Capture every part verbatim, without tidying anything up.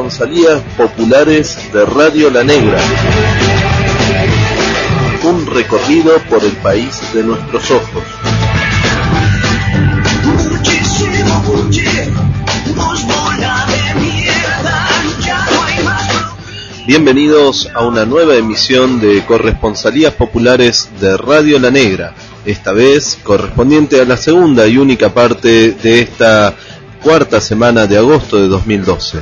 Corresponsalías Populares de Radio La Negra. Un recorrido por el país de nuestros ojos. Bienvenidos a una nueva emisión de Corresponsalías Populares de Radio La Negra, esta vez correspondiente a la segunda y única parte de esta cuarta semana de agosto de dos mil doce.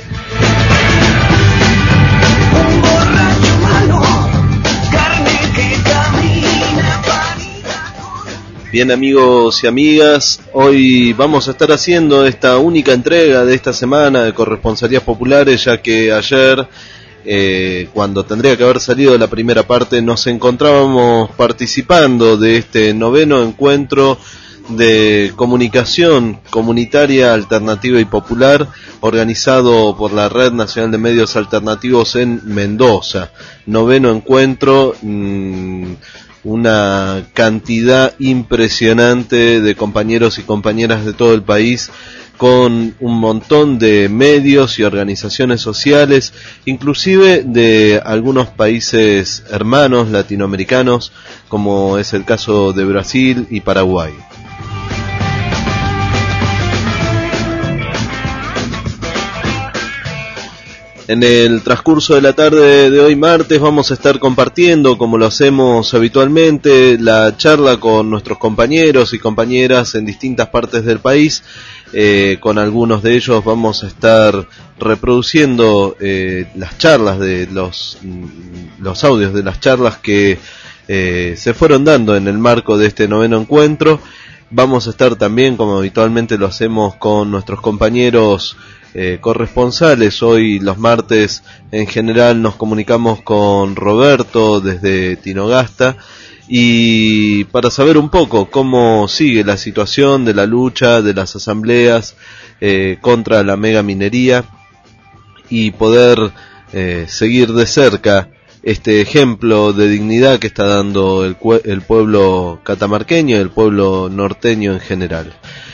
Bien, amigos y amigas, hoy vamos a estar haciendo esta única entrega de esta semana de Corresponsalías Populares, ya que ayer, eh, cuando tendría que haber salido la primera parte, nos encontrábamos participando de este noveno encuentro de comunicación comunitaria, alternativa y popular, organizado por la Red Nacional de Medios Alternativos en Mendoza. Noveno encuentro, mmm, una cantidad impresionante de compañeros y compañeras de todo el país, con un montón de medios y organizaciones sociales, inclusive de algunos países hermanos latinoamericanos, como es el caso de Brasil y Paraguay. En el transcurso de la tarde de hoy martes vamos a estar compartiendo, como lo hacemos habitualmente, la charla con nuestros compañeros y compañeras en distintas partes del país. Eh, con algunos de ellos vamos a estar reproduciendo eh, las charlas de los, los audios de las charlas que eh, se fueron dando en el marco de este noveno encuentro. Vamos a estar también, como habitualmente lo hacemos, con nuestros compañeros Eh, corresponsales. Hoy los martes en general nos comunicamos con Roberto desde Tinogasta, y para saber un poco cómo sigue la situación de la lucha de las asambleas eh, contra la megaminería, y poder eh, seguir de cerca este ejemplo de dignidad que está dando el, el pueblo catamarqueño y el pueblo norteño en general.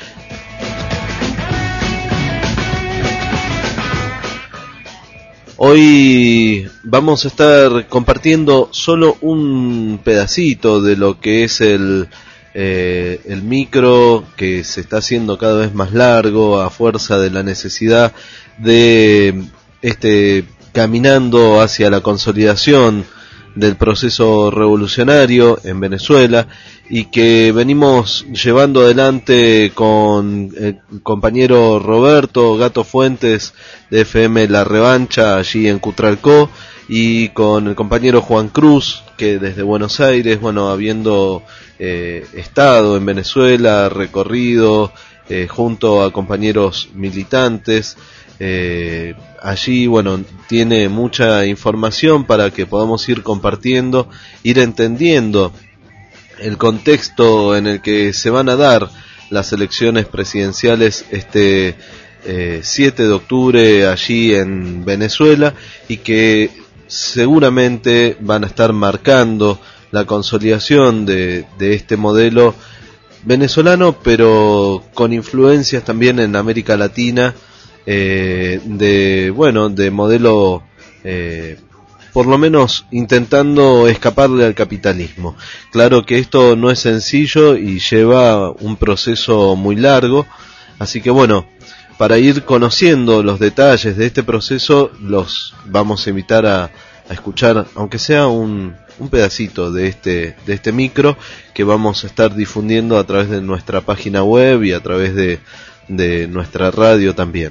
Hoy vamos a estar compartiendo solo un pedacito de lo que es el, eh, el micro, que se está haciendo cada vez más largo a fuerza de la necesidad de este caminando hacia la consolidación del proceso revolucionario en Venezuela, y que venimos llevando adelante con el compañero Roberto Gato Fuentes de F M La Revancha allí en Cutralcó, y con el compañero Juan Cruz, que desde Buenos Aires, bueno, habiendo eh, estado en Venezuela, recorrido eh, junto a compañeros militantes, Eh, allí, bueno, tiene mucha información para que podamos ir compartiendo, ir entendiendo el contexto en el que se van a dar las elecciones presidenciales este eh, siete de octubre allí en Venezuela, y que seguramente van a estar marcando la consolidación de, de este modelo venezolano, pero con influencias también en América Latina, Eh, de bueno de modelo eh, por lo menos intentando escaparle al capitalismo. Claro que esto no es sencillo y lleva un proceso muy largo, así que bueno, para ir conociendo los detalles de este proceso, los vamos a invitar a, a escuchar, aunque sea un, un pedacito de este, de este micro que vamos a estar difundiendo a través de nuestra página web y a través de, de nuestra radio también.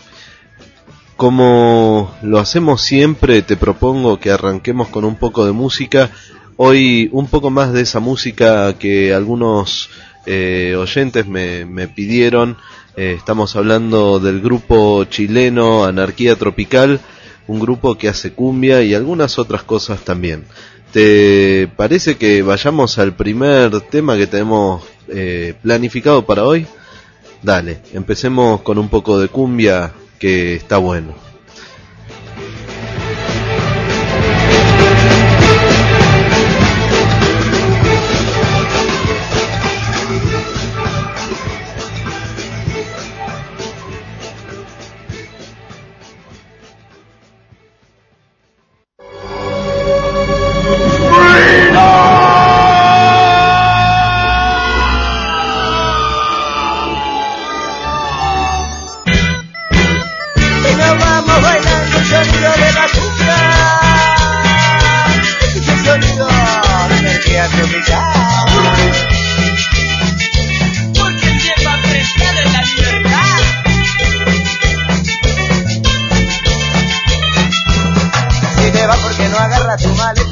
Como lo hacemos siempre, te propongo que arranquemos con un poco de música. Hoy un poco más de esa música que algunos eh, oyentes me, me pidieron. Eh, estamos hablando del grupo chileno Anarquía Tropical, un grupo que hace cumbia y algunas otras cosas también. ¿Te parece que vayamos al primer tema que tenemos eh, planificado para hoy? Dale, empecemos con un poco de cumbia, que está bueno.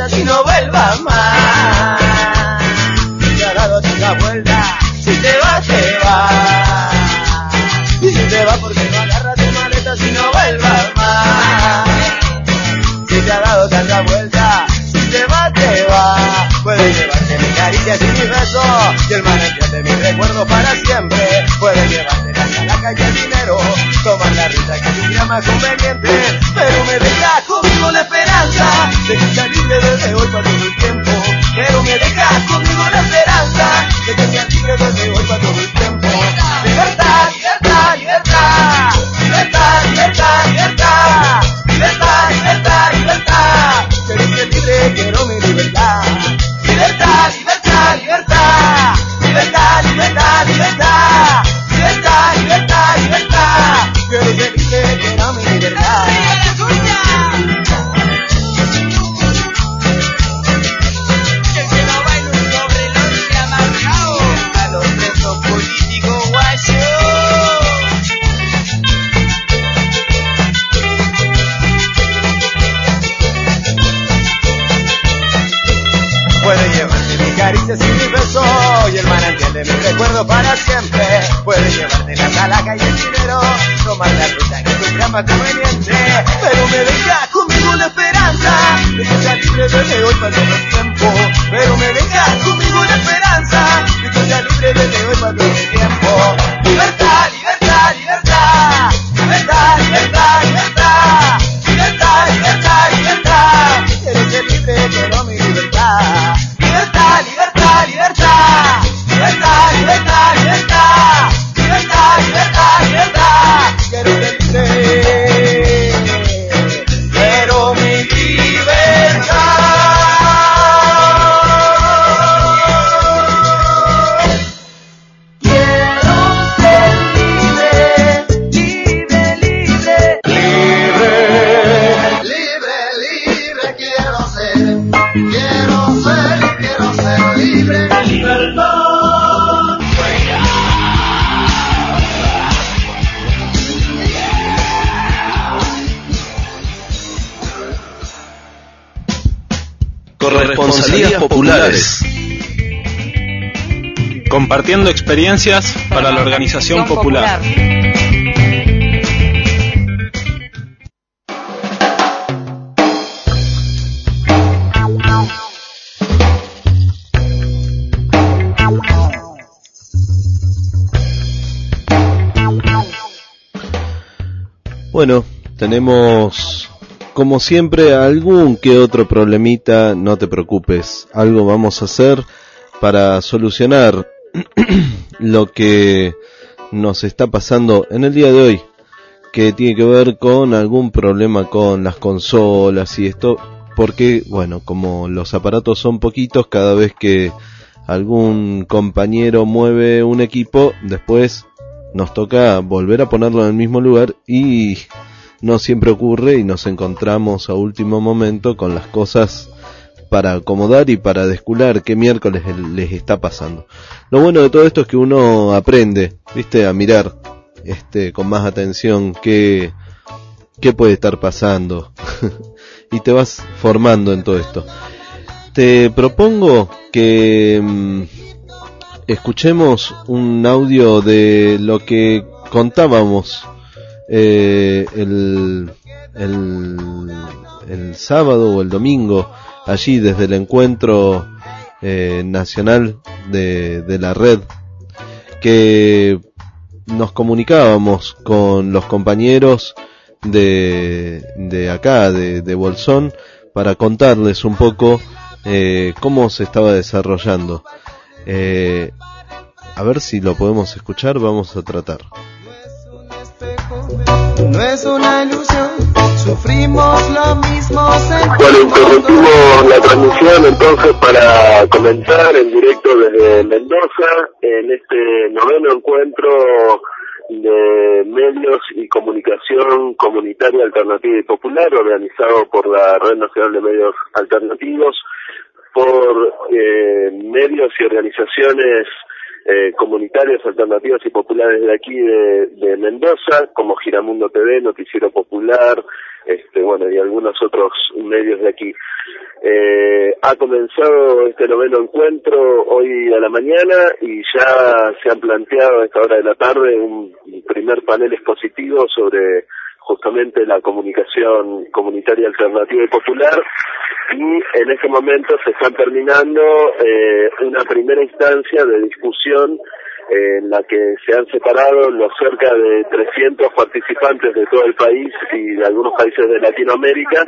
maletas y no vuelvas más. Si te ha dado tanta vuelta, si te vas, te vas. Y si te vas porque no agarras tus maletas y no vuelvas más. Si te ha dado tanta vuelta, si te vas, te vas. Puedes llevarte mis caricias y mis besos y el manantial de mis recuerdos para siempre. Puedes llevarte la calaca y el dinero, tomar la ruta que te sea más conveniente. Pero me dejas conmigo la esperanza de que sea libre desde hoy para todo el tiempo. Pero me dejas conmigo la esperanza de que sea libre desde hoy para todo el tiempo. Libertad, libertad, libertad. Libertad, libertad, libertad. Libertad, libertad, libertad. Quiero ser libre, quiero mi libertad. Libertad, libertad, libertad. Libertad, libertad, libertad. Libertad, libertad, libertad. Quiero ser libre, quiero mi libertad. El que no baila un sobrelón se ha marcado a los presos políticos guayos. Puede llevarte mis caricias y mis besos y el manantial de mis recuerdos para siempre. Puede llevarte la calaca y el dinero, tomar la ruta que tú creas más conveniente. Pero me dejas conmigo la esperanza de que sea libre desde hoy para todo el tiempo. Pero me dejas conmigo la esperanza de que sea libre desde hoy para todo el tiempo. Libertad, libertad, libertad. Libertad, libertad, libertad. Libertad, libertad, libertad. Quiero ser libre, quiero mi libertad. Libertad, libertad, libertad. Libertad, libertad, libertad. Libertad, libertad, libertad. Quiero ser libre. Quiero mi libertad. Quiero ser libre, libre, libre. Libre. Libre, libre quiero ser. Quiero ser, quiero ser libre. Libertad. Corresponsalías populares. Compartiendo experiencias para la organización popular. Bueno, tenemos como siempre algún que otro problemita, no te preocupes, algo vamos a hacer para solucionar lo que nos está pasando en el día de hoy, que tiene que ver con algún problema con las consolas y esto, porque bueno, como los aparatos son poquitos, cada vez que algún compañero mueve un equipo, después nos toca volver a ponerlo en el mismo lugar y no siempre ocurre y nos encontramos a último momento con las cosas para acomodar y para descular qué miércoles les está pasando. Lo bueno de todo esto es que uno aprende, viste, a mirar este con más atención qué, qué puede estar pasando y te vas formando en todo esto. Te propongo que mmm, escuchemos un audio de lo que contábamos eh, el, el, el sábado o el domingo, allí desde el encuentro eh, nacional de, de la red, que nos comunicábamos con los compañeros de, de acá, de, de Bolsón, para contarles un poco eh, cómo se estaba desarrollando. Eh, a ver si lo podemos escuchar, vamos a tratar. No es una ilusión, sufrimos lo mismo. Bueno, interrumpimos la transmisión entonces para comentar en directo desde Mendoza en este noveno encuentro de medios y comunicación comunitaria alternativa y popular organizado por la Red Nacional de Medios Alternativos, por eh, medios y organizaciones eh, comunitarias, alternativas y populares de aquí de, de Mendoza, como Giramundo T V, Noticiero Popular, este, bueno, y algunos otros medios de aquí. Eh, ha comenzado este noveno encuentro hoy a la mañana y ya se han planteado a esta hora de la tarde un primer panel expositivo sobre justamente la comunicación comunitaria alternativa y popular, y en este momento se están terminando eh, una primera instancia de discusión eh, en la que se han separado los cerca de trescientos participantes de todo el país y de algunos países de Latinoamérica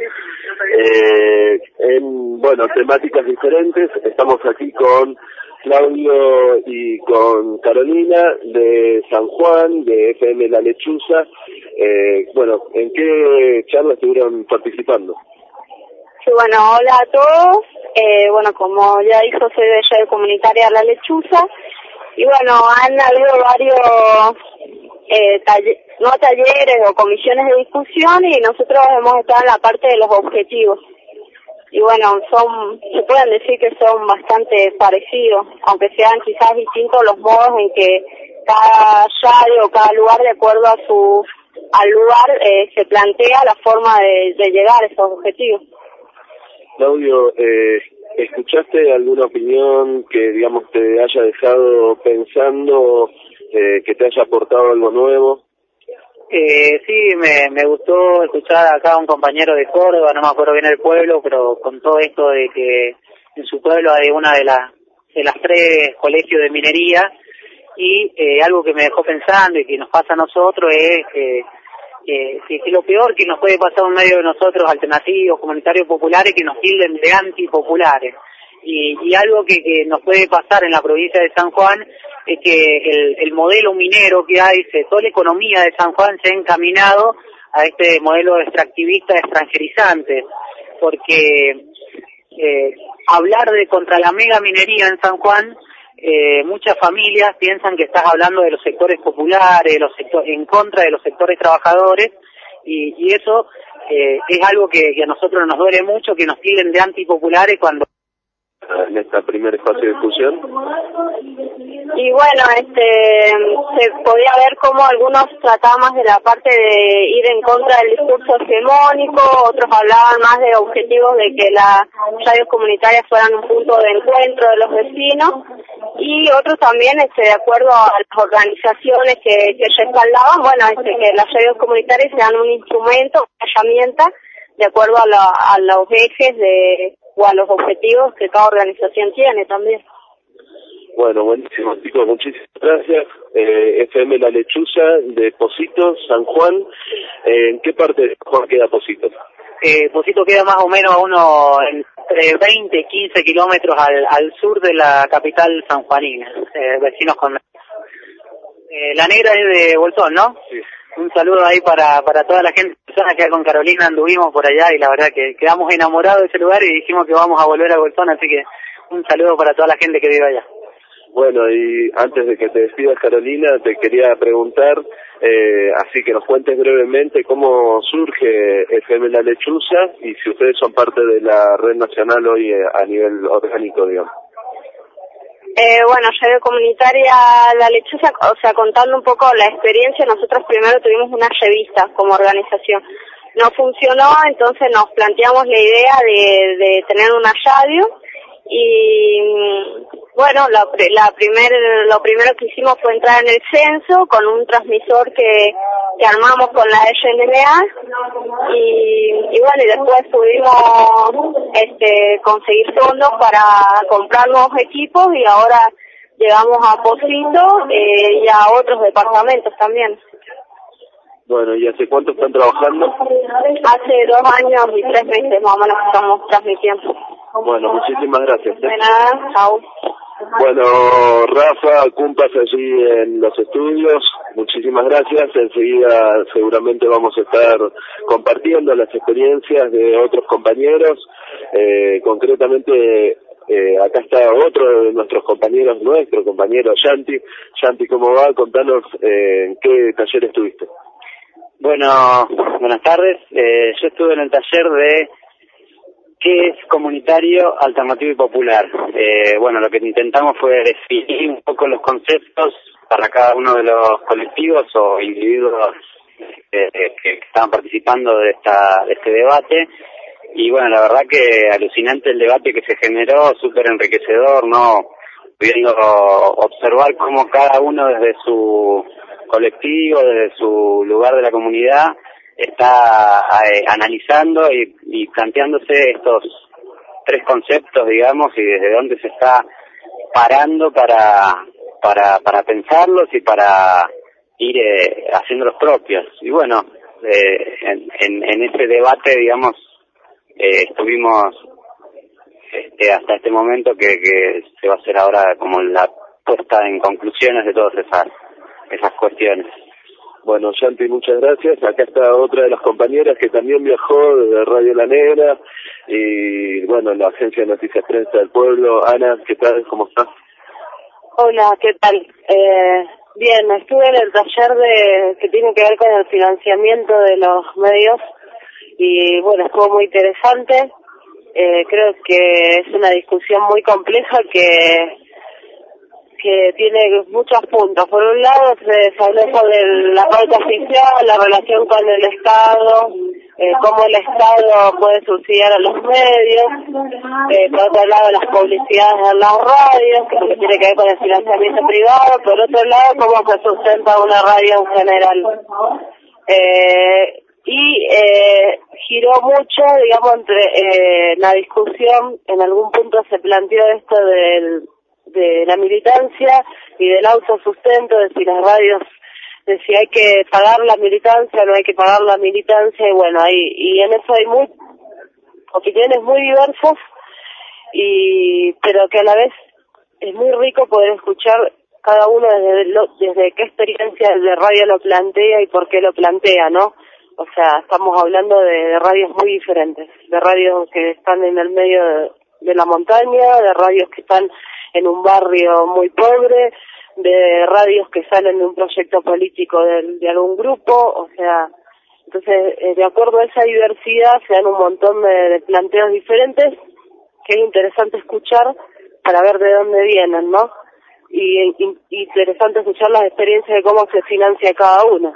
eh, en, bueno, temáticas diferentes. Estamos aquí con Claudio y con Carolina de San Juan, de F M La Lechuza. Eh, bueno, ¿en qué charla estuvieron participando? Sí, bueno, hola a todos. Eh, bueno, como ya dijo, soy de Radio Comunitaria La Lechuza. Y bueno, han habido varios eh, taller, no talleres o comisiones de discusión, y nosotros hemos estado en la parte de los objetivos. Y bueno, son, se pueden decir que son bastante parecidos, aunque sean quizás distintos los modos en que cada radio o cada lugar, de acuerdo a su al lugar, eh, se plantea la forma de, de llegar a esos objetivos. Claudio, eh, ¿escuchaste alguna opinión que, digamos, te haya dejado pensando, eh, que te haya aportado algo nuevo? Eh, sí, me, me gustó escuchar acá a un compañero de Córdoba, no me acuerdo bien el pueblo, pero con todo esto de que en su pueblo hay una de las de las tres colegios de minería, y eh, algo que me dejó pensando y que nos pasa a nosotros es que eh, que, que lo peor que nos puede pasar a un medio de nosotros, alternativos, comunitarios, populares, que nos tilden de antipopulares. Y, y algo que, que nos puede pasar en la provincia de San Juan es que el, el modelo minero que hay, se, toda la economía de San Juan se ha encaminado a este modelo extractivista extranjerizante, porque eh, hablar de contra la mega minería en San Juan, eh, muchas familias piensan que estás hablando de los sectores populares, de los sectores, en contra de los sectores trabajadores, y, y eso eh, es algo que, que a nosotros nos duele mucho, que nos tilden de antipopulares cuando en esta primer espacio de discusión. Y bueno, este se podía ver cómo algunos trataban más de la parte de ir en contra del discurso hegemónico, otros hablaban más de objetivos de que las radios comunitarias fueran un punto de encuentro de los vecinos, y otros también, este, de acuerdo a las organizaciones que, que respaldaban, bueno, este, que las radios comunitarias sean un instrumento, una herramienta, de acuerdo a, la, a los ejes de o a los objetivos que cada organización tiene también. Bueno, buenísimo, chicos, muchísimas gracias. Eh, F M La Lechuza de Positos, San Juan. Eh, ¿En qué parte de San Juan queda Positos? Eh, Posito queda más o menos a unos entre veinte, quince kilómetros al, al sur de la capital sanjuanina, eh, vecinos con... Eh, la Negra es de Bolsón, ¿no? Sí. Un saludo ahí para para toda la gente que con Carolina anduvimos por allá, y la verdad que quedamos enamorados de ese lugar y dijimos que vamos a volver a Bolsón, así que un saludo para toda la gente que vive allá. Bueno, y antes de que te despidas, Carolina, te quería preguntar, eh, así que nos cuentes brevemente cómo surge F M La Lechuza y si ustedes son parte de la red nacional hoy eh, a nivel orgánico, digamos. Eh, bueno, Radio Comunitaria La Lechuza, o sea, contando un poco la experiencia, nosotros primero tuvimos una revista como organización. No funcionó, entonces nos planteamos la idea de, de tener una radio, y bueno, la, la primer, lo primero que hicimos fue entrar en el censo con un transmisor que, que armamos con la R N M A, y, y bueno, y después pudimos este, conseguir fondos para comprar nuevos equipos, y ahora llegamos a Posito eh, y a otros departamentos también. Bueno, ¿y hace cuánto están trabajando? Hace dos años y tres meses más o menos estamos transmitiendo. Bueno, muchísimas gracias. ¿eh? De nada, chao. Bueno, Rafa, Cumpas allí en los estudios, muchísimas gracias. Enseguida seguramente vamos a estar compartiendo las experiencias de otros compañeros. Eh, concretamente, eh, acá está otro de nuestros compañeros, nuestro compañero Yanti. Yanti, ¿cómo va? Contanos eh, en qué taller estuviste. Bueno, buenas tardes. Eh, yo estuve en el taller de ¿qué es comunitario, alternativo y popular? Eh, bueno, lo que intentamos fue definir un poco los conceptos para cada uno de los colectivos o individuos eh, que estaban participando de esta de este debate, y bueno, la verdad que alucinante el debate que se generó, súper enriquecedor, ¿no? Pudiendo observar cómo cada uno desde su colectivo, desde su lugar de la comunidad, está eh, analizando y, y planteándose estos tres conceptos, digamos, y desde dónde se está parando para para para pensarlos y para ir eh, haciéndolos propios. Y bueno, eh, en, en, en ese debate, digamos, eh, estuvimos este, hasta este momento que, que se va a hacer ahora como la puesta en conclusiones de todas esas esas cuestiones. Bueno, Santi, muchas gracias. Acá está otra de las compañeras que también viajó desde Radio La Negra y, bueno, la Agencia de Noticias Prensa del Pueblo. Ana, ¿qué tal? ¿Cómo estás? Hola, ¿qué tal? Eh, bien, estuve en el taller de que tiene que ver con el financiamiento de los medios y, bueno, estuvo muy interesante. Eh, creo que es una discusión muy compleja que... que tiene muchos puntos. Por un lado se, se habló sobre la pauta oficial, la relación con el Estado, eh, cómo el Estado puede subsidiar a los medios, eh, por otro lado las publicidades en las radios, que tiene que ver con el financiamiento privado, por otro lado cómo se sustenta una radio en general. Eh, y eh, giró mucho, digamos, entre eh, la discusión, en algún punto se planteó esto del de la militancia y del autosustento, de si las radios, de si hay que pagar la militancia o no hay que pagar la militancia, y bueno, ahí, y en eso hay muy opiniones muy diversas, y pero que a la vez es muy rico poder escuchar cada uno desde, lo, desde qué experiencia de radio lo plantea y por qué lo plantea, ¿no? O sea, estamos hablando de, de radios muy diferentes, de radios que están en el medio de, de la montaña, de radios que están en un barrio muy pobre, de radios que salen de un proyecto político de, de algún grupo, o sea, entonces, eh, de acuerdo a esa diversidad se dan un montón de, de planteos diferentes que es interesante escuchar para ver de dónde vienen, ¿no? Y, y interesante escuchar las experiencias de cómo se financia cada uno.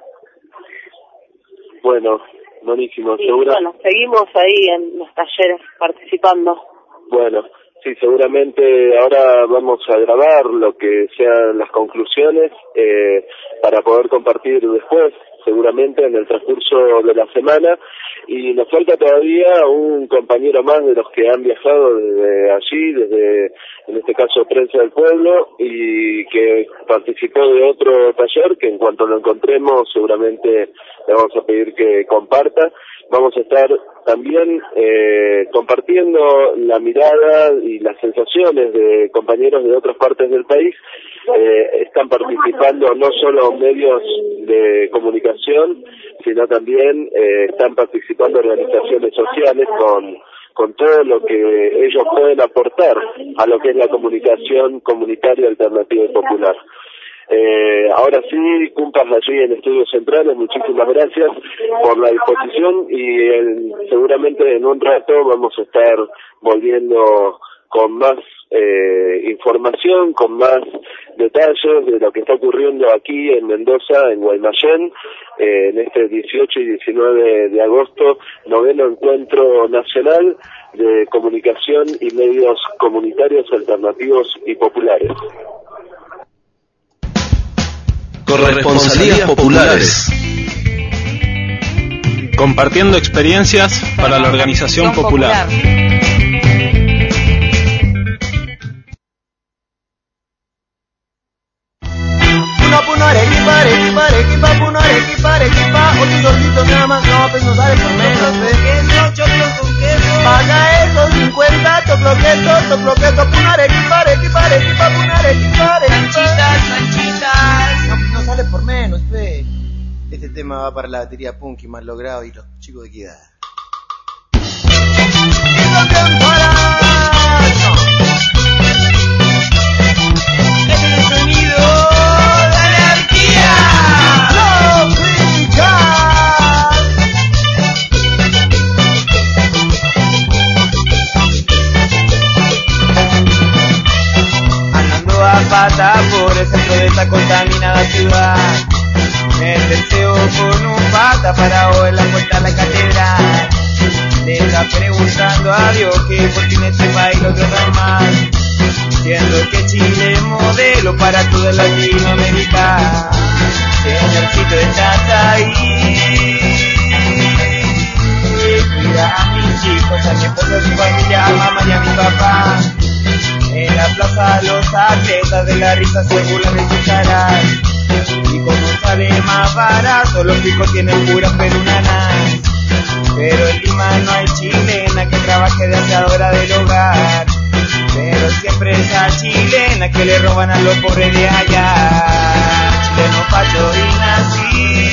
Bueno, buenísimo, y, seguro. Bueno, seguimos ahí en los talleres participando. Bueno, sí, seguramente ahora vamos a grabar lo que sean las conclusiones eh, para poder compartir después, seguramente en el transcurso de la semana. Y nos falta todavía un compañero más de los que han viajado desde allí, desde, en este caso, Prensa del Pueblo, y que participó de otro taller que en cuanto lo encontremos seguramente le vamos a pedir que comparta. Vamos a estar también eh, compartiendo la mirada y las sensaciones de compañeros de otras partes del país. Eh, están participando no solo medios de comunicación, sino también eh, están participando organizaciones sociales con con todo lo que ellos pueden aportar a lo que es la comunicación comunitaria, alternativa y popular. Eh, ahora sí, Cumpas allí en Estudios Centrales, muchísimas gracias por la disposición y el, seguramente en un rato vamos a estar volviendo con más eh, información, con más detalles de lo que está ocurriendo aquí en Mendoza, en Guaymallén, eh, en este dieciocho y diecinueve de agosto, noveno encuentro nacional de comunicación y medios comunitarios, alternativos y populares. Corresponsalías populares. Compartiendo experiencias para la organización popular. Puno, arequipa, arequipa, arequipa, puno, arequipa, arequipa, ocho sorbitos nada más, no, pues no sale por menos, ¿ves? Queso, choclo con queso. Paga eso, cincuenta, choclo queso, choclo queso, puno, arequipa, arequipa, arequipa, puno, arequipa, arequipa. Sanchitas, sanchitas. No, no sale por menos, ¿ves? Este tema va para la batería Punky, Mal Logrado y los chicos de Equidad. Este es el sonido de anarquía. ¡Los fichas! Andando a pata por el centro de esta contaminada ciudad, me deseo con un pata parado en la puerta de la catedral. Deja está preguntando a Dios que por qué en este país lo tratan mal, siendo que Chile es modelo para toda Latinoamérica. Señorcito, estás ahí, cuida a mis hijos, a mi esposa, a su familia, a mamá y a mi papá. En la plaza los atletas de la risa se burlan de su cara, y como sale más barato, los ricos tienen puras perunanas. Pero en Lima no hay chilena que trabaje de aseadora del hogar, pero siempre esa chilena que le roban a los pobres de allá. Chileno pacho y nací,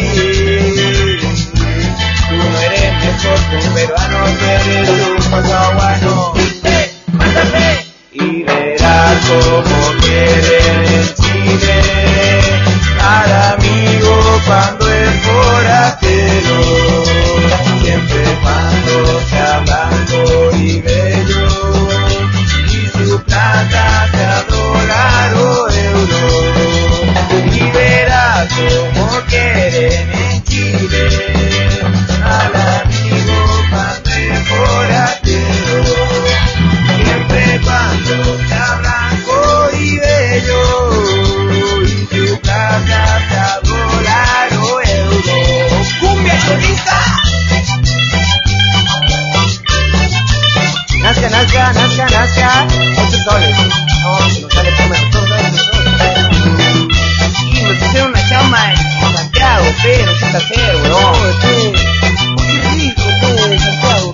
tú no eres mejor que un peruano, tú eres un pasaguano. ¡Eh, mándame! Y verás como quieren en Chile al amigo cuando es forastero, siempre cuando sea blanco y bello, y su plata sea dólar o euro. Y verás como quieren en Chile al amigo cuando es forastero, siempre cuando sea blanco y bello, y su plata sea dólar o euro. ¡Cumbia choriza! Nazca, nazca, nazca, nazca, ocho soles. No, se nos sale primero, todo eso. Y me pusieron una chamba en Santiago, pero no sé qué hacer, weón. Qué rico todo en Santiago,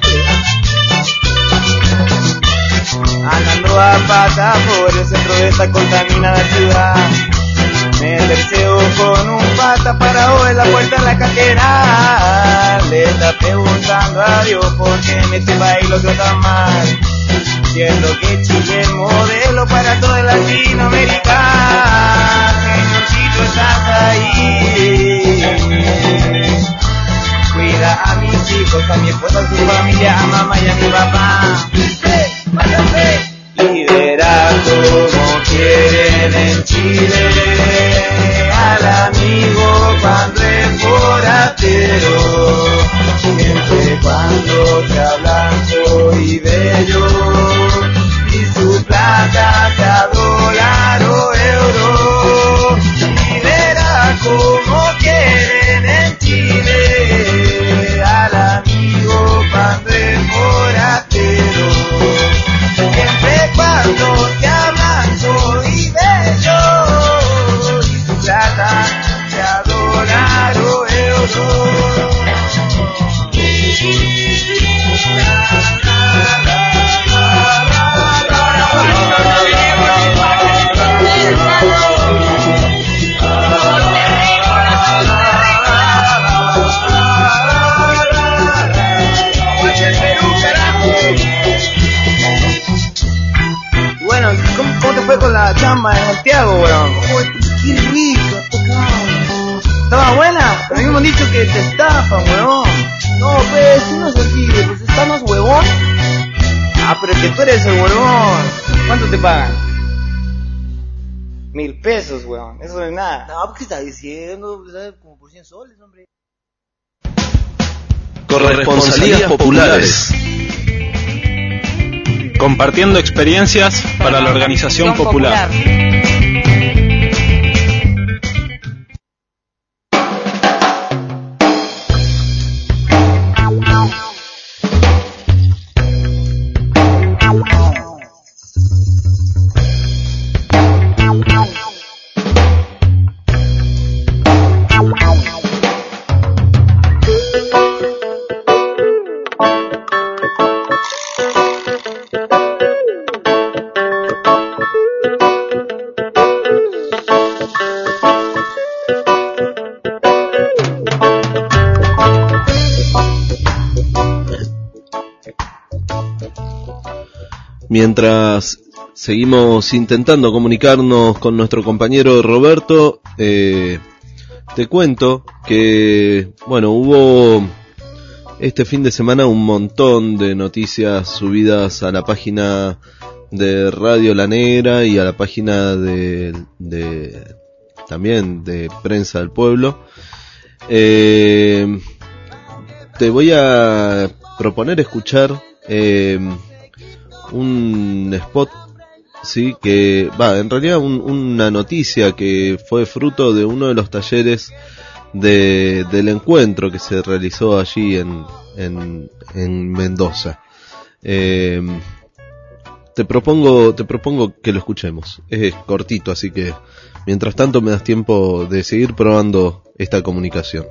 andando a pata por el centro de esta contaminada ciudad, me terceo con un pata parado en la puerta de la catedral. Le está preguntando a Dios por qué en este país lo tratan mal, siendo que Chile es modelo para toda Latinoamérica. Señorcito, estás ahí, cuida a mis hijos, a mi esposa, a su familia, a mamá y a mi papá. Y verás como quieren en Chile al amigo cuando es forastero, siempre cuando sea blanco y bello, y su plata sea dólar o euro. Y verás como quieren en Chile al amigo cuando es forastero, siempre cuando sea blanco y bello, y su plata sea dólar o euro. Bueno, ¿cómo, cómo te fue con la chamba en Santiago, weón? Qué rico, tocado. ¿Estaba buena? Pero a mí me han dicho que te estafan, weón. No, pues, si no es así, pues está más huevón. Ah, pero es que tú eres el huevón. ¿Cuánto te pagan? Mil pesos, weón. Eso no es nada. No, ¿qué estás diciendo? Como por cien soles, hombre. Corresponsalías populares. Compartiendo experiencias para la organización popular. Mientras seguimos intentando comunicarnos con nuestro compañero Roberto, eh, te cuento que, bueno, hubo este fin de semana un montón de noticias subidas a la página de Radio La Negra y a la página de, de también de Prensa del Pueblo. Eh, te voy a proponer escuchar eh, un spot, sí, que va, en realidad un, una noticia que fue fruto de uno de los talleres de, del encuentro que se realizó allí en, en, en Mendoza. Eh, te propongo, te propongo que lo escuchemos. Es cortito, así que mientras tanto me das tiempo de seguir probando esta comunicación.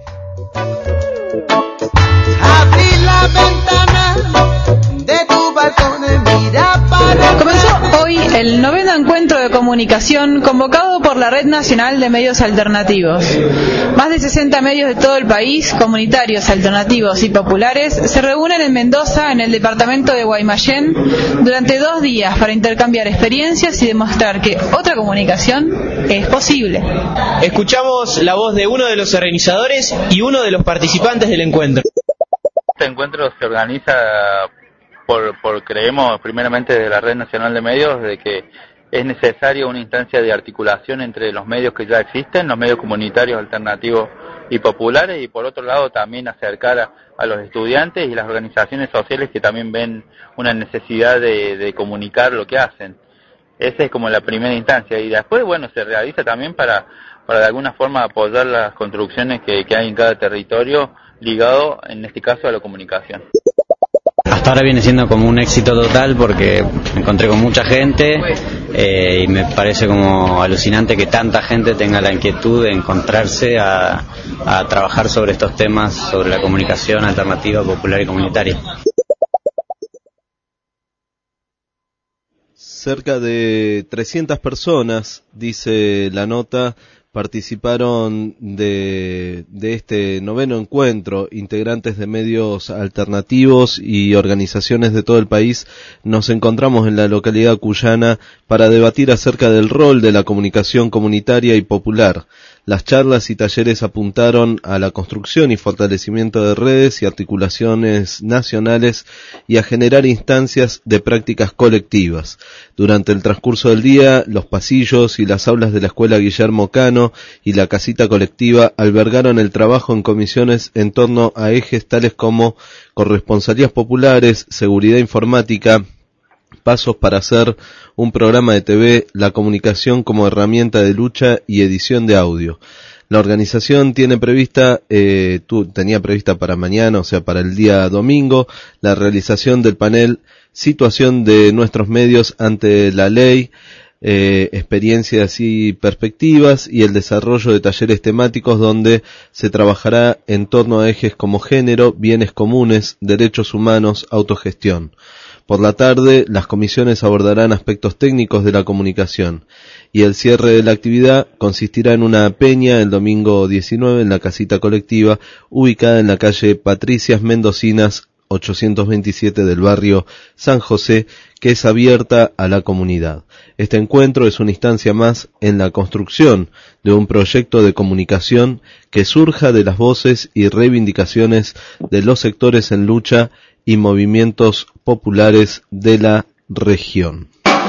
Abrí la ventana de tu balcón y mira para... Comenzó hoy el noveno encuentro de comunicación convocado por la Red Nacional de Medios Alternativos. Más de sesenta medios de todo el país, comunitarios, alternativos y populares, se reúnen en Mendoza, en el departamento de Guaymallén, durante dos días para intercambiar experiencias y demostrar que otra comunicación es posible. Escuchamos la voz de uno de los organizadores y uno de los participantes del encuentro. Este encuentro se organiza por, por creemos primeramente de la Red Nacional de Medios de que es necesaria una instancia de articulación entre los medios que ya existen, los medios comunitarios, alternativos y populares, y por otro lado también acercar a, a los estudiantes y las organizaciones sociales que también ven una necesidad de, de comunicar lo que hacen. Esa es como la primera instancia, y después, bueno, se realiza también para, para de alguna forma apoyar las construcciones que, que hay en cada territorio, ligado en este caso a la comunicación. Hasta ahora viene siendo como un éxito total porque me encontré con mucha gente eh, y me parece como alucinante que tanta gente tenga la inquietud de encontrarse a, a trabajar sobre estos temas, sobre la comunicación alternativa, popular y comunitaria. Cerca de trescientas personas, dice la nota, participaron de, de este noveno encuentro. Integrantes de medios alternativos y organizaciones de todo el país nos encontramos en la localidad cuyana para debatir acerca del rol de la comunicación comunitaria y popular. Las charlas y talleres apuntaron a la construcción y fortalecimiento de redes y articulaciones nacionales y a generar instancias de prácticas colectivas. Durante el transcurso del día, los pasillos y las aulas de la Escuela Guillermo Cano y la casita colectiva albergaron el trabajo en comisiones en torno a ejes tales como corresponsalías populares, seguridad informática, pasos para hacer un programa de T V, la comunicación como herramienta de lucha y edición de audio. La organización tiene prevista, eh, tú, tenía prevista para mañana, o sea, para el día domingo, la realización del panel Situación de nuestros medios ante la ley, eh, experiencias y perspectivas, y el desarrollo de talleres temáticos donde se trabajará en torno a ejes como género, bienes comunes, derechos humanos, autogestión. Por la tarde, las comisiones abordarán aspectos técnicos de la comunicación y el cierre de la actividad consistirá en una peña el domingo diecinueve en la casita colectiva ubicada en la calle Patricias Mendocinas ochocientos veintisiete del barrio San José, que es abierta a la comunidad. Este encuentro es una instancia más en la construcción de un proyecto de comunicación que surja de las voces y reivindicaciones de los sectores en lucha y movimientos populares de la región.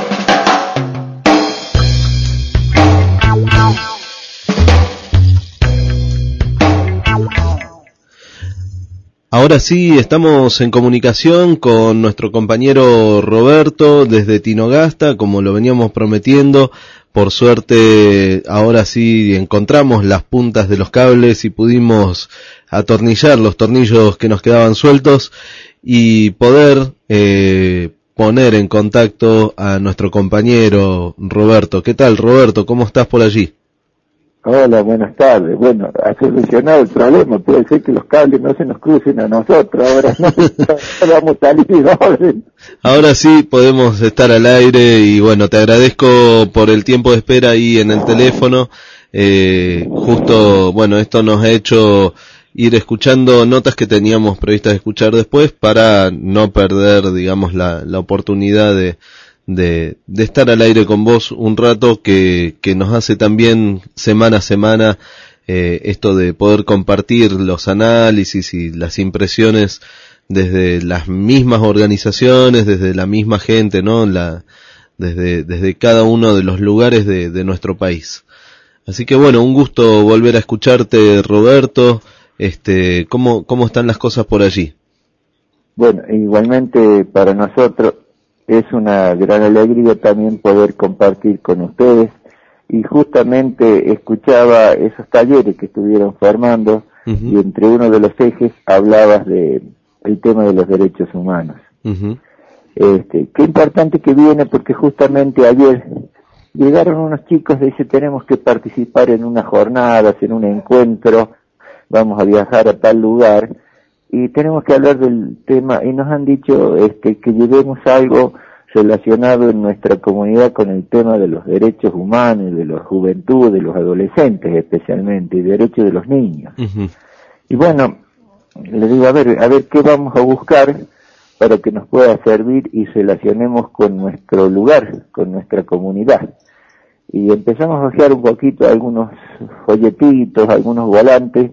Ahora sí, estamos en comunicación con nuestro compañero Roberto desde Tinogasta, como lo veníamos prometiendo. Por suerte, ahora sí encontramos las puntas de los cables y pudimos atornillar los tornillos que nos quedaban sueltos y poder eh, poner en contacto a nuestro compañero Roberto. ¿Qué tal, Roberto? ¿Cómo estás por allí? Hola, buenas tardes. Bueno, ha solucionado el problema. Puede ser que los cables no se nos crucen a nosotros. Ahora no vamos a salir. Ahora sí podemos estar al aire y bueno, te agradezco por el tiempo de espera ahí en el teléfono. Eh, justo, bueno, esto nos ha hecho ir escuchando notas que teníamos previstas de escuchar después para no perder, digamos, la, la oportunidad de De, de estar al aire con vos un rato que, que nos hace también semana a semana eh, esto de poder compartir los análisis y las impresiones desde las mismas organizaciones, desde la misma gente, ¿no? La, desde, desde cada uno de los lugares de, de nuestro país. Así que bueno, un gusto volver a escucharte, Roberto. Este, ¿cómo, cómo están las cosas por allí? Bueno, igualmente para nosotros es una gran alegría también poder compartir con ustedes, y justamente escuchaba esos talleres que estuvieron formando, uh-huh. y entre uno de los ejes hablabas de el tema de los derechos humanos. Uh-huh. Este, qué importante que viene, porque justamente ayer llegaron unos chicos, dice, tenemos que participar en unas jornadas, en un encuentro, vamos a viajar a tal lugar, y tenemos que hablar del tema, y nos han dicho este, que llevemos algo relacionado en nuestra comunidad con el tema de los derechos humanos, de la juventud, de los adolescentes especialmente, y derechos de los niños. Uh-huh. Y bueno, le digo, a ver, a ver qué vamos a buscar para que nos pueda servir y relacionemos con nuestro lugar, con nuestra comunidad. Y empezamos a ojear un poquito algunos folletitos, algunos volantes,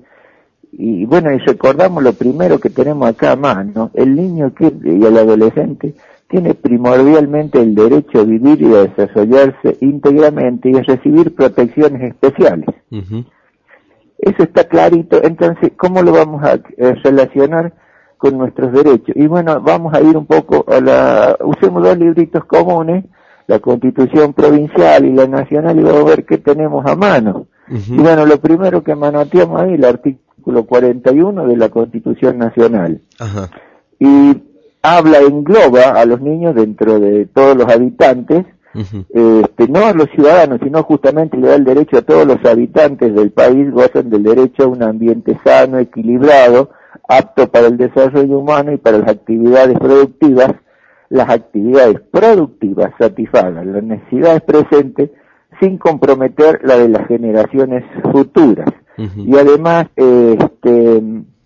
y bueno, y recordamos lo primero que tenemos acá a mano. El niño que, y el adolescente tiene primordialmente el derecho a vivir y a desarrollarse íntegramente y a recibir protecciones especiales. Uh-huh. Eso está clarito. Entonces, ¿cómo lo vamos a eh, relacionar con nuestros derechos? Y bueno, vamos a ir un poco a la... Usemos dos libritos comunes, la Constitución Provincial y la Nacional, y vamos a ver qué tenemos a mano. Uh-huh. Y bueno, lo primero que manoteamos ahí, el artículo cuarenta y uno de la Constitución Nacional. Uh-huh. Y habla, engloba a los niños dentro de todos los habitantes, uh-huh. este, no a los ciudadanos, sino justamente le da el derecho a todos los habitantes del país, gozan del derecho a un ambiente sano, equilibrado, apto para el desarrollo humano y para las actividades productivas. Las actividades productivas satisfagan las necesidades presentes sin comprometer la de las generaciones futuras. Uh-huh. Y además, eh, este,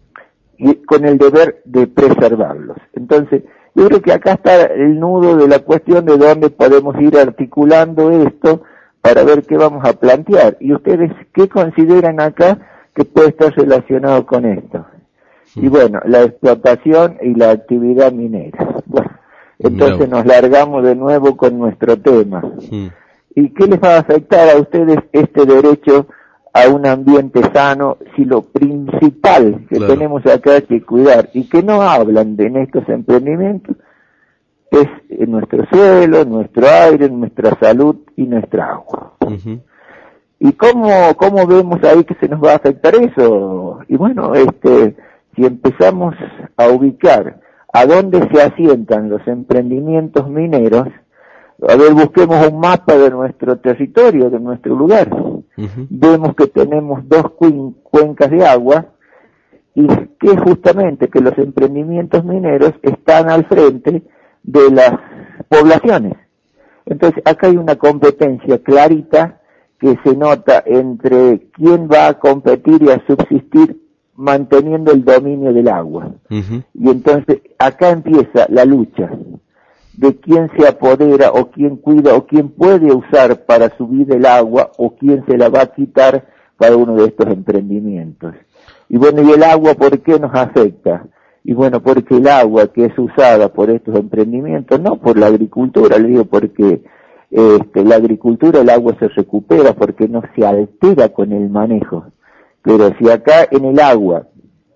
y con el deber de preservarlos. Entonces, yo creo que acá está el nudo de la cuestión de dónde podemos ir articulando esto para ver qué vamos a plantear. Y ustedes, ¿qué consideran acá que puede estar relacionado con esto? Sí. Y bueno, la explotación y la actividad minera. Bueno, entonces no. Nos largamos de nuevo con nuestro tema. Sí. ¿Y qué les va a afectar a ustedes este derecho a un ambiente sano, si lo principal que claro. tenemos acá que cuidar, y que no hablan de en estos emprendimientos, es en nuestro suelo, nuestro aire, nuestra salud y nuestra agua? Uh-huh. ¿Y cómo, cómo vemos ahí que se nos va a afectar eso? Y bueno, este, si empezamos a ubicar a dónde se asientan los emprendimientos mineros, a ver, busquemos un mapa de nuestro territorio, de nuestro lugar. Uh-huh. Vemos que tenemos dos cuen- cuencas de agua, y que justamente que los emprendimientos mineros están al frente de las poblaciones. Entonces, acá hay una competencia clarita que se nota entre quién va a competir y a subsistir manteniendo el dominio del agua. Uh-huh. Y entonces, acá empieza la lucha de quién se apodera o quién cuida o quién puede usar para su vida el agua o quién se la va a quitar para uno de estos emprendimientos. Y bueno, ¿y el agua por qué nos afecta? Y bueno, porque el agua que es usada por estos emprendimientos, no por la agricultura, le digo porque este, la agricultura el agua se recupera porque no se altera con el manejo. Pero si acá en el agua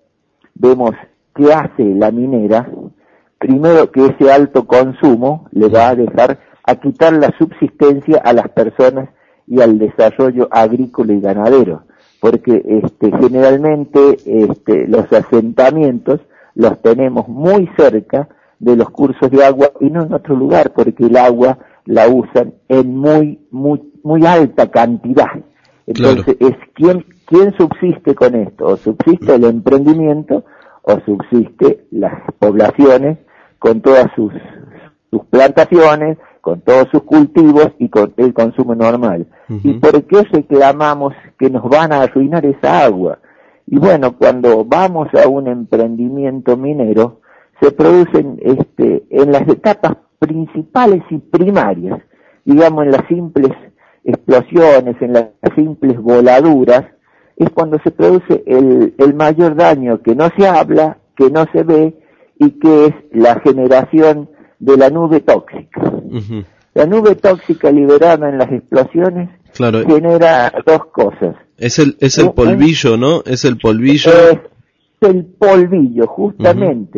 vemos qué hace la minera, primero que ese alto consumo le va a dejar a quitar la subsistencia a las personas y al desarrollo agrícola y ganadero, porque este, generalmente este, los asentamientos los tenemos muy cerca de los cursos de agua y no en otro lugar, porque el agua la usan en muy muy muy alta cantidad. Entonces, claro. es quién quién subsiste con esto, o subsiste el emprendimiento o subsiste las poblaciones con todas sus, sus plantaciones, con todos sus cultivos y con el consumo normal. Uh-huh. ¿Y por qué reclamamos que nos van a arruinar esa agua? Y bueno, cuando vamos a un emprendimiento minero, se producen este, en las etapas principales y primarias, digamos en las simples explosiones, en las simples voladuras, es cuando se produce el, el mayor daño que no se habla, que no se ve, y que es la generación de la nube tóxica. Uh-huh. La nube tóxica liberada en las explosiones claro. genera dos cosas. Es el es el polvillo, ¿no? Es el polvillo. Es el polvillo, justamente. Uh-huh.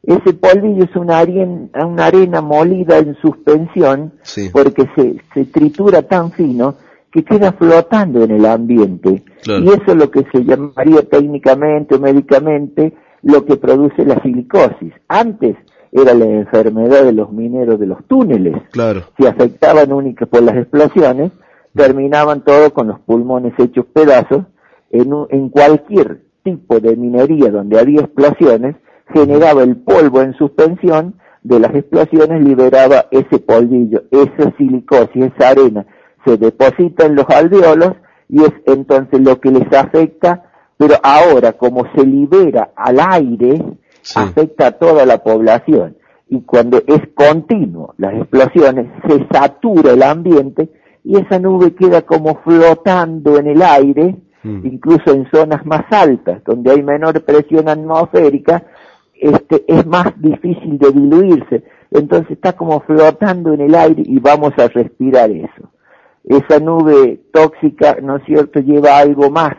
Ese polvillo es una arena, una arena molida en suspensión, sí. porque se, se tritura tan fino que queda flotando en el ambiente. Claro. Y eso es lo que se llamaría técnicamente o médicamente lo que produce la silicosis. Antes era la enfermedad de los mineros de los túneles. Claro. Si afectaban únicas por las explosiones, terminaban todos con los pulmones hechos pedazos. En, un, en cualquier tipo de minería donde había explosiones, generaba el polvo en suspensión de las explosiones, liberaba ese polvillo, esa silicosis, esa arena, se deposita en los alveolos y es entonces lo que les afecta, pero ahora como se libera al aire, sí. afecta a toda la población. Y cuando es continuo las explosiones, se satura el ambiente y esa nube queda como flotando en el aire, mm. incluso en zonas más altas, donde hay menor presión atmosférica, este, es más difícil de diluirse. Entonces está como flotando en el aire y vamos a respirar eso. Esa nube tóxica, ¿no es cierto?, lleva algo más,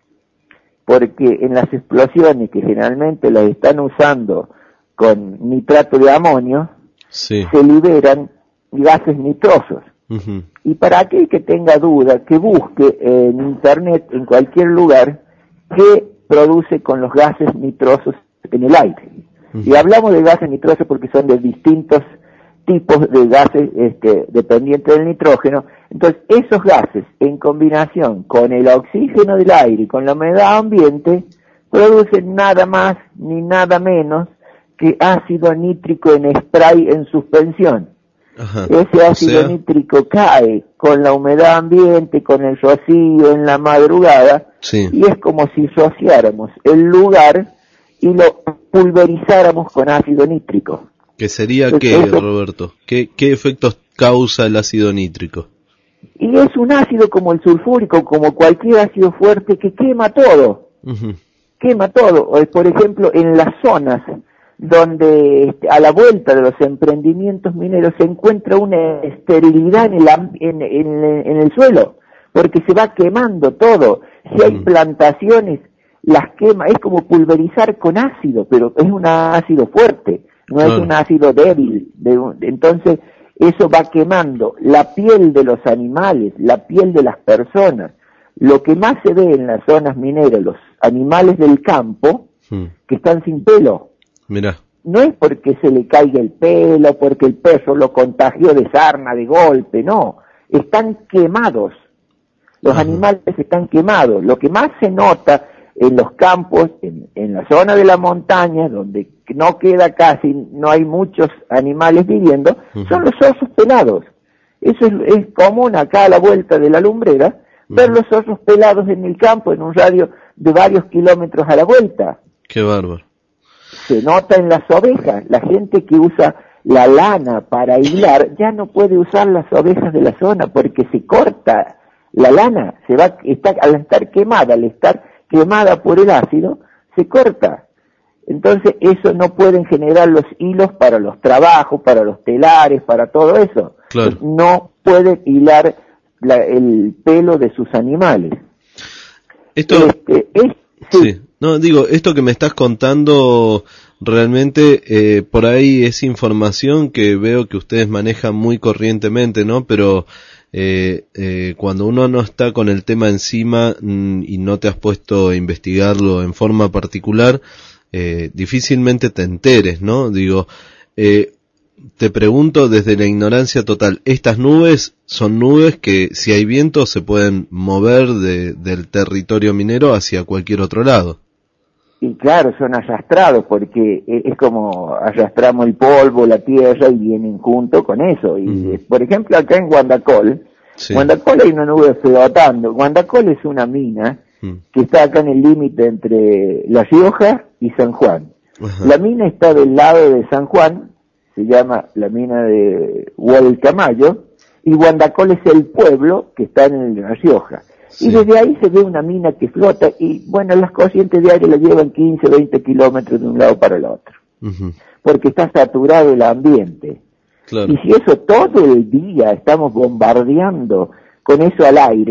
porque en las explosiones que generalmente las están usando con nitrato de amonio, sí. se liberan gases nitrosos. Uh-huh. Y para aquel que tenga duda, que busque en internet, en cualquier lugar, qué produce con los gases nitrosos en el aire. Uh-huh. Y hablamos de gases nitrosos porque son de distintos tipos de gases este, dependientes del nitrógeno. Entonces, esos gases, en combinación con el oxígeno del aire y con la humedad ambiente, producen nada más ni nada menos que ácido nítrico en spray en suspensión. Ajá. Ese ácido O sea... nítrico cae con la humedad ambiente, con el rocío en la madrugada, sí. y es como si rociáramos el lugar y lo pulverizáramos con ácido nítrico. ¿Qué sería Entonces, qué, eso... Roberto? ¿Qué, ¿Qué efectos causa el ácido nítrico? Y es un ácido como el sulfúrico, como cualquier ácido fuerte que quema todo. Uh-huh. Quema todo. Por ejemplo, en las zonas donde este, a la vuelta de los emprendimientos mineros se encuentra una esterilidad en el, en, en, en el suelo, porque se va quemando todo. Si hay uh-huh. plantaciones, las quema, es como pulverizar con ácido, pero es un ácido fuerte, no claro. es un ácido débil. De un, entonces, eso va quemando la piel de los animales, la piel de las personas. Lo que más se ve en las zonas mineras, los animales del campo, uh-huh. que están sin pelo. Mirá. No es porque se le caiga el pelo, porque el perro lo contagió de sarna, de golpe, no. Están quemados. Los uh-huh. animales están quemados. Lo que más se nota en los campos, en, en la zona de la montaña, donde no queda casi, no hay muchos animales viviendo, uh-huh. son los osos pelados. Eso es, es común acá a la vuelta de la lumbrera, uh-huh. ver los osos pelados en el campo en un radio de varios kilómetros a la vuelta. Qué bárbaro. Se nota en las ovejas. La gente que usa la lana para hilar ya no puede usar las ovejas de la zona porque se corta la lana, se va, está, al estar quemada, al estar quemada por el ácido, se corta. Entonces eso no pueden generar los hilos para los trabajos, para los telares, para todo eso. Claro. No pueden hilar la, el pelo de sus animales. Esto este, es, sí. sí. No, digo, esto que me estás contando realmente eh, por ahí es información que veo que ustedes manejan muy corrientemente, ¿no? Pero eh, eh, cuando uno no está con el tema encima mm, y no te has puesto a investigarlo en forma particular, eh, difícilmente te enteres, ¿no? Digo, eh, te pregunto desde la ignorancia total, estas nubes son nubes que si hay viento se pueden mover de, del territorio minero hacia cualquier otro lado. Y claro, son arrastrados porque es como arrastramos el polvo, la tierra y vienen junto con eso. Y uh-huh. por ejemplo acá en Guandacol, sí. Guandacol hay una nube flotando. Guandacol es una mina uh-huh. que está acá en el límite entre La Rioja y San Juan. Uh-huh. La mina está del lado de San Juan, se llama la mina de Hualcamayo, y Guandacol es el pueblo que está en La Rioja. Sí. Y desde ahí se ve una mina que flota y, bueno, las corrientes de aire la llevan quince, veinte kilómetros de un lado para el otro. Uh-huh. Porque está saturado el ambiente. Claro. Y si eso todo el día estamos bombardeando con eso al aire,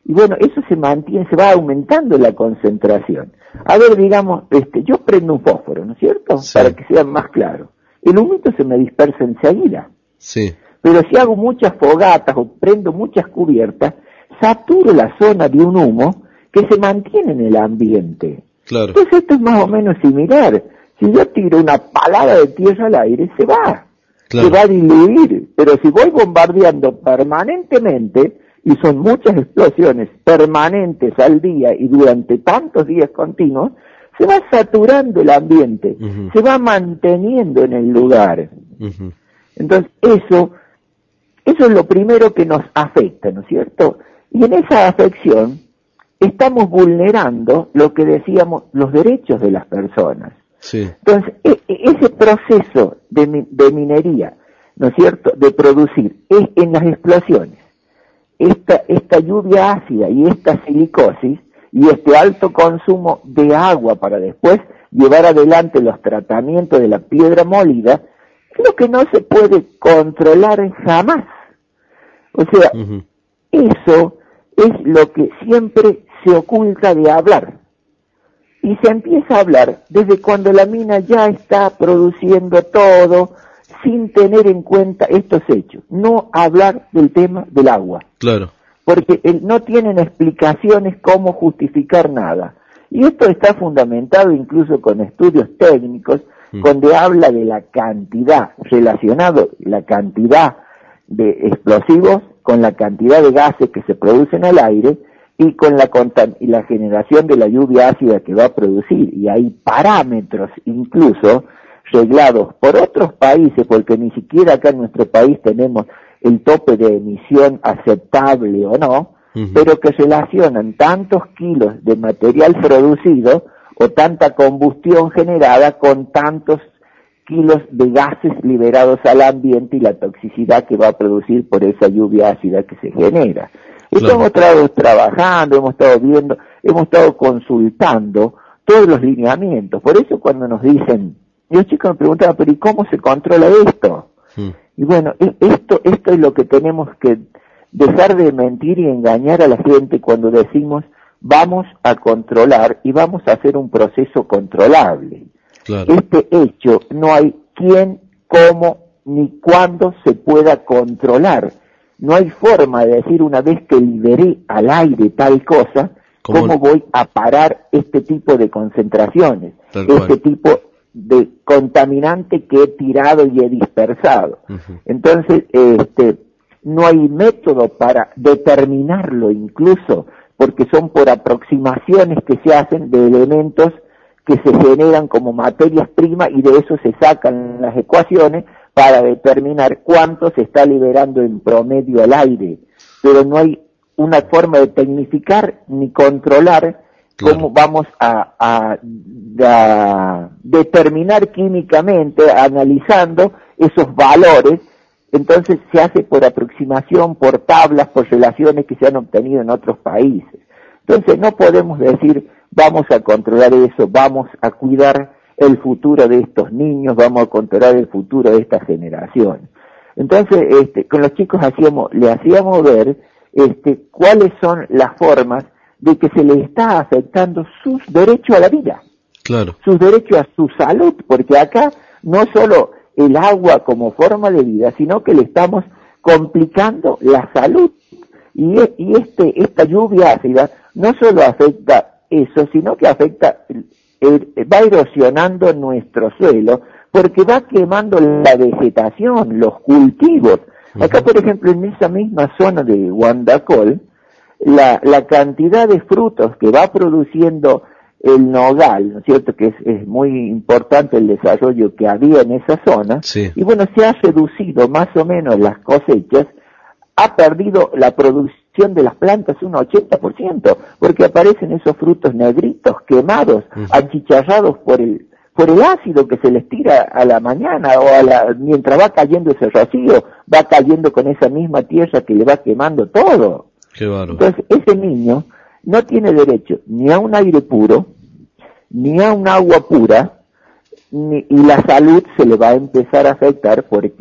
Y bueno, eso se mantiene, se va aumentando la concentración. A ver, digamos, este, yo prendo un fósforo, ¿no es cierto? Sí. Para que sea más claro. El humito se me dispersa enseguida. Sí. Pero si hago muchas fogatas o prendo muchas cubiertas, saturo la zona de un humo que se mantiene en el ambiente. Claro. Entonces esto es más o menos similar. Si yo tiro una palada de tierra al aire, se va. Claro. Se va a diluir. Pero si voy bombardeando permanentemente, y son muchas explosiones permanentes al día y durante tantos días continuos, se va saturando el ambiente, uh-huh. se va manteniendo en el lugar. Uh-huh. Entonces eso, eso es lo primero que nos afecta, ¿no es cierto? Y en esa afección estamos vulnerando lo que decíamos, los derechos de las personas. Sí. Entonces, e- ese proceso de, mi- de minería, ¿no es cierto?, de producir, es en las explosiones. Esta, esta lluvia ácida y esta silicosis y este alto consumo de agua para después llevar adelante los tratamientos de la piedra molida, es lo que no se puede controlar jamás. O sea, uh-huh. eso es lo que siempre se oculta de hablar. Y se empieza a hablar desde cuando la mina ya está produciendo todo, sin tener en cuenta estos hechos. No hablar del tema del agua. Claro. Porque el, no tienen explicaciones cómo justificar nada. Y esto está fundamentado incluso con estudios técnicos, mm. donde habla de la cantidad, relacionado la cantidad de explosivos con la cantidad de gases que se producen al aire y con la, contam- y la generación de la lluvia ácida que va a producir. Y hay parámetros incluso reglados por otros países, porque ni siquiera acá en nuestro país tenemos el tope de emisión aceptable o no, uh-huh. pero que relacionan tantos kilos de material producido o tanta combustión generada con tantos kilos de gases liberados al ambiente y la toxicidad que va a producir por esa lluvia ácida que se genera. Esto claro. hemos estado trabajando, hemos estado viendo, hemos estado consultando todos los lineamientos. Por eso cuando nos dicen, los chicos me preguntaban, pero ¿y cómo se controla esto? Sí. Y bueno, esto, esto es lo que tenemos que dejar de mentir y engañar a la gente cuando decimos vamos a controlar y vamos a hacer un proceso controlable. Claro. Este hecho no hay quién, cómo, ni cuándo se pueda controlar. No hay forma de decir una vez que liberé al aire tal cosa, ¿cómo, cómo voy a parar este tipo de concentraciones, tal este cual. tipo de contaminante que he tirado y he dispersado. Uh-huh. Entonces, este, no hay método para determinarlo incluso, porque son por aproximaciones que se hacen de elementos que se generan como materias primas y de eso se sacan las ecuaciones para determinar cuánto se está liberando en promedio al aire. Pero no hay una forma de tecnificar ni controlar Claro. cómo vamos a, a, a determinar químicamente, analizando esos valores. Entonces se hace por aproximación, por tablas, por relaciones que se han obtenido en otros países. Entonces no podemos decir, vamos a controlar eso, vamos a cuidar el futuro de estos niños, vamos a controlar el futuro de esta generación. Entonces, este, con los chicos hacíamos, le hacíamos ver, este, cuáles son las formas de que se les está afectando sus derechos a la vida, claro. sus derechos a su salud, porque acá no solo el agua como forma de vida, sino que le estamos complicando la salud. Y, y este esta lluvia ácida no solo afecta eso, sino que afecta, eh, va erosionando nuestro suelo, porque va quemando la vegetación, los cultivos. Uh-huh. Acá, por ejemplo, en esa misma zona de Guandacol, La, la cantidad de frutos que va produciendo el nogal, ¿no es cierto?, que es, es muy importante el desarrollo que había en esa zona, sí. y bueno, se ha reducido más o menos las cosechas, ha perdido la producción de las plantas un ochenta por ciento, porque aparecen esos frutos negritos, quemados, uh-huh. achicharrados por el por el ácido que se les tira a la mañana, o a la, mientras va cayendo ese rocío, va cayendo con esa misma tierra que le va quemando todo. Qué bárbaro. Entonces, ese niño no tiene derecho ni a un aire puro, ni a un agua pura, ni, y la salud se le va a empezar a afectar porque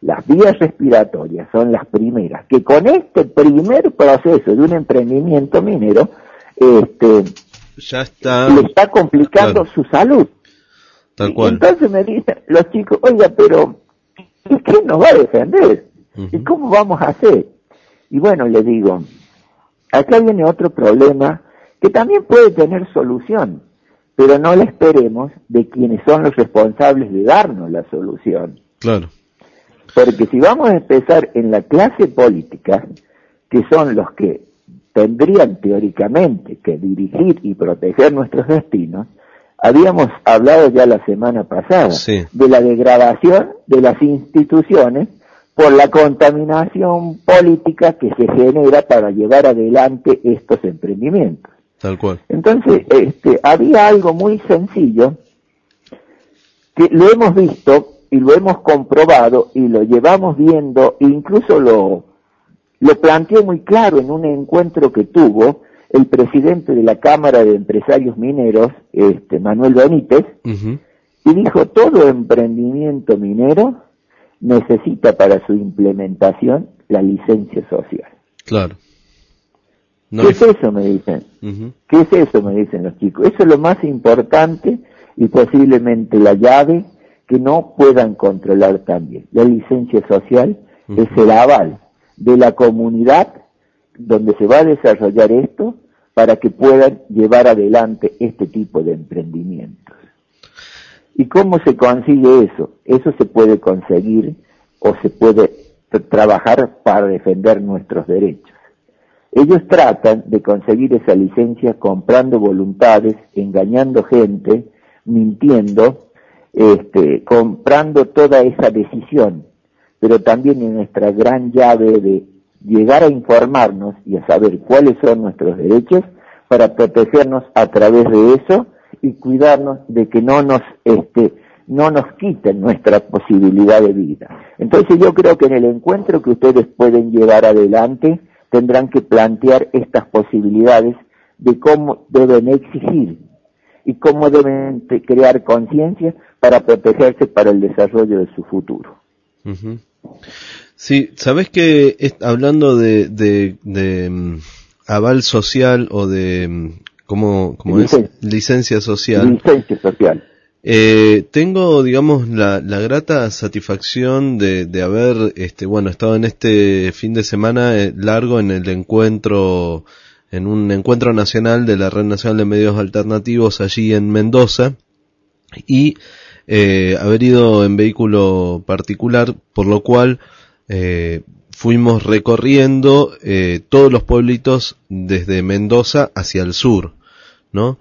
las vías respiratorias son las primeras, que con este primer proceso de un emprendimiento minero, este, ya está, le está complicando claro, su salud. Tal cual. Entonces me dicen los chicos, oiga, pero ¿quién nos va a defender? Uh-huh. ¿Y cómo vamos a hacer? Y bueno, le digo, acá viene otro problema que también puede tener solución, pero no la esperemos de quienes son los responsables de darnos la solución. Claro. Porque si vamos a empezar en la clase política, que son los que tendrían teóricamente que dirigir y proteger nuestros destinos, habíamos hablado ya la semana pasada, sí, de la degradación de las instituciones por la contaminación política que se genera para llevar adelante estos emprendimientos. Tal cual. Entonces, este, había algo muy sencillo que lo hemos visto y lo hemos comprobado y lo llevamos viendo, e incluso lo, lo planteó muy claro en un encuentro que tuvo el presidente de la Cámara de Empresarios Mineros, este, Manuel Benítez, uh-huh, y dijo, todo emprendimiento minero necesita para su implementación la licencia social. Claro. No ¿Qué hay... es eso? Me dicen. Uh-huh. ¿Qué es eso? Me dicen los chicos. Eso es lo más importante y posiblemente la llave que no puedan controlar también. La licencia social uh-huh. es el aval de la comunidad donde se va a desarrollar esto para que puedan llevar adelante este tipo de emprendimientos. ¿Y cómo se consigue eso? Eso se puede conseguir o se puede t- trabajar para defender nuestros derechos. Ellos tratan de conseguir esa licencia comprando voluntades, engañando gente, mintiendo, este, comprando toda esa decisión, pero también en nuestra gran llave de llegar a informarnos y a saber cuáles son nuestros derechos para protegernos a través de eso y cuidarnos de que no nos este no nos quiten nuestra posibilidad de vida. Entonces yo creo que en el encuentro que ustedes pueden llevar adelante tendrán que plantear estas posibilidades de cómo deben exigir y cómo deben crear conciencia para protegerse para el desarrollo de su futuro. Uh-huh. Sí, sabes que es, hablando de, de, de um, aval social o de um, ¿cómo, cómo licencia. es? Licencia social. Licencia social. Eh, tengo, digamos, la, la grata satisfacción de, de haber, este, bueno, estado en este fin de semana eh, largo en el encuentro, en un encuentro nacional de la Red Nacional de Medios Alternativos allí en Mendoza y eh, haber ido en vehículo particular, por lo cual eh, fuimos recorriendo eh, todos los pueblitos desde Mendoza hacia el sur, ¿no?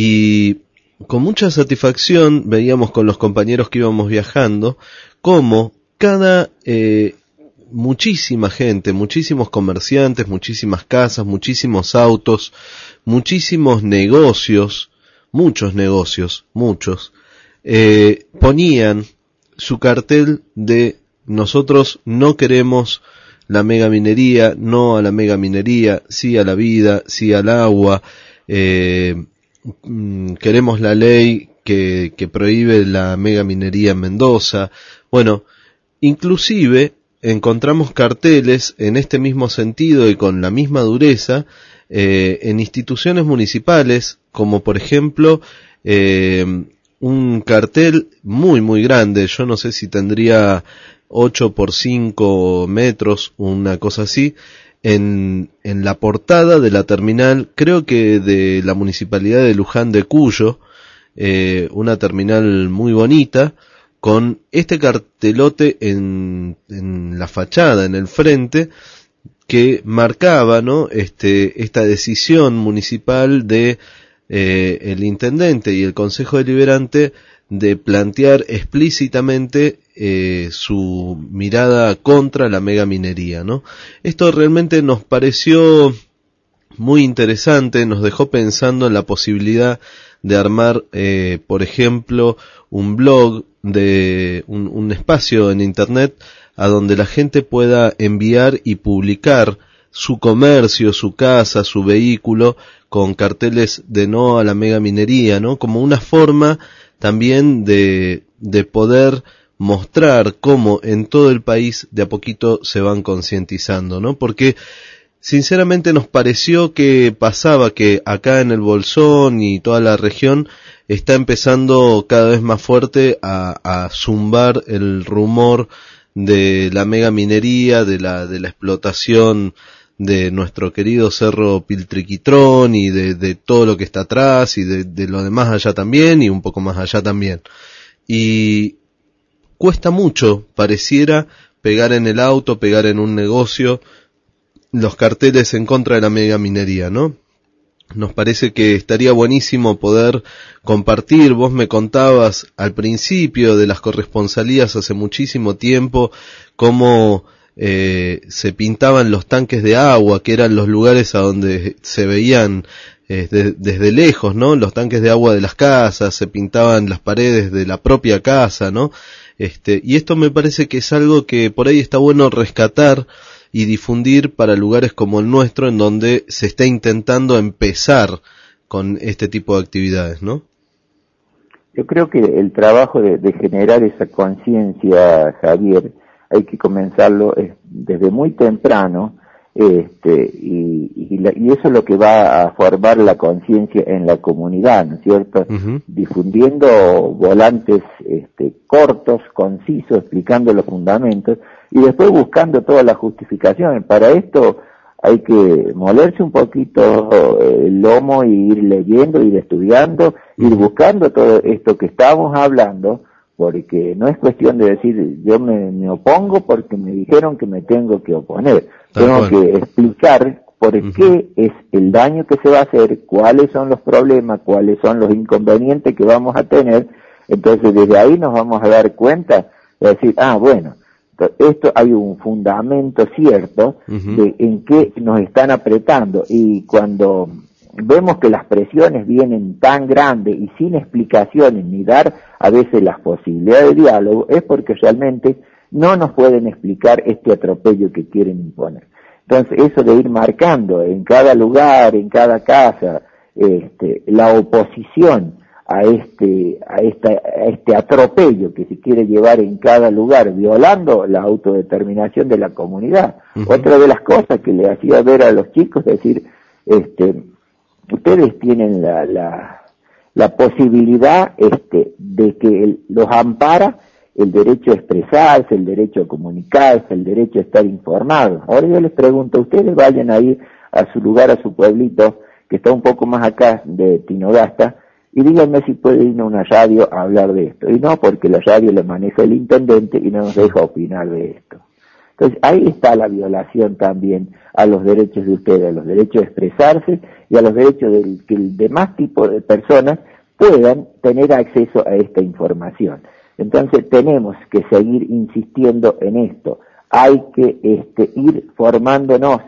Y con mucha satisfacción veíamos con los compañeros que íbamos viajando cómo cada eh, muchísima gente, muchísimos comerciantes, muchísimas casas, muchísimos autos, muchísimos negocios, muchos negocios, muchos, eh, ponían su cartel de nosotros no queremos la megaminería, no a la megaminería, sí a la vida, sí al agua, eh, queremos la ley que, que prohíbe la megaminería en Mendoza. Bueno, inclusive encontramos carteles en este mismo sentido y con la misma dureza eh, en instituciones municipales, como por ejemplo eh, un cartel muy muy grande, yo no sé si tendría ocho por cinco metros, una cosa así, en, en la portada de la terminal, creo que de la municipalidad de Luján de Cuyo, eh, una terminal muy bonita, con este cartelote en, en la fachada, en el frente, que marcaba, ¿no?, este, esta decisión municipal de eh, el intendente y el consejo deliberante de plantear explícitamente eh, su mirada contra la megaminería, ¿no? Esto realmente nos pareció muy interesante, nos dejó pensando en la posibilidad de armar, eh, por ejemplo, un blog, de un, un espacio en internet a donde la gente pueda enviar y publicar su comercio, su casa, su vehículo con carteles de no a la megaminería, ¿no? Como una forma también de, de poder mostrar cómo en todo el país de a poquito se van concientizando, ¿no? Porque sinceramente nos pareció que pasaba que acá en el Bolsón y toda la región está empezando cada vez más fuerte a, a zumbar el rumor de la megaminería, de la, de la explotación de nuestro querido Cerro Piltriquitrón y de, de todo lo que está atrás y de, de lo demás allá también y un poco más allá también. Y cuesta mucho, pareciera, pegar en el auto, pegar en un negocio los carteles en contra de la megaminería, ¿no? Nos parece que estaría buenísimo poder compartir. Vos me contabas al principio de las corresponsalías hace muchísimo tiempo cómo eh, se pintaban los tanques de agua, que eran los lugares a donde se veían eh, de, desde lejos, ¿no? Los tanques de agua de las casas, se pintaban las paredes de la propia casa, ¿no? Este, y esto me parece que es algo que por ahí está bueno rescatar y difundir para lugares como el nuestro, en donde se está intentando empezar con este tipo de actividades, ¿no? Yo creo que el trabajo de, de generar esa conciencia, Javier, hay que comenzarlo eh, desde muy temprano, este, y, y, la, y eso es lo que va a formar la conciencia en la comunidad, ¿no es cierto? Uh-huh. Difundiendo volantes este, cortos, concisos, explicando los fundamentos, y después buscando todas las justificaciones. Para esto hay que molerse un poquito el lomo y ir leyendo, ir estudiando, ir buscando todo esto que estamos hablando, porque no es cuestión de decir yo me, me opongo porque me dijeron que me tengo que oponer. Tengo que explicar por uh-huh. qué es el daño que se va a hacer, cuáles son los problemas, cuáles son los inconvenientes que vamos a tener. Entonces desde ahí nos vamos a dar cuenta de decir, ah, bueno, esto hay un fundamento cierto uh-huh. de en qué nos están apretando, y cuando vemos que las presiones vienen tan grandes y sin explicaciones ni dar a veces las posibilidades de diálogo, es porque realmente no nos pueden explicar este atropello que quieren imponer. Entonces eso de ir marcando en cada lugar, en cada casa, este, la oposición a este, a esta, a este atropello que se quiere llevar en cada lugar, violando la autodeterminación de la comunidad. Uh-huh. Otra de las cosas que le hacía ver a los chicos, es decir, este, ustedes tienen la, la, la posibilidad, este, de que el, los ampara el derecho a expresarse, el derecho a comunicarse, el derecho a estar informados. Ahora yo les pregunto, ustedes vayan a ir a su lugar, a su pueblito, que está un poco más acá de Tinogasta, y díganme si puede ir a una radio a hablar de esto. Y no, porque la radio la maneja el intendente y no nos deja opinar de esto. Entonces ahí está la violación también a los derechos de ustedes, a los derechos de expresarse y a los derechos de que el demás tipo de personas puedan tener acceso a esta información. Entonces tenemos que seguir insistiendo en esto. Hay que este, ir formándonos,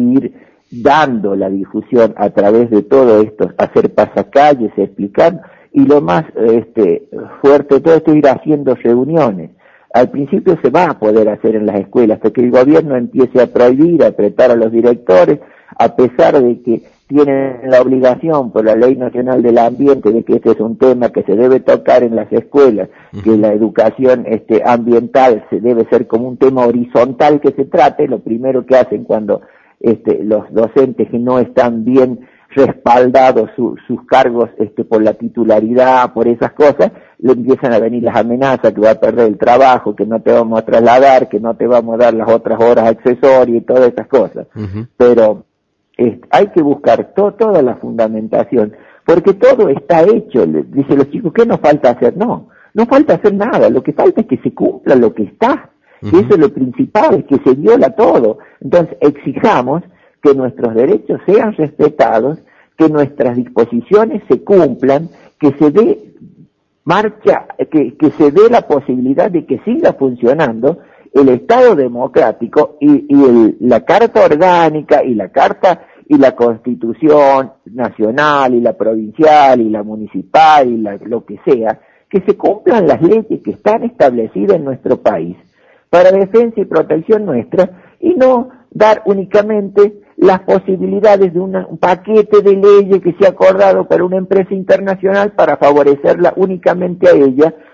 ir dando la difusión a través de todo esto, hacer pasacalles, explicar, y lo más este, fuerte de todo esto es ir haciendo reuniones. Al principio se va a poder hacer en las escuelas, hasta que el gobierno empiece a prohibir, a apretar a los directores, a pesar de que tienen la obligación por la Ley Nacional del Ambiente de que este es un tema que se debe tocar en las escuelas, uh-huh. que la educación este, ambiental se debe ser como un tema horizontal que se trate. Lo primero que hacen cuando este, los docentes que no están bien respaldados su, sus cargos este, por la titularidad, por esas cosas, le empiezan a venir las amenazas que va a perder el trabajo, que no te vamos a trasladar, que no te vamos a dar las otras horas accesorias y todas esas cosas. Uh-huh. Pero eh, hay que buscar to, toda la fundamentación, porque todo está hecho. Le, dicen los chicos, ¿qué nos falta hacer? No, no falta hacer nada, lo que falta es que se cumpla lo que está. Uh-huh. Eso es lo principal, es que se viola todo. Entonces exijamos que nuestros derechos sean respetados, que nuestras disposiciones se cumplan, que se dé marcha, que, que se dé la posibilidad de que siga funcionando el Estado democrático y, y el, la Carta Orgánica y la Carta y la Constitución nacional y la provincial y la municipal y la, lo que sea, que se cumplan las leyes que están establecidas en nuestro país para defensa y protección nuestra, y no dar únicamente las posibilidades de una, un paquete de leyes que se ha acordado para una empresa internacional para favorecerla únicamente a ella,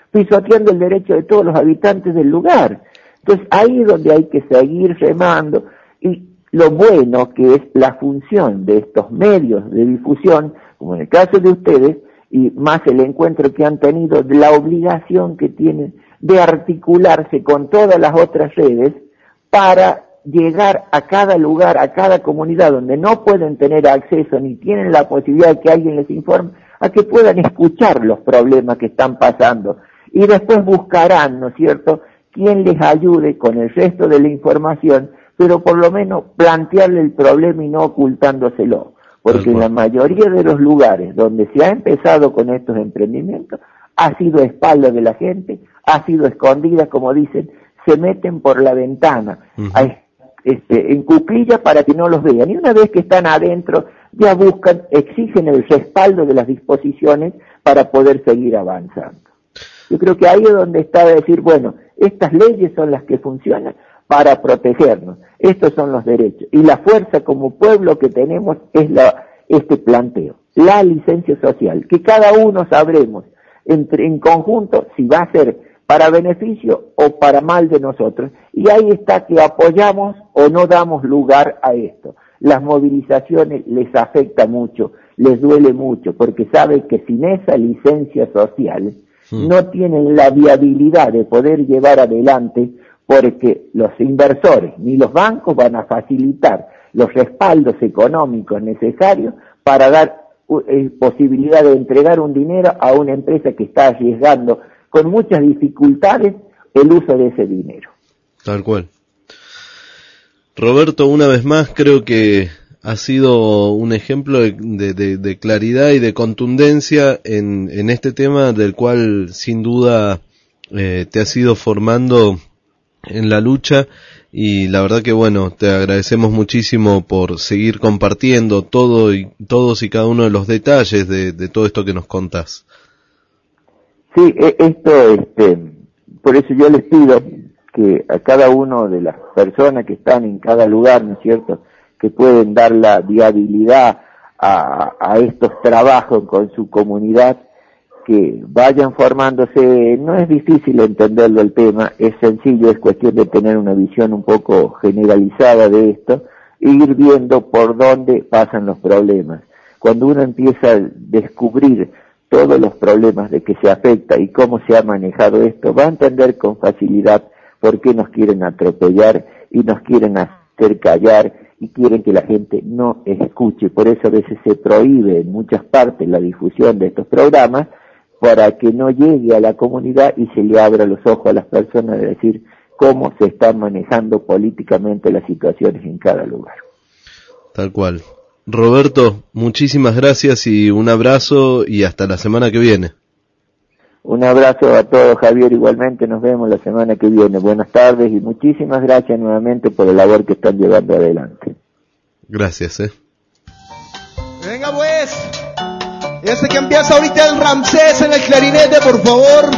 pisoteando el derecho de todos los habitantes del lugar. Entonces ahí es donde hay que seguir remando, y lo bueno que es la función de estos medios de difusión, como en el caso de ustedes, y más el encuentro que han tenido, de la obligación que tienen de articularse con todas las otras redes para llegar a cada lugar, a cada comunidad donde no pueden tener acceso ni tienen la posibilidad de que alguien les informe, a que puedan escuchar los problemas que están pasando, y después buscarán, ¿no es cierto?, quien les ayude con el resto de la información, pero por lo menos plantearle el problema y no ocultándoselo, porque en la mayoría de los lugares donde se ha empezado con estos emprendimientos, ha sido a espaldas de la gente, ha sido escondida, como dicen, se meten por la ventana, uh-huh. a, este, en cuclillas para que no los vean, y una vez que están adentro, ya buscan, exigen el respaldo de las disposiciones para poder seguir avanzando. Yo creo que ahí es donde está de decir, bueno, estas leyes son las que funcionan para protegernos, estos son los derechos, y la fuerza como pueblo que tenemos es la, este planteo, la licencia social, que cada uno sabremos entre, en conjunto si va a ser para beneficio o para mal de nosotros, y ahí está que apoyamos o no damos lugar a esto. Las movilizaciones les afecta mucho, les duele mucho, porque saben que sin esa licencia social mm. no tienen la viabilidad de poder llevar adelante, porque los inversores ni los bancos van a facilitar los respaldos económicos necesarios para dar eh, posibilidad de entregar un dinero a una empresa que está arriesgando con muchas dificultades el uso de ese dinero. Tal cual. Roberto, una vez más creo que ha sido un ejemplo de, de, de claridad y de contundencia en, en este tema del cual sin duda eh, te has ido formando en la lucha, y la verdad que bueno, te agradecemos muchísimo por seguir compartiendo todo y todos y cada uno de los detalles de, de todo esto que nos contás. Sí, esto, este, por eso yo les pido que a cada uno de las personas que están en cada lugar, ¿no es cierto?, que pueden dar la viabilidad a, a estos trabajos con su comunidad, que vayan formándose. No es difícil entenderlo el tema, es sencillo, es cuestión de tener una visión un poco generalizada de esto e ir viendo por dónde pasan los problemas. Cuando uno empieza a descubrir todos los problemas de que se afecta y cómo se ha manejado esto, va a entender con facilidad por qué nos quieren atropellar y nos quieren hacer callar y quieren que la gente no escuche. Por eso a veces se prohíbe en muchas partes la difusión de estos programas, para que no llegue a la comunidad y se le abra los ojos a las personas de decir cómo se están manejando políticamente las situaciones en cada lugar. Tal cual. Roberto, muchísimas gracias y un abrazo, y hasta la semana que viene. Un abrazo a todos, Javier, igualmente nos vemos la semana que viene. Buenas tardes y muchísimas gracias nuevamente por la labor que están llevando adelante. Gracias, eh. Venga pues. Ese que empieza ahorita el Ramsés en el clarinete, por favor.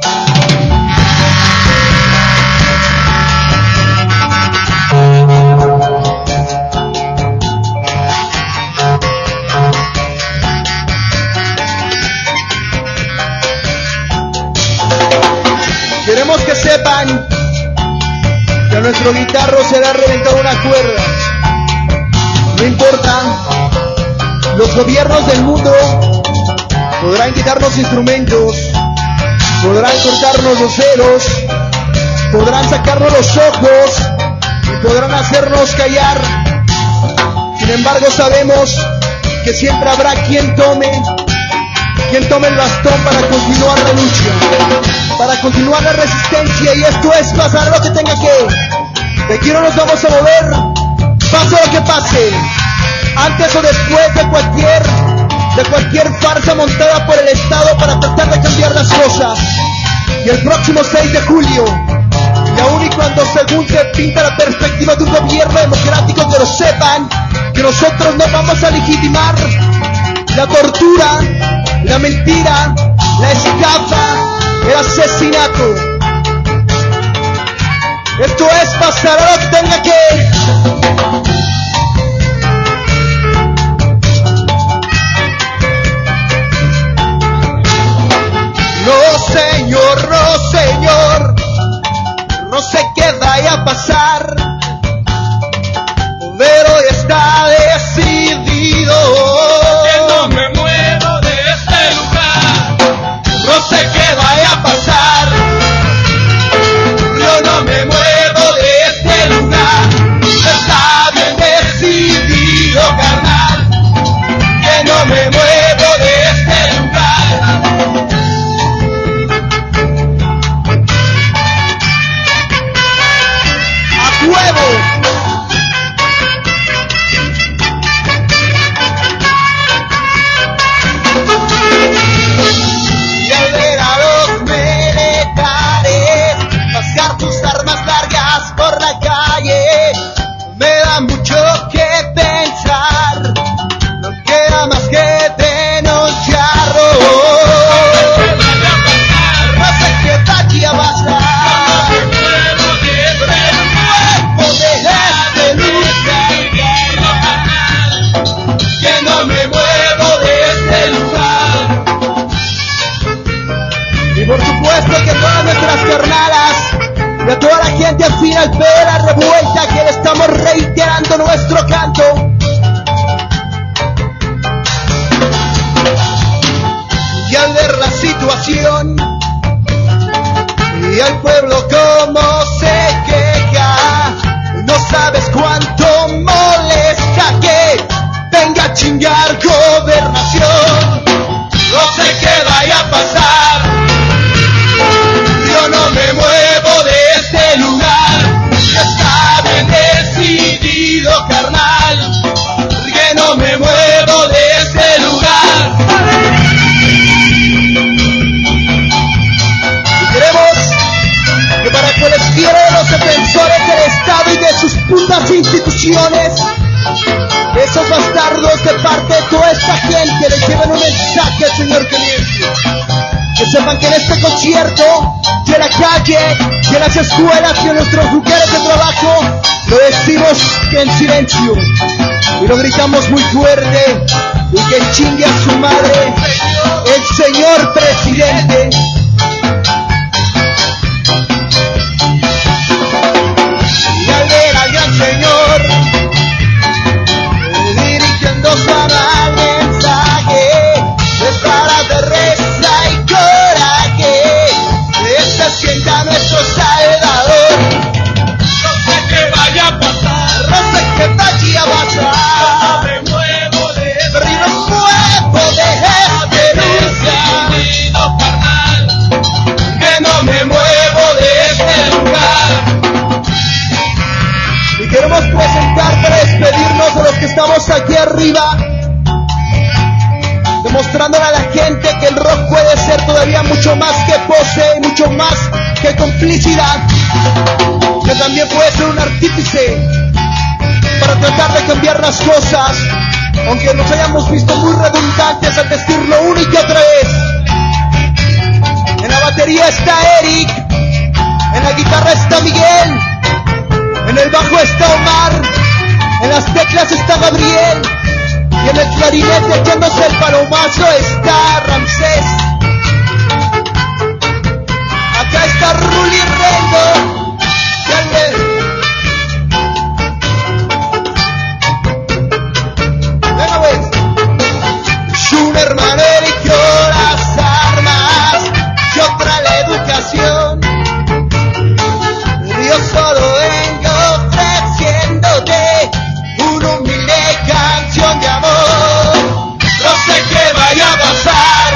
Queremos que sepan que a nuestro guitarro se le ha reventado una cuerda. No importa, los gobiernos del mundo podrán quitarnos instrumentos, podrán cortarnos los dedos, podrán sacarnos los ojos y podrán hacernos callar. Sin embargo, sabemos que siempre habrá quien tome, quien tome el bastón para continuar la lucha, para continuar la resistencia, y esto es pasar lo que tenga que. De aquí no nos vamos a mover, pase lo que pase, antes o después de cualquier de cualquier farsa montada por el Estado para tratar de cambiar las cosas. Y el próximo seis de julio, y aún y cuando según se pinta la perspectiva de un gobierno democrático, que lo sepan, que nosotros no vamos a legitimar la tortura, la mentira, la estafa, el asesinato. Esto es pasar a lo que tenga que. No, señor. vaya a pasar, pero ya está decidido. Que no me muevo de este lugar, no sé qué vaya a pasar, yo no me muevo de este lugar. Está bien decidido, carnal, que no me muevo de este lugar. ¡A huevo! Y al ver a los militares pasear tus armas largas por la calle, me da mucho que pensar, no queda más que denunciarlo. No sé qué vaya a pasar, cuerpo de este lugar, que no me muevo de este lugar. Y por supuesto que todas nuestras carnalas y a toda la gente afín al pedo de la revuelta, que le estamos reiterando nuestro canto. Y al ver la situación y al pueblo como se queja, no sabes cuánto molesta que venga a chingar gobernación. No sé qué vaya a pasar, yo no me muevo de este lugar. Ya está bien decidido, carnal, que no me muevo de este lugar. Y queremos que para que les quiera de los defensores del Estado y de sus putas instituciones, esos bastardos de parte de toda esta gente les lleven un mensaje al señor Clemente. Que sepan que en este concierto, de la calle, de las escuelas y en nuestros lugares de trabajo, lo decimos en silencio y lo gritamos muy fuerte, y que chingue a su madre el señor presidente. Y al ver al gran señor dirigiendo su amal mensaje, de palabras de reza y coraje, que se sienta nuestro salvador. No sé qué vaya a pasar, no sé qué vaya a pasar, no me muevo de este lugar, no me muevo de este lugar, que no me muevo de este lugar. Y queremos presentar para despedirnos de los que estamos aquí arriba, demostrándole a la gente que el rock puede ser todavía mucho más que pose, mucho más que complicidad, que también puede ser un artífice para tratar de cambiar las cosas, aunque nos hayamos visto muy redundantes al decirlo una y otra vez. En la batería está Eric, en la guitarra está Miguel, en el bajo está Omar, en las teclas está Gabriel, y en el clarinete echándose el palomazo está Ramsés. Acá está Ruli Rengo, venga pues, un hermano eligió las armas y otra la educación. Yo solo vengo ofreciéndote una humilde canción de amor. No sé qué vaya a pasar,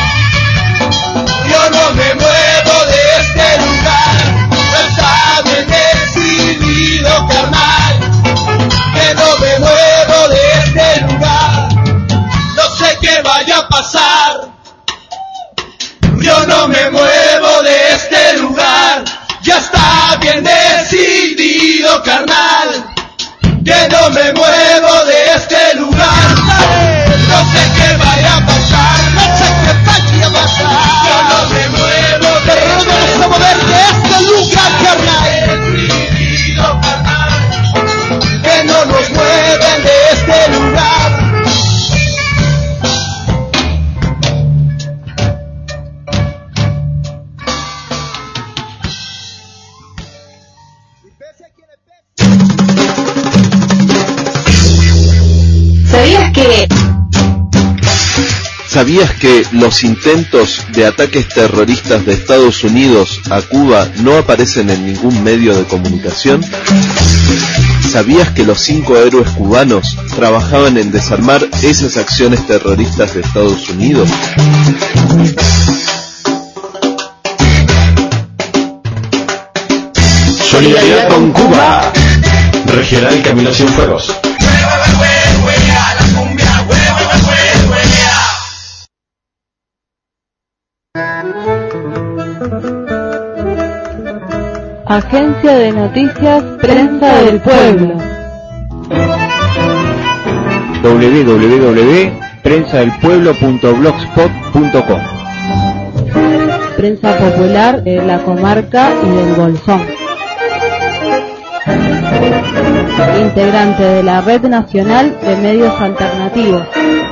yo no me muevo de este lugar. Está bien decidido, carnal, que no me muevo de este lugar. No sé qué vaya a pasar, yo no me muevo de este lugar. Ya está bien decidido, carnal, que no me muevo de este lugar. No sé qué vaya a pasar, no sé qué vaya a pasar, yo no me muevo de este lugar. Pero no vamos a mover de este lugar, carnal, decidido, carnal, que no nos mueven de este lugar. ¿Sabías que... ¿Sabías que los intentos de ataques terroristas de Estados Unidos a Cuba no aparecen en ningún medio de comunicación? ¿Sabías que los cinco héroes cubanos trabajaban en desarmar esas acciones terroristas de Estados Unidos? Solidaridad con Cuba. Regional Camilo Cienfuegos. Agencia de Noticias Prensa del Pueblo. doble u doble u doble u punto prensa del pueblo punto blogspot punto com. Prensa popular de la comarca y del Bolsón. Integrante de la Red Nacional de Medios Alternativos.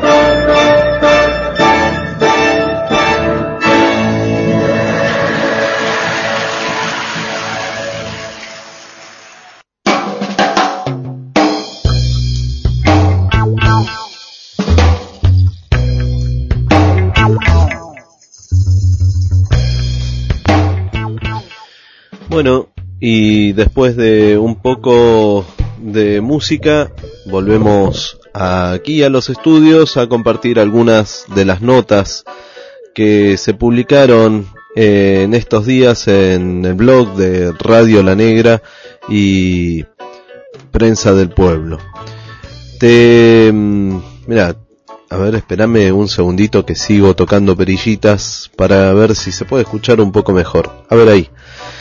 Bueno, y después de un poco de música, volvemos aquí a los estudios a compartir algunas de las notas que se publicaron eh, en estos días en el blog de Radio La Negra y Prensa del Pueblo. Te... Mira, a ver, espérame un segundito que sigo tocando perillitas para ver si se puede escuchar un poco mejor. A ver ahí.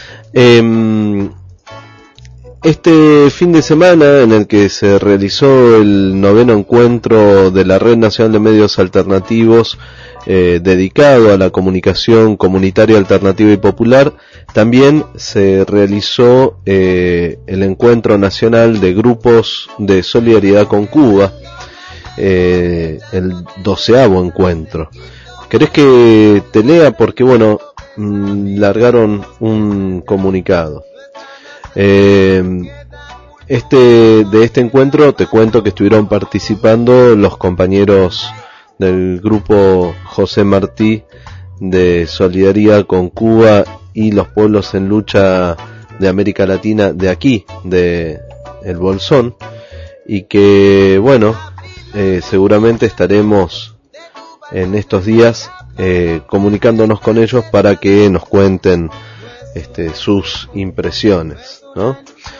Eh, este fin de semana en el que se realizó el noveno encuentro de la Red Nacional de Medios Alternativos eh, dedicado a la comunicación comunitaria alternativa y popular, también se realizó eh, el encuentro nacional de grupos de solidaridad con Cuba, eh, el doceavo encuentro. ¿Querés que te lea? Porque bueno, largaron un comunicado. Eh, este de este encuentro te cuento que estuvieron participando los compañeros del grupo José Martí de Solidaridad con Cuba y los pueblos en lucha de América Latina de aquí, de El Bolsón, y que bueno, eh, seguramente estaremos en estos días Eh, comunicándonos con ellos para que nos cuenten este, sus impresiones, ¿no?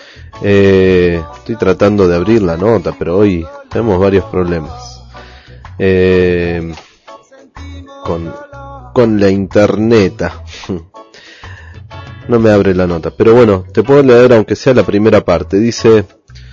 Eh, estoy tratando de abrir la nota, pero hoy tenemos varios problemas eh, con, con la internet. No me abre la nota, pero bueno, te puedo leer aunque sea la primera parte. Dice...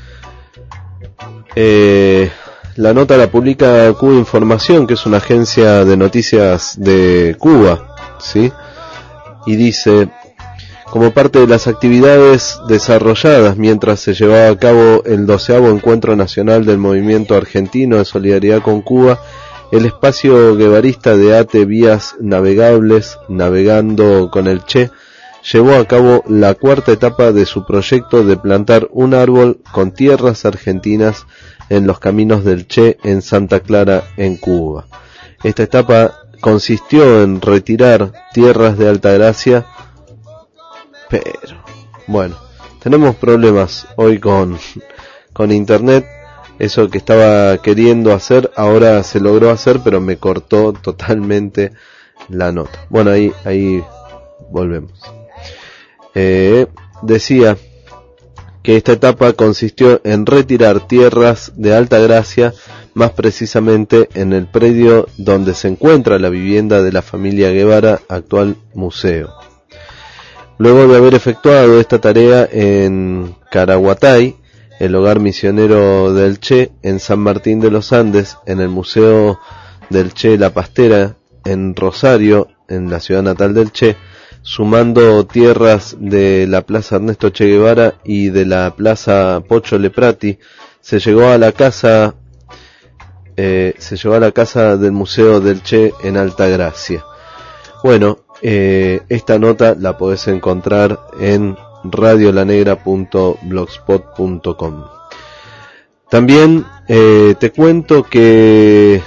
Eh, La nota la publica Cuba Información, que es una agencia de noticias de Cuba, ¿sí? Y dice, como parte de las actividades desarrolladas mientras se llevaba a cabo el doceavo Encuentro Nacional del Movimiento Argentino de Solidaridad con Cuba, el espacio guevarista de A T E Vías Navegables, Navegando con el Che, llevó a cabo la cuarta etapa de su proyecto de plantar un árbol con tierras argentinas en los caminos del Che en Santa Clara, en Cuba. Esta etapa consistió en retirar tierras de Altagracia, pero bueno, tenemos problemas hoy con, con internet. Eso que estaba queriendo hacer ahora se logró hacer, pero me cortó totalmente la nota. Bueno, ahí, ahí volvemos. Eh, decía que esta etapa consistió en retirar tierras de Altagracia, más precisamente en el predio donde se encuentra la vivienda de la familia Guevara, actual museo. Luego de haber efectuado esta tarea en Caraguatay, el hogar misionero del Che, en San Martín de los Andes, en el Museo del Che La Pastera, en Rosario, en la ciudad natal del Che, sumando tierras de la Plaza Ernesto Che Guevara y de la Plaza Pocho Leprati, se llegó a la casa eh, se llegó a la casa del Museo del Che en Altagracia. Bueno, eh, esta nota la podés encontrar en radiolanegra punto blogspot punto com. También eh, te cuento que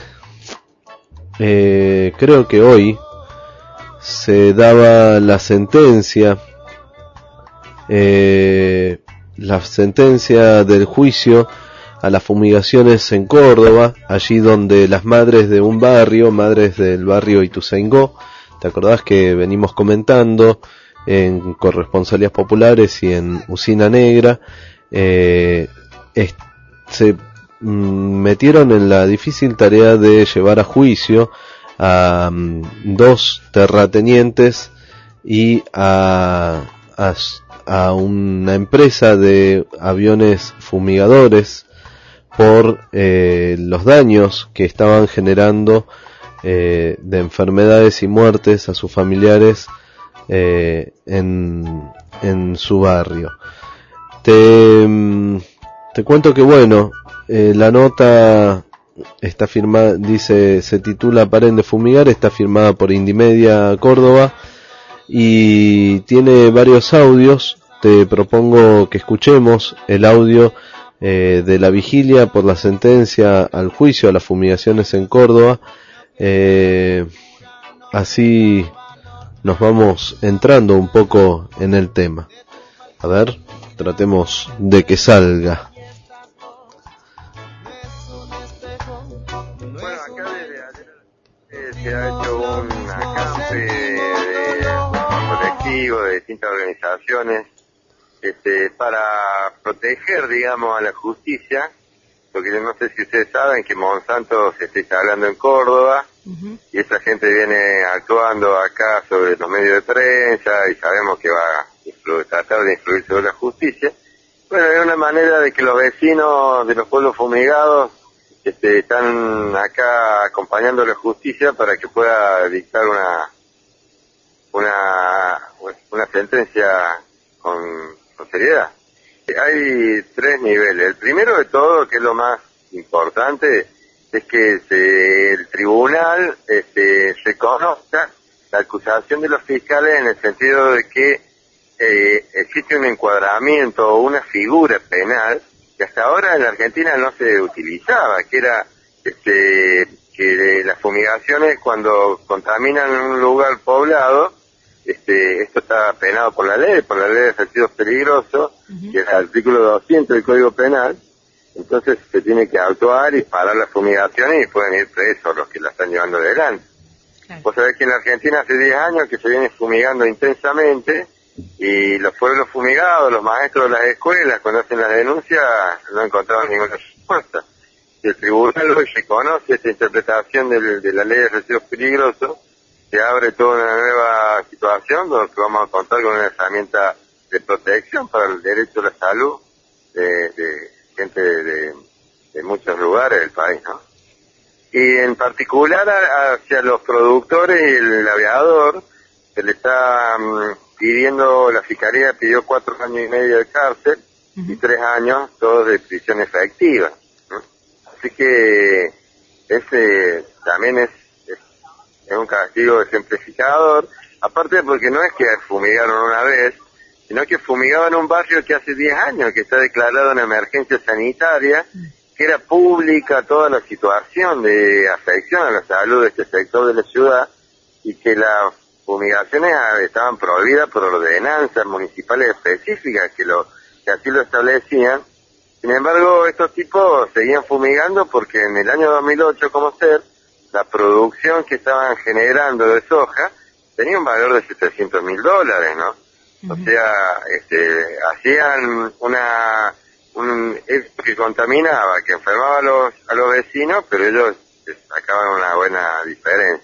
eh, creo que hoy se daba la sentencia eh, la sentencia del juicio a las fumigaciones en Córdoba, allí donde las madres de un barrio, madres del barrio Ituzaingó, ¿te acordás que venimos comentando en Corresponsalías Populares y en Usina Negra? Eh, es, se mm, metieron en la difícil tarea de llevar a juicio a um, dos terratenientes y a, a, a una empresa de aviones fumigadores por eh, los daños que estaban generando eh, de enfermedades y muertes a sus familiares eh, en, en su barrio. Te, te cuento que bueno, eh, la nota está firmada, dice, se titula Paren de fumigar, está firmada por Indimedia Córdoba y tiene varios audios. Te propongo que escuchemos el audio eh, de la vigilia por la sentencia al juicio a las fumigaciones en Córdoba. Eh, así nos vamos entrando un poco en el tema. A ver, tratemos de que salga. Bueno, acá desde ayer eh, se ha hecho un acampe de colectivo de distintas organizaciones este, para proteger, digamos, a la justicia, porque no sé si ustedes saben que Monsanto se está instalando en Córdoba, uh-huh. y esa gente viene actuando acá sobre los medios de prensa y sabemos que va a influir, tratar de influir sobre la justicia. Bueno, es una manera de que los vecinos de los pueblos fumigados este, están acá acompañando a la justicia para que pueda dictar una una una sentencia con, con seriedad. Hay tres niveles. El primero de todo, que es lo más importante, es que se, el tribunal este, reconozca la acusación de los fiscales en el sentido de que eh, existe un encuadramiento o una figura penal que hasta ahora en la Argentina no se utilizaba, que era este, que las fumigaciones cuando contaminan un lugar poblado, este, esto está penado por la ley, por la ley de residuos peligrosos, uh-huh. que es el artículo doscientos del Código Penal. Entonces se tiene que actuar y parar las fumigaciones y pueden ir presos los que la están llevando adelante. Claro. Vos sabés que en la Argentina hace diez años que se viene fumigando intensamente y los pueblos fumigados, los maestros de las escuelas, cuando hacen las denuncias, no encontraron ninguna respuesta. Si el tribunal hoy reconoce esta interpretación de, de la ley de residuos peligrosos, se abre toda una nueva situación donde vamos a contar con una herramienta de protección para el derecho a la salud de, de gente de, de, de muchos lugares del país, ¿no? Y en particular a, hacia los productores y el aviador se le está um, pidiendo, la Fiscalía pidió cuatro años y medio de cárcel uh-huh. y tres años todos de prisión efectiva, ¿no? Así que ese también es es un castigo ejemplificador, aparte porque no es que fumigaron una vez, sino que fumigaban un barrio que hace diez años que está declarado una emergencia sanitaria, que era pública toda la situación de afección a la salud de este sector de la ciudad, y que las fumigaciones estaban prohibidas por ordenanzas municipales específicas que lo que así lo establecían. Sin embargo, estos tipos seguían fumigando porque en el año dos mil ocho, como ser, la producción que estaban generando de soja tenía un valor de setecientos mil dólares, ¿no? Uh-huh. O sea, este, hacían una, un, esto que contaminaba, que enfermaba a los, a los vecinos, pero ellos sacaban una buena diferencia.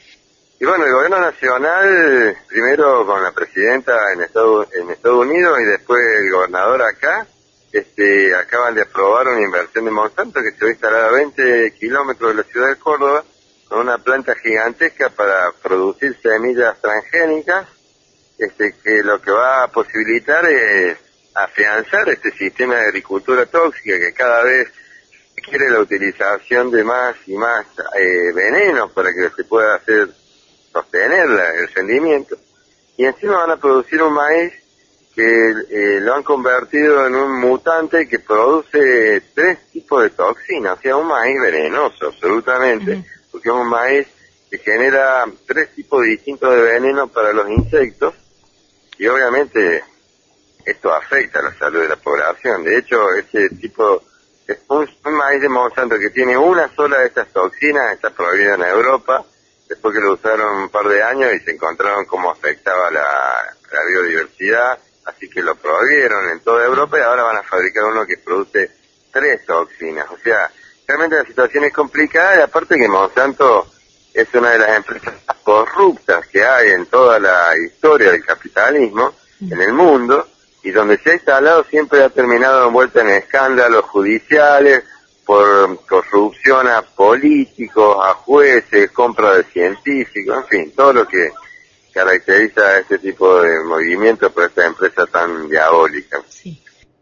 Y bueno, el gobierno nacional, primero con la presidenta en Estados, en Estados Unidos y después el gobernador acá, este, acaban de aprobar una inversión de Monsanto que se va a instalar a veinte kilómetros de la ciudad de Córdoba, con una planta gigantesca para producir semillas transgénicas, este, que lo que va a posibilitar es afianzar este sistema de agricultura tóxica que cada vez requiere la utilización de más y más eh, venenos para que se pueda hacer sostener la, el rendimiento. Y encima van a producir un maíz que eh, lo han convertido en un mutante que produce tres tipos de toxinas, o sea, un maíz venenoso, absolutamente, uh-huh. porque es un maíz que genera tres tipos distintos de veneno para los insectos, y obviamente esto afecta a la salud de la población. De hecho, ese tipo, es un, un maíz de Monsanto que tiene una sola de estas toxinas, está prohibido en Europa, después que lo usaron un par de años y se encontraron cómo afectaba la, la biodiversidad, así que lo prohibieron en toda Europa y ahora van a fabricar uno que produce tres toxinas. O sea, realmente la situación es complicada y aparte que Monsanto es una de las empresas más corruptas que hay en toda la historia del capitalismo en el mundo, y donde se ha instalado siempre ha terminado envuelta en escándalos judiciales por corrupción a políticos, a jueces, compra de científicos, en fin, todo lo que caracteriza a este tipo de movimiento por esta empresa tan diabólica. Sí.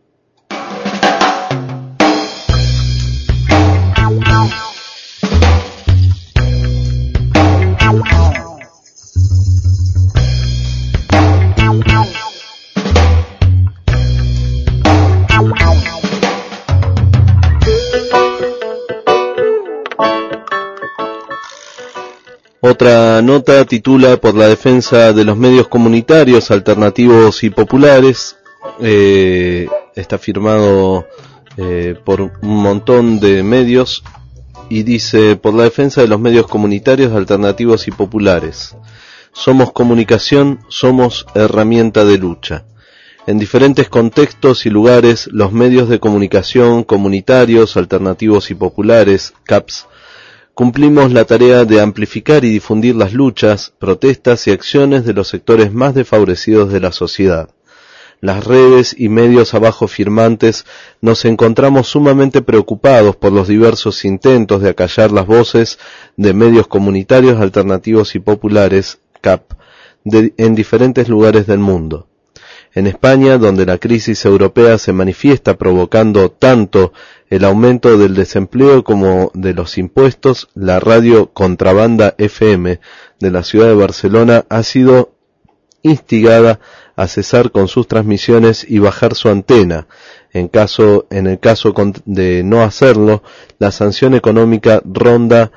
Otra nota titula Por la defensa de los medios comunitarios, alternativos y populares. Eh, está firmado eh, por un montón de medios y dice: por la defensa de los medios comunitarios, alternativos y populares. Somos comunicación, somos herramienta de lucha. En diferentes contextos y lugares, los medios de comunicación comunitarios, alternativos y populares, C A Ps, cumplimos la tarea de amplificar y difundir las luchas, protestas y acciones de los sectores más desfavorecidos de la sociedad. Las redes y medios abajo firmantes nos encontramos sumamente preocupados por los diversos intentos de acallar las voces de medios comunitarios, alternativos y populares, C A P, de, en diferentes lugares del mundo. En España, donde la crisis europea se manifiesta provocando tanto el aumento del desempleo como de los impuestos, la radio Contrabanda F M de la ciudad de Barcelona ha sido instigada a cesar con sus transmisiones y bajar su antena. En caso, en el caso de no hacerlo, la sanción económica ronda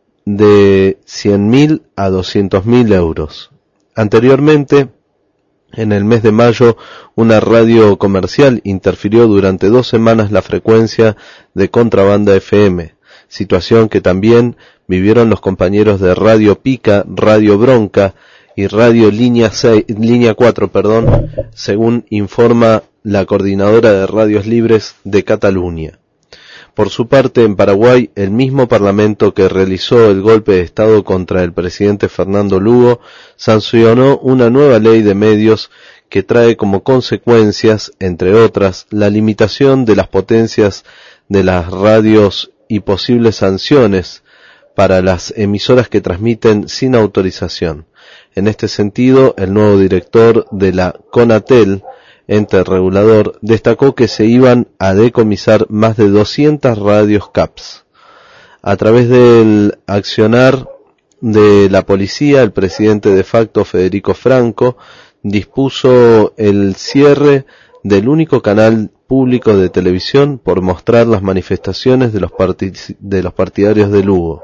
de cien mil a doscientos mil euros. Anteriormente, en el mes de mayo, una radio comercial interfirió durante dos semanas la frecuencia de Contrabanda F M, situación que también vivieron los compañeros de Radio Pica, Radio Bronca y Radio Línea seis, Línea cuatro, perdón, según informa la Coordinadora de Radios Libres de Cataluña. Por su parte, en Paraguay, el mismo parlamento que realizó el golpe de Estado contra el presidente Fernando Lugo sancionó una nueva ley de medios que trae como consecuencias, entre otras, la limitación de las potencias de las radios y posibles sanciones para las emisoras que transmiten sin autorización. En este sentido, el nuevo director de la CONATEL, ente regulador, destacó que se iban a decomisar más de doscientas radios C A Ps. A través del accionar de la policía, el presidente de facto Federico Franco dispuso el cierre del único canal público de televisión por mostrar las manifestaciones de los, partic- de los partidarios de Lugo.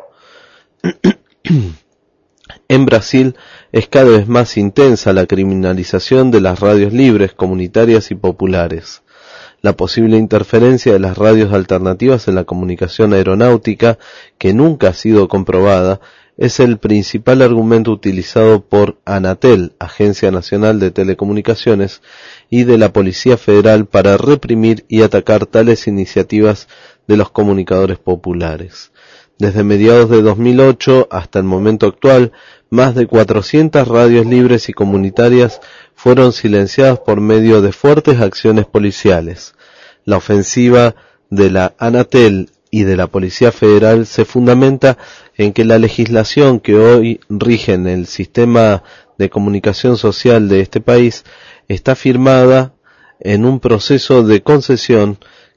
En Brasil es cada vez más intensa la criminalización de las radios libres, comunitarias y populares. La posible interferencia de las radios alternativas en la comunicación aeronáutica, que nunca ha sido comprobada, es el principal argumento utilizado por Anatel, Agencia Nacional de Telecomunicaciones, y de la Policía Federal para reprimir y atacar tales iniciativas de los comunicadores populares. Desde mediados de dos mil ocho hasta el momento actual, más de cuatrocientas radios libres y comunitarias fueron silenciadas por medio de fuertes acciones policiales. La ofensiva de la Anatel y de la Policía Federal se fundamenta en que la legislación que hoy rige en el sistema de comunicación social de este país está firmada en un proceso de concesión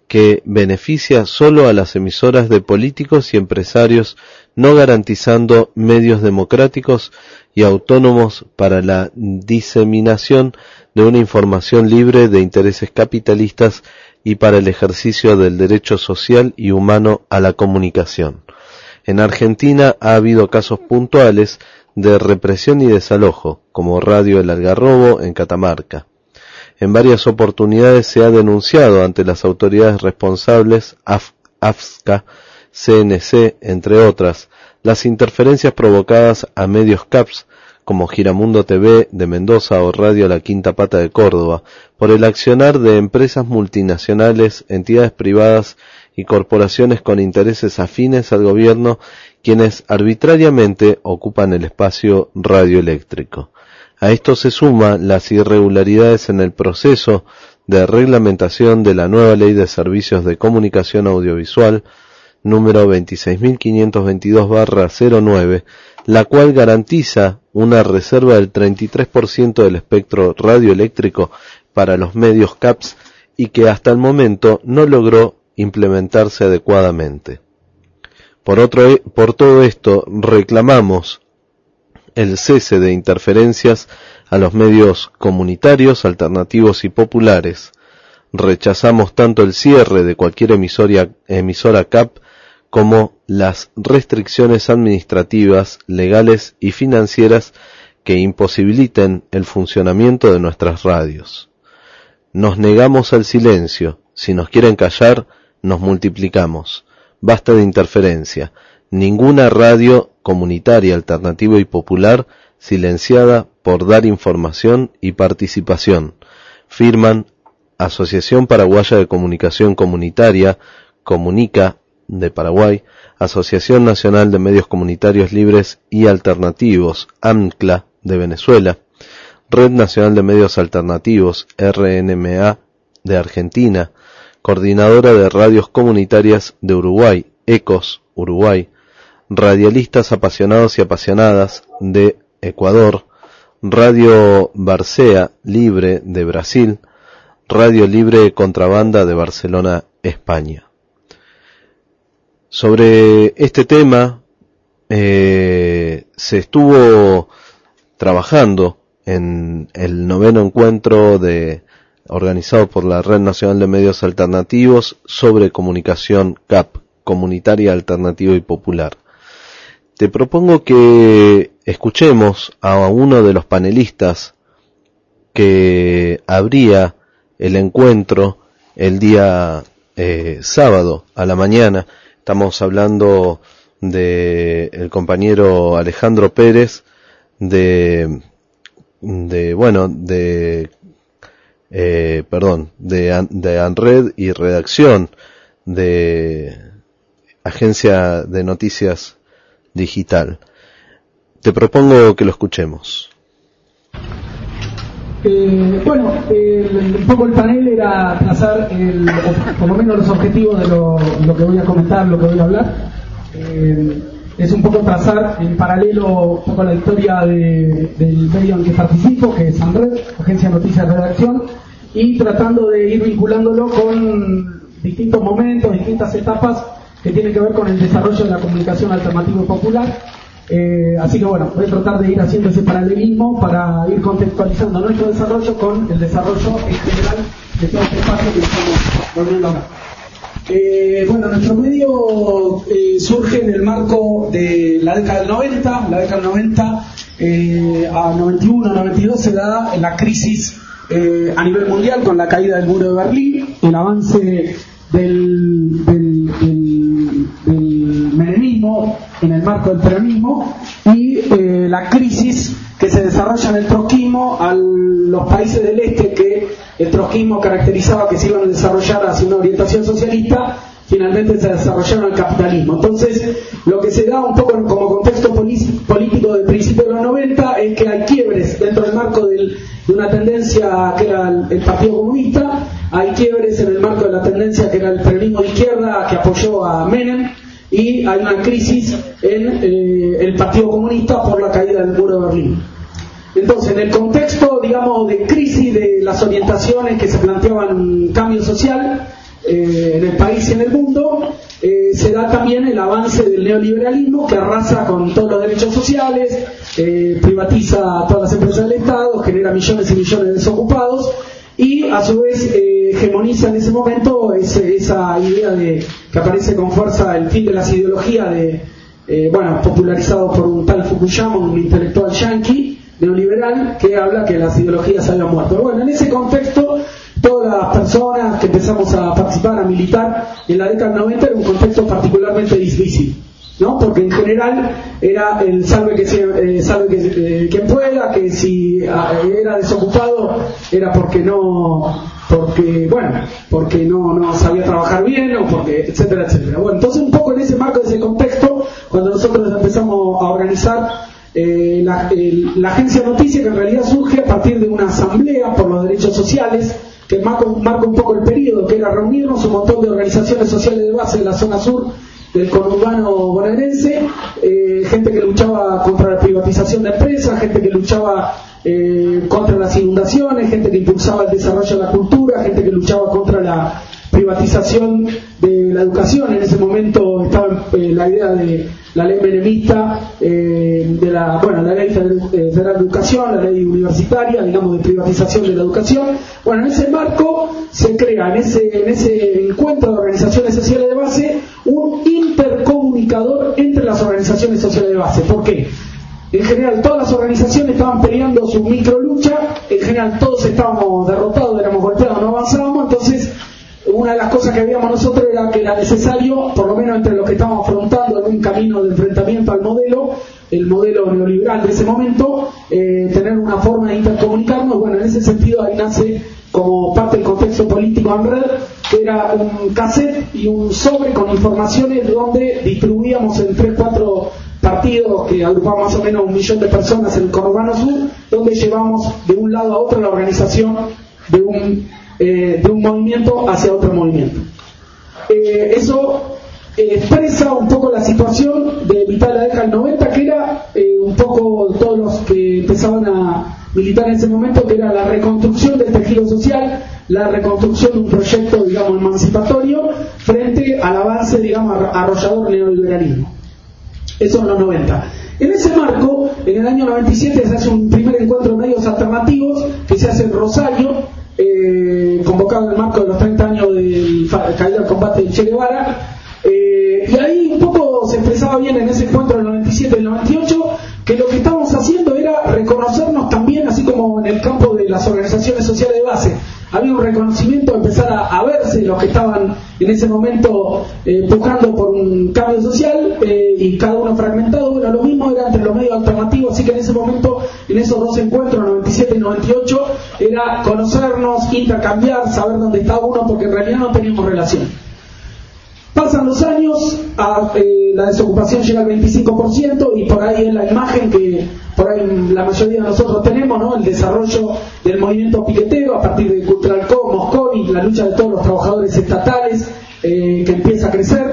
que beneficia solo a las emisoras de políticos y empresarios, no garantizando medios democráticos y autónomos para la diseminación de una información libre de intereses capitalistas y para el ejercicio del derecho social y humano a la comunicación. En Argentina ha habido casos puntuales de represión y desalojo, como Radio El Algarrobo en Catamarca. En varias oportunidades se ha denunciado ante las autoridades responsables, A F C A, C N C, entre otras, las interferencias provocadas a medios C A P S, como Giramundo T V de Mendoza o Radio La Quinta Pata de Córdoba, por el accionar de empresas multinacionales, entidades privadas y corporaciones con intereses afines al gobierno, quienes arbitrariamente ocupan el espacio radioeléctrico. A esto se suman las irregularidades en el proceso de reglamentación de la nueva Ley de Servicios de Comunicación Audiovisual, número veintiséis mil quinientos veintidós barra cero nueve, la cual garantiza una reserva del treinta y tres por ciento del espectro radioeléctrico para los medios C A P S y que hasta el momento no logró implementarse adecuadamente. Por otro, por todo esto, reclamamos el cese de interferencias a los medios comunitarios, alternativos y populares. Rechazamos tanto el cierre de cualquier emisora, emisora C A P como las restricciones administrativas, legales y financieras que imposibiliten el funcionamiento de nuestras radios. Nos negamos al silencio. Si nos quieren callar, nos multiplicamos. Basta de interferencia. Ninguna radio comunitaria, alternativa y popular silenciada por dar información y participación. Firman Asociación Paraguaya de Comunicación Comunitaria, Comunica de Paraguay, Asociación Nacional de Medios Comunitarios Libres y Alternativos, AMCLA de Venezuela, Red Nacional de Medios Alternativos, R N M A de Argentina, Coordinadora de Radios Comunitarias de Uruguay, ECOS, Uruguay, Radialistas Apasionados y Apasionadas de Ecuador, Radio Barcea Libre de Brasil, Radio Libre Contrabanda de Barcelona, España. Sobre este tema eh, se estuvo trabajando en el noveno encuentro de organizado por la Red Nacional de Medios Alternativos sobre comunicación C A P, comunitaria, alternativa y popular. Te propongo que escuchemos a uno de los panelistas que abría el encuentro el día eh, sábado a la mañana. Estamos hablando de el compañero Alejandro Pérez de de bueno de eh, perdón de de ANRED y redacción de Agencia de Noticias Digital. Te propongo que lo escuchemos. Eh, bueno, el, un poco el panel era trazar el, o por lo menos los objetivos de lo, lo que voy a comentar, lo que voy a hablar. Eh, es un poco trazar en paralelo un poco la historia de, del medio en que participo, que es ANRED, Agencia de Noticias de Redacción, y tratando de ir vinculándolo con distintos momentos, distintas etapas que tienen que ver con el desarrollo de la comunicación alternativa y popular. Eh, así que bueno, voy a tratar de ir haciendo ese paralelismo para ir contextualizando nuestro desarrollo con el desarrollo en general de todo este espacio que estamos volviendo ahora. Eh, bueno, nuestro medio eh, surge en el marco de la década del noventa, la década del noventa eh, a noventa y uno, noventa y dos se da la crisis eh, a nivel mundial con la caída del muro de Berlín, el avance del, del, del, del menemismo en el marco del peronismo y eh, la crisis que se desarrolla en el trotskismo a los países del este que el trotskismo caracterizaba que se iban a desarrollar hacia una orientación socialista, finalmente se desarrollaron al capitalismo. Entonces, lo que se da un poco como contexto político del principio de los noventa es que hay quiebres dentro del marco del, de una tendencia que era el, el Partido Comunista, hay quiebres en el marco de la tendencia que era el peronismo de izquierda que apoyó a Menem, y hay una crisis en eh, el Partido Comunista por la caída del muro de Berlín. Entonces, en el contexto, digamos, de crisis de las orientaciones que se planteaban un cambio social, eh, en el país y en el mundo, eh, se da también el avance del neoliberalismo, que arrasa con todos los derechos sociales, eh, privatiza todas las empresas del Estado, genera millones y millones de desocupados, y a su vez eh, hegemoniza en ese momento ese, esa idea de que aparece con fuerza el fin de las ideologías de, eh, bueno, popularizado por un tal Fukuyama, un intelectual yanqui neoliberal, que habla que las ideologías habían muerto. Bueno, en ese contexto, todas las personas que empezamos a participar, a militar en la década del noventa, era un contexto particularmente difícil, ¿no? Porque en general era el salve que se, eh, salve que eh, quien pueda, que si eh, era desocupado era porque no, porque bueno, porque no, no sabía trabajar bien, o porque etcétera, etcétera. Bueno, entonces un poco en ese marco, de ese contexto, cuando nosotros empezamos a organizar eh, la, el, la agencia Noticia, que en realidad surge a partir de una asamblea por los derechos sociales, que marca, marca un poco el periodo, que era reunirnos un montón de organizaciones sociales de base de la zona sur del conurbano bonaerense, eh, gente que luchaba contra la privatización de empresas, gente que luchaba eh, contra las inundaciones, gente que impulsaba el desarrollo de la cultura, gente que luchaba contra la privatización de la educación. En ese momento estaba eh, la idea de la ley menemista, eh, de la, bueno, la ley federal de educación, la ley universitaria, digamos, de privatización de la educación. Bueno, en ese marco se crea, en ese, en ese encuentro de organizaciones sociales de base, un intercomunicador entre las organizaciones sociales de base. ¿Por qué? En general todas las organizaciones estaban peleando su micro lucha, en general todos estábamos derrotados, éramos golpeados, no avanzábamos. Entonces una de las cosas que veíamos nosotros era que era necesario, por lo menos entre los que estábamos afrontando en un camino de enfrentamiento al modelo, el modelo neoliberal de ese momento, eh, tener una forma de intercomunicarnos. Bueno, en ese sentido ahí nace, como parte del contexto político ANRED, que era un cassette y un sobre con informaciones donde distribuíamos en tres, cuatro partidos que agrupaban más o menos un millón de personas en el conurbano sur, donde llevamos de un lado a otro la organización de un, eh, de un movimiento hacia otro movimiento. Eh, eso eh, expresa un poco la situación de mitad de la década del noventa, que era eh, un poco todos los que empezaban a militar en ese momento, que era la reconstrucción del tejido social, la reconstrucción de un proyecto, digamos, emancipatorio frente al avance, digamos, arrollador neoliberalismo. Eso en los noventa. En ese marco, en el año noventa y siete se hace un primer encuentro de medios alternativos que se hace en Rosario, eh, convocado en el marco de los treinta años del caída del combate de Che Guevara, eh, y ahí un poco se expresaba bien en ese encuentro del noventa y siete y el noventa y ocho que lo que estábamos haciendo era reconocernos también, así como en el campo de las organizaciones sociales de base había un reconocimiento, empezar a, a verse los que estaban en ese momento eh, buscando por un cambio social, eh, y cada uno fragmentado. Bueno, lo mismo era entre los medios alternativos, así que en ese momento, en esos dos encuentros, noventa y siete y noventa y ocho, era conocernos, intercambiar, saber dónde estaba uno, porque en realidad no teníamos relación. Pasan los años, a, eh, la desocupación llega al veinticinco por ciento, y por ahí es la imagen que por ahí la mayoría de nosotros tenemos, ¿no? El desarrollo del movimiento piquetero a partir de Cultralcó, Mosconi, la lucha de todos los trabajadores estatales, eh, que empieza a crecer,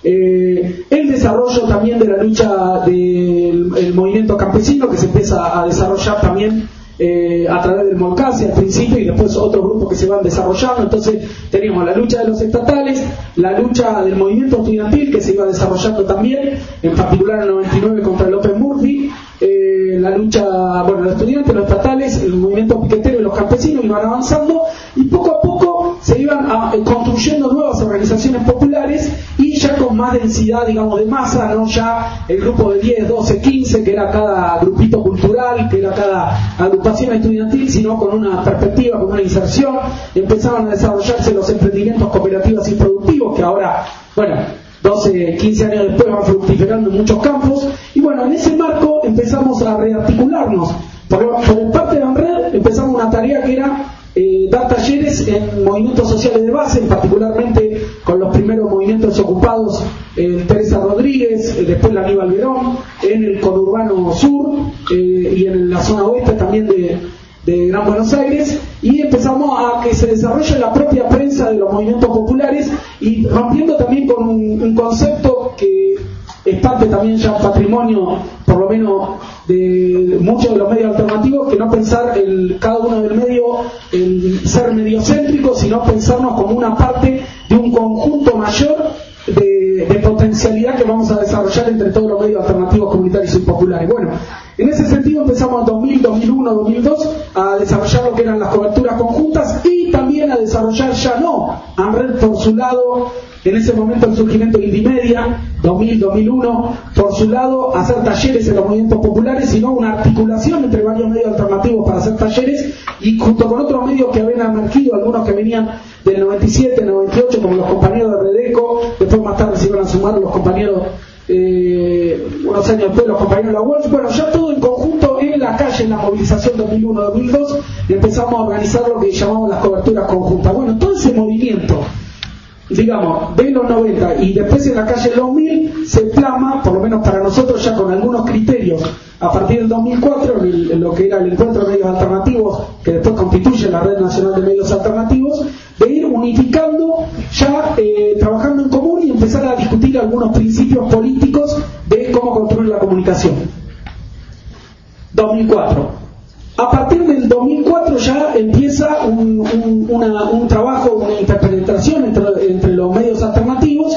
eh, el desarrollo también de la lucha del el movimiento campesino, que se empieza a desarrollar también Eh, a través del Molcase al principio, y después otros grupos que se van desarrollando. Entonces teníamos la lucha de los estatales, la lucha del movimiento estudiantil que se iba desarrollando también, en particular en el noventa y nueve contra López Murphy, eh, la lucha, bueno, los estudiantes, los estatales, el movimiento piquetero y los campesinos iban avanzando, y poco a poco se iban a, eh, construyendo nuevas organizaciones populares, y ya con más densidad, digamos, de masa, no ya el grupo de diez, doce, quince, que era cada grupito cultural, que era cada agrupación estudiantil, sino con una perspectiva, con una inserción. Empezaban a desarrollarse los emprendimientos cooperativos y productivos, que ahora, bueno, doce, quince años después van fructificando en muchos campos. Y bueno, en ese marco empezamos a rearticularnos. Por, por parte de ANRED empezamos una tarea que era eh, dar talleres en movimientos sociales de base, particularmente con los primeros movimientos ocupados, eh, Teresa Rodríguez, eh, después la Aníbal Verón, en el conurbano sur, eh, y en la zona oeste también de, de Gran Buenos Aires, y empezamos a que se desarrolle la propia prensa de los movimientos populares, y rompiendo también con un, un concepto que es parte también ya patrimonio, por lo menos de muchos de los medios alternativos, que no pensar el, cada uno del medio, el ser mediocéntrico, sino pensarnos como una parte de potencialidad que vamos a desarrollar entre todos los medios alternativos, comunitarios y populares. Bueno, en ese sentido empezamos en dos mil, dos mil uno, dos mil dos a desarrollar lo que eran las coberturas conjuntas y también a desarrollar ya no ANRED por su lado, en ese momento el surgimiento de Indimedia, dos mil, dos mil uno, por su lado hacer talleres en los movimientos populares, sino una articulación entre varios medios alternativos para hacer talleres y junto con otros medios que habían emergido, algunos que venían del noventa y siete, noventa y ocho, como los compañeros de Redeco, después más tarde se iban a sumar los compañeros, eh, unos años después los compañeros de la Wolf. Bueno, ya todo en conjunto en la calle, en la movilización dos mil uno, dos mil dos, empezamos a organizar lo que llamamos las coberturas conjuntas. Bueno, todo ese movimiento, digamos, de los noventa y después en la calle dos mil se plasma, por lo menos para nosotros ya con algunos criterios, a partir del dos mil cuatro, en, en lo que era el encuentro de medios alternativos, que después constituye la Red Nacional de Medios Alternativos, de ir unificando, ya eh, trabajando en común y empezar a discutir algunos principios políticos de cómo construir la comunicación. dos mil cuatro. A partir del dos mil cuatro ya empieza un, un, una, un trabajo, una interpenetración entre, entre los medios alternativos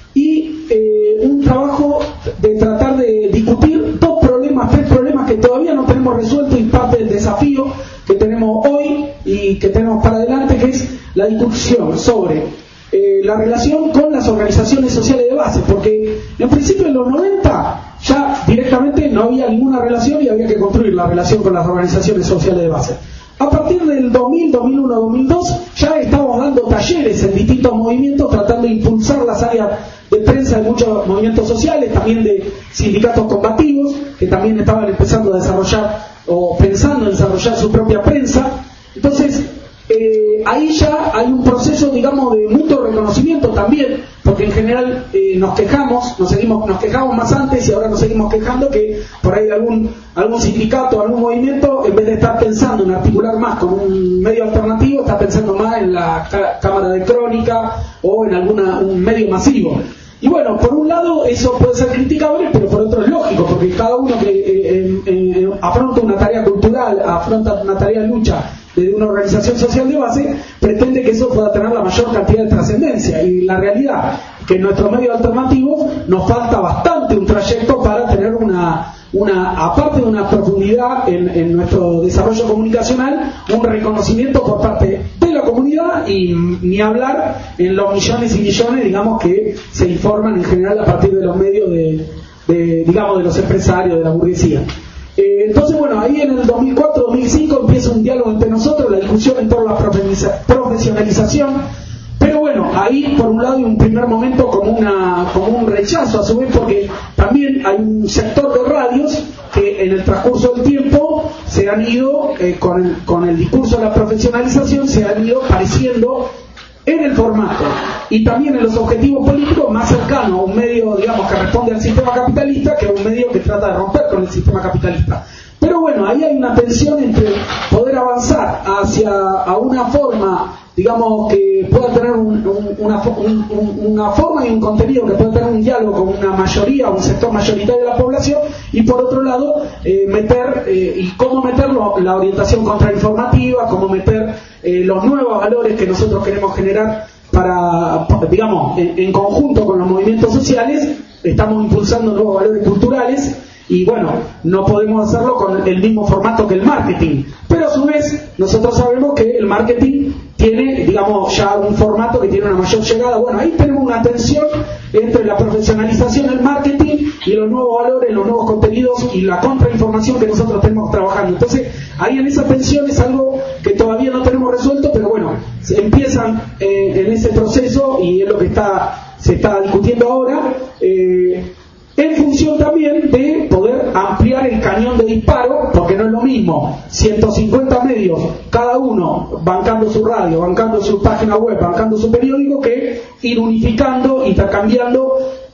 y eh, un trabajo de tratar de discutir dos problemas, tres problemas que todavía no tenemos resueltos y parte del desafío que tenemos hoy y que tenemos para adelante, que es la discusión sobre eh, la relación con las organizaciones sociales de base, porque en principio en los noventa ya directamente no había ninguna relación y había que construir la relación con las organizaciones sociales de base. A partir del dos mil, dos mil uno, dos mil dos ya estamos dando talleres en distintos movimientos tratando de impulsar las áreas de prensa de muchos movimientos sociales, también de sindicatos combativos que también estaban empezando a desarrollar o pensando en desarrollar su propia prensa. Entonces eh, ahí ya hay un proceso, digamos, de mutuo reconocimiento también, porque en general eh, nos quejamos, nos seguimos, nos quejamos más antes y ahora nos seguimos quejando que por ahí algún algún sindicato, algún movimiento, en vez de estar pensando en articular más con un medio alternativo, está pensando más en la ca- cámara de crónica o en alguna un medio masivo. Y bueno, por un lado eso puede ser criticable, pero por otro es lógico, porque cada uno que eh, eh, eh, afronta una tarea cultural, afronta una tarea de lucha de una organización social de base, pretende que eso pueda tener la mayor cantidad de trascendencia. Y la realidad es que en nuestros medios alternativos nos falta bastante un trayecto para tener una, una aparte de una profundidad en, en nuestro desarrollo comunicacional, un reconocimiento por parte de la comunidad y ni hablar en los millones y millones, digamos, que se informan en general a partir de los medios de, de digamos, de los empresarios, de la burguesía. Eh, entonces, bueno, ahí en el dos mil cuatro, dos mil cinco empieza un diálogo entre nosotros, la discusión en torno a la profesionalización, pero bueno, ahí por un lado hay un primer momento como, una, como un rechazo a su vez, porque también hay un sector de radios que en el transcurso del tiempo se han ido, eh, con, el, con el discurso de la profesionalización, se han ido pareciendo en el formato y también en los objetivos políticos más cercanos a un medio, digamos, que responde al sistema capitalista que a un medio que trata de romper con el sistema capitalista. Pero bueno, ahí hay una tensión entre poder avanzar hacia a una forma, digamos, que pueda tener un, un, una, un, una forma y un contenido que pueda tener un diálogo con una mayoría, un sector mayoritario de la población, y por otro lado eh, meter eh, y cómo meterlo, la orientación contrainformativa, cómo meter eh, los nuevos valores que nosotros queremos generar para, digamos, en, en conjunto con los movimientos sociales. Estamos impulsando nuevos valores culturales y bueno, no podemos hacerlo con el mismo formato que el marketing, pero a su vez nosotros sabemos que el marketing tiene, digamos, ya un formato que tiene una mayor llegada. Bueno, ahí tenemos una tensión entre la profesionalización del marketing y los nuevos valores, los nuevos contenidos y la contrainformación que nosotros tenemos trabajando. Entonces, ahí en esa tensión es algo que todavía no tenemos resuelto, pero bueno, se empiezan eh, en ese proceso y es lo que está se está discutiendo ahora, eh, en función también de poder ampliar el cañón de disparo, porque no es lo mismo ciento cincuenta medios, cada uno bancando su radio, bancando su página web, bancando su periódico, que ir unificando, intercambiando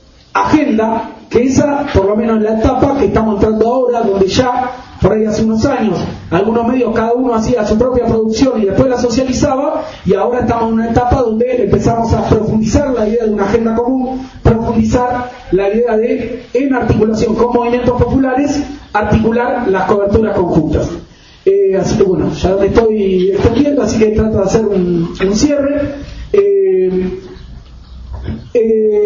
agenda, que esa, por lo menos en la etapa que estamos entrando ahora, donde ya, por ahí hace unos años, algunos medios, cada uno hacía su propia producción y después la socializaba, y ahora estamos en una etapa donde empezamos a profundizar la idea de una agenda común, profundizar la idea de, en articulación con movimientos populares, articular las coberturas conjuntas. Eh, así que bueno, ya me estoy extendiendo, así que trato de hacer un, un cierre. Eh, eh,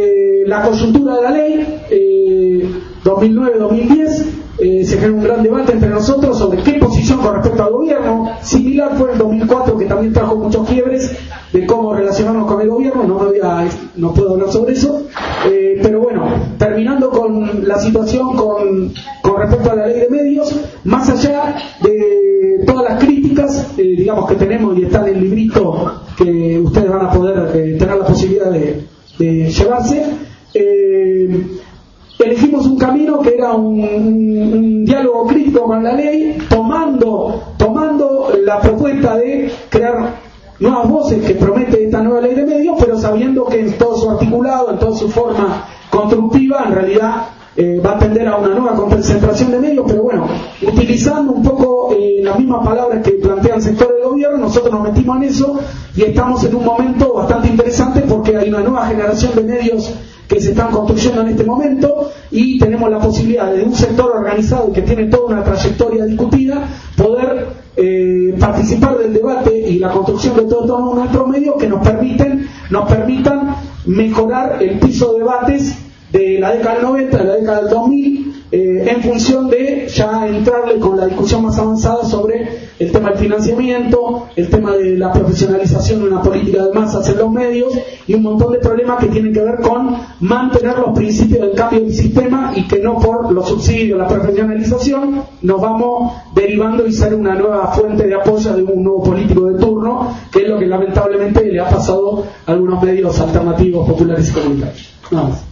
la coyuntura de la ley, eh, dos mil nueve dos mil diez, eh, se generó un gran debate entre nosotros sobre qué posición con respecto al gobierno. Similar fue el dos mil cuatro, que también trajo muchos quiebres de cómo relacionarnos con el gobierno. No, me voy a, no puedo hablar sobre eso, eh, pero bueno, terminando con la situación con, con respecto a la ley de medios, más allá de todas las críticas, eh, digamos, que tenemos y está en el librito que ustedes van a poder eh, tener la posibilidad de, de llevarse, eh, elegimos un camino que era un, un, un diálogo crítico con la ley, tomando, tomando la propuesta de crear nuevas voces que promete esta nueva ley de medios, pero sabiendo que en todo su articulado, en toda su forma constructiva, en realidad eh, va a tender a una nueva concentración de medios, pero bueno, utilizando un poco eh, las mismas palabras que plantean sectores del gobierno, nosotros nos metimos en eso y estamos en un momento bastante interesante porque hay una nueva generación de medios que se están construyendo en este momento y tenemos la posibilidad de un sector organizado que tiene toda una trayectoria discutida poder eh, participar del debate y la construcción de todos nuestros medios que nos permiten nos permitan mejorar el piso de debates de la década del noventa, de la década del dos mil, eh, en función de ya entrarle con la discusión más avanzada sobre el tema del financiamiento, el tema de la profesionalización de una política de masas en los medios y un montón de problemas que tienen que ver con mantener los principios del cambio del sistema y que no por los subsidios, la profesionalización, nos vamos derivando y ser una nueva fuente de apoyo de un nuevo político de turno, que es lo que lamentablemente le ha pasado a algunos medios alternativos, populares y comunitarios. Nada más.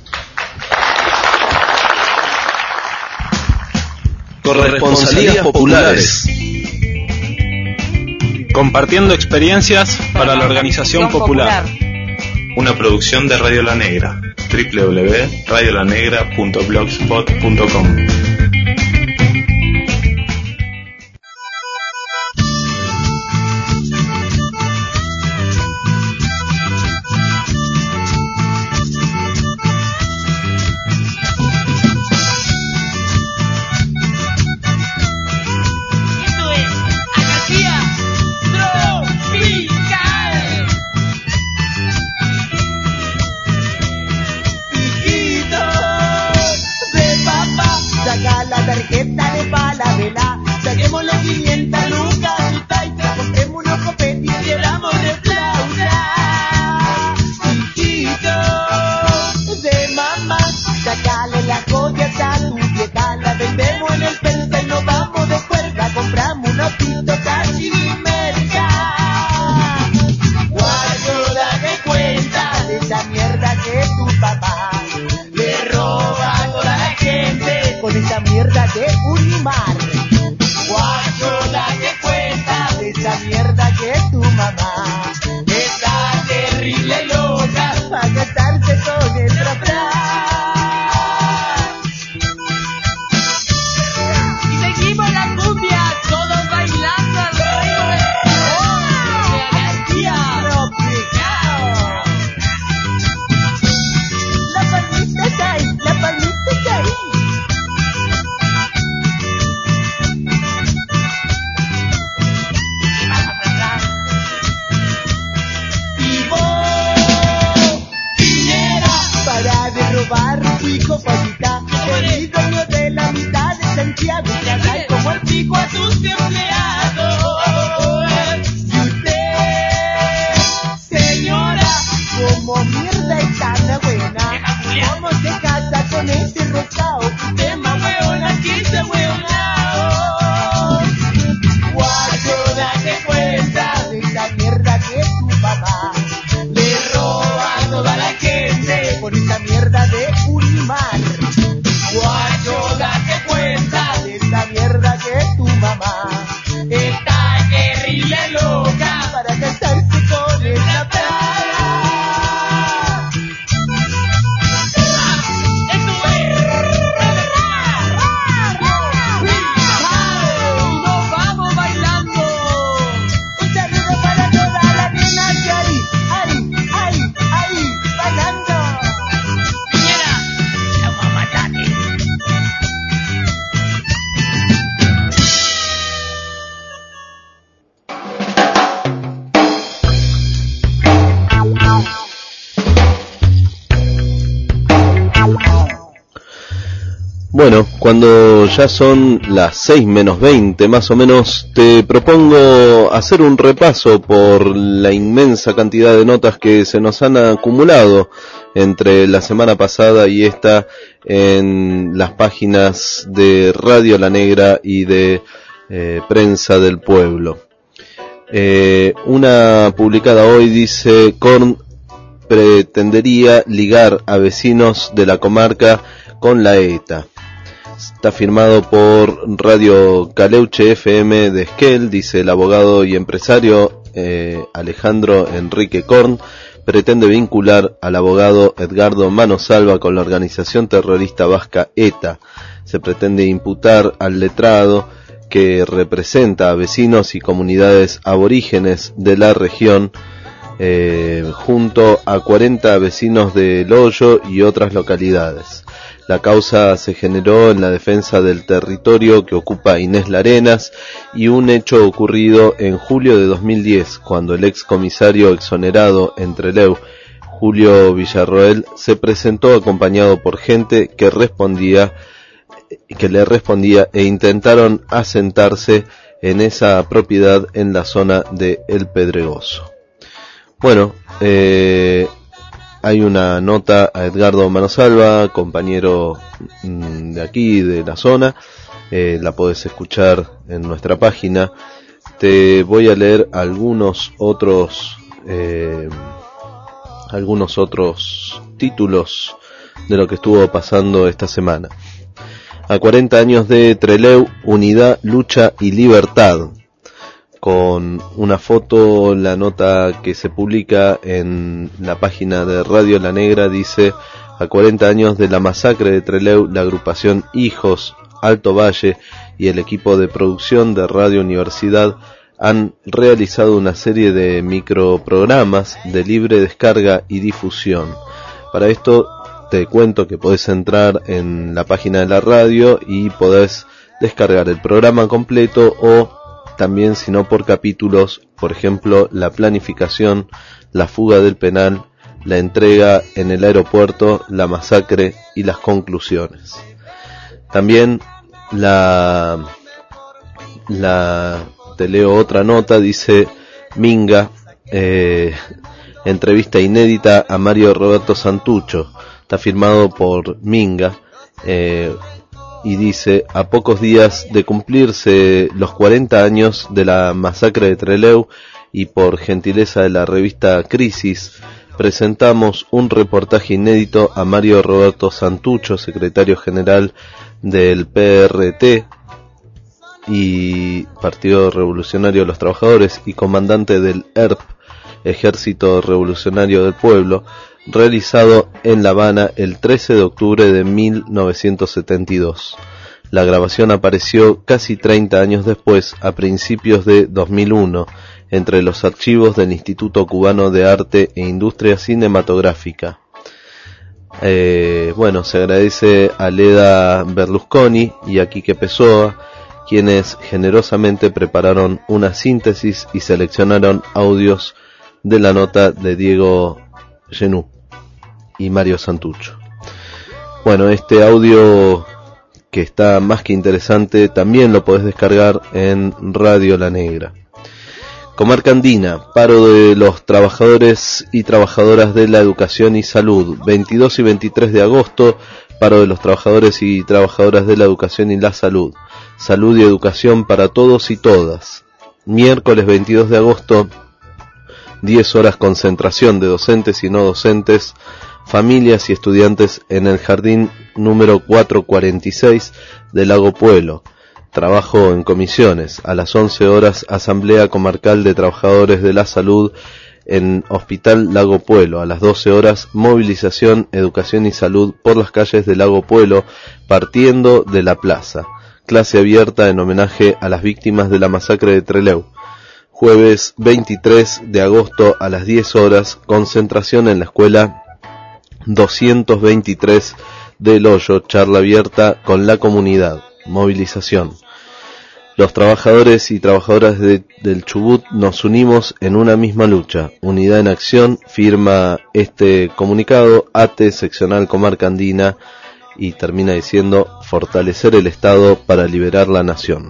Corresponsalías populares. Compartiendo experiencias para la organización popular. Una producción de Radio La Negra. doble u doble u doble u punto radio la negra punto blogspot punto com. Ya Bueno, cuando ya son las seis menos veinte más o menos, te propongo hacer un repaso por la inmensa cantidad de notas que se nos han acumulado entre la semana pasada y esta en las páginas de Radio La Negra y de eh, Prensa del Pueblo. Eh, una publicada hoy dice: Korn pretendería ligar a vecinos de la comarca con la ETA. Está firmado por Radio Caleuche F M de Esquel. Dice: el abogado y empresario eh, Alejandro Enrique Korn pretende vincular al abogado Edgardo Manosalva con la organización terrorista vasca ETA. Se pretende imputar al letrado, que representa a vecinos y comunidades aborígenes de la región, eh, junto a cuarenta vecinos de El Hoyo y otras localidades. La causa se generó en la defensa del territorio que ocupa Inés Larenas y un hecho ocurrido en julio de dos mil diez, cuando el ex comisario exonerado en Trelew, Julio Villarroel, se presentó acompañado por gente que respondía, que le respondía e intentaron asentarse en esa propiedad en la zona de El Pedregoso. Bueno, eh... hay una nota a Edgardo Manosalva, compañero de aquí, de la zona. Eh, la podés escuchar en nuestra página. Te voy a leer algunos otros, eh, algunos otros títulos de lo que estuvo pasando esta semana. A cuarenta años de Trelew, unidad, lucha y libertad. Con una foto, la nota que se publica en la página de Radio La Negra dice: a cuarenta años de la masacre de Trelew, la agrupación Hijos, Alto Valle y el equipo de producción de Radio Universidad han realizado una serie de microprogramas de libre descarga y difusión. Para esto te cuento que podés entrar en la página de la radio y podés descargar el programa completo, o también, si no, por capítulos, por ejemplo, la planificación, la fuga del penal, la entrega en el aeropuerto, la masacre y las conclusiones. También la, la te leo otra nota, dice: Minga, eh, entrevista inédita a Mario Roberto Santucho. Está firmado por Minga. Eh, Y dice: a pocos días de cumplirse los cuarenta años de la masacre de Trelew y por gentileza de la revista Crisis, presentamos un reportaje inédito a Mario Roberto Santucho, secretario general del P R T y Partido Revolucionario de los Trabajadores y comandante del E R P, Ejército Revolucionario del Pueblo, realizado en La Habana el trece de octubre de mil novecientos setenta y dos. La grabación apareció casi treinta años después, a principios de dos mil uno, entre los archivos del Instituto Cubano de Arte e Industria Cinematográfica. Eh, bueno, se agradece a Leda Berlusconi y a Quique Pessoa, quienes generosamente prepararon una síntesis y seleccionaron audios de la nota de Diego Genú y Mario Santucho. Bueno, este audio, que está más que interesante, también lo podés descargar en Radio La Negra. Comarca Andina, paro de los trabajadores y trabajadoras de la educación y salud. veintidós y veintitrés de agosto, paro de los trabajadores y trabajadoras de la educación y la salud. Salud y educación para todos y todas. Miércoles veintidós de agosto, diez horas concentración de docentes y no docentes, familias y estudiantes en el jardín número cuatrocientos cuarenta y seis de Lago Puelo. Trabajo en comisiones. A las once horas, asamblea comarcal de trabajadores de la salud en Hospital Lago Puelo. A las doce horas, movilización, educación y salud por las calles de Lago Puelo, partiendo de la plaza. Clase abierta en homenaje a las víctimas de la masacre de Trelew. Jueves veintitrés de agosto a las diez horas, concentración en la escuela doscientos veintitrés de El Hoyo, charla abierta con la comunidad, movilización. Los trabajadores y trabajadoras de, del Chubut nos unimos en una misma lucha, unidad en acción, firma este comunicado A T E, seccional Comarca Andina, y termina diciendo fortalecer el Estado para liberar la nación.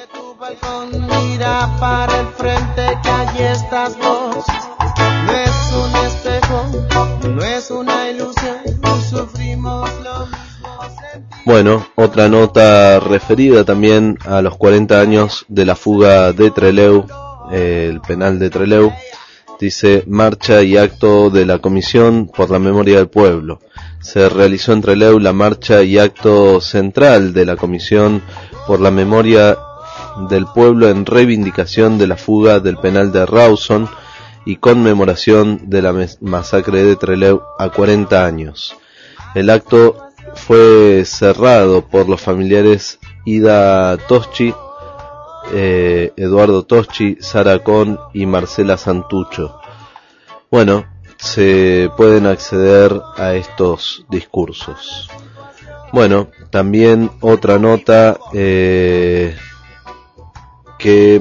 Mira para el frente que allí estás vos. No es un espejo, no es una ilusión, sufrimos lo mismo. Bueno, otra nota referida también a los cuarenta años de la fuga de Trelew, eh, el penal de Trelew. Dice: marcha y acto de la Comisión por la Memoria del Pueblo. Se realizó en Trelew la marcha y acto central de la Comisión por la Memoria del Pueblo en reivindicación de la fuga del penal de Rawson y conmemoración de la masacre de Trelew a cuarenta años. El acto fue cerrado por los familiares Ida Toschi, eh, Eduardo Toschi, Sara Con y Marcela Santucho. Bueno, se pueden acceder a estos discursos. Bueno, también otra nota eh, que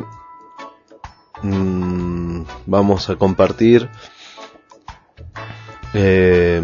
mmm, vamos a compartir. Eh,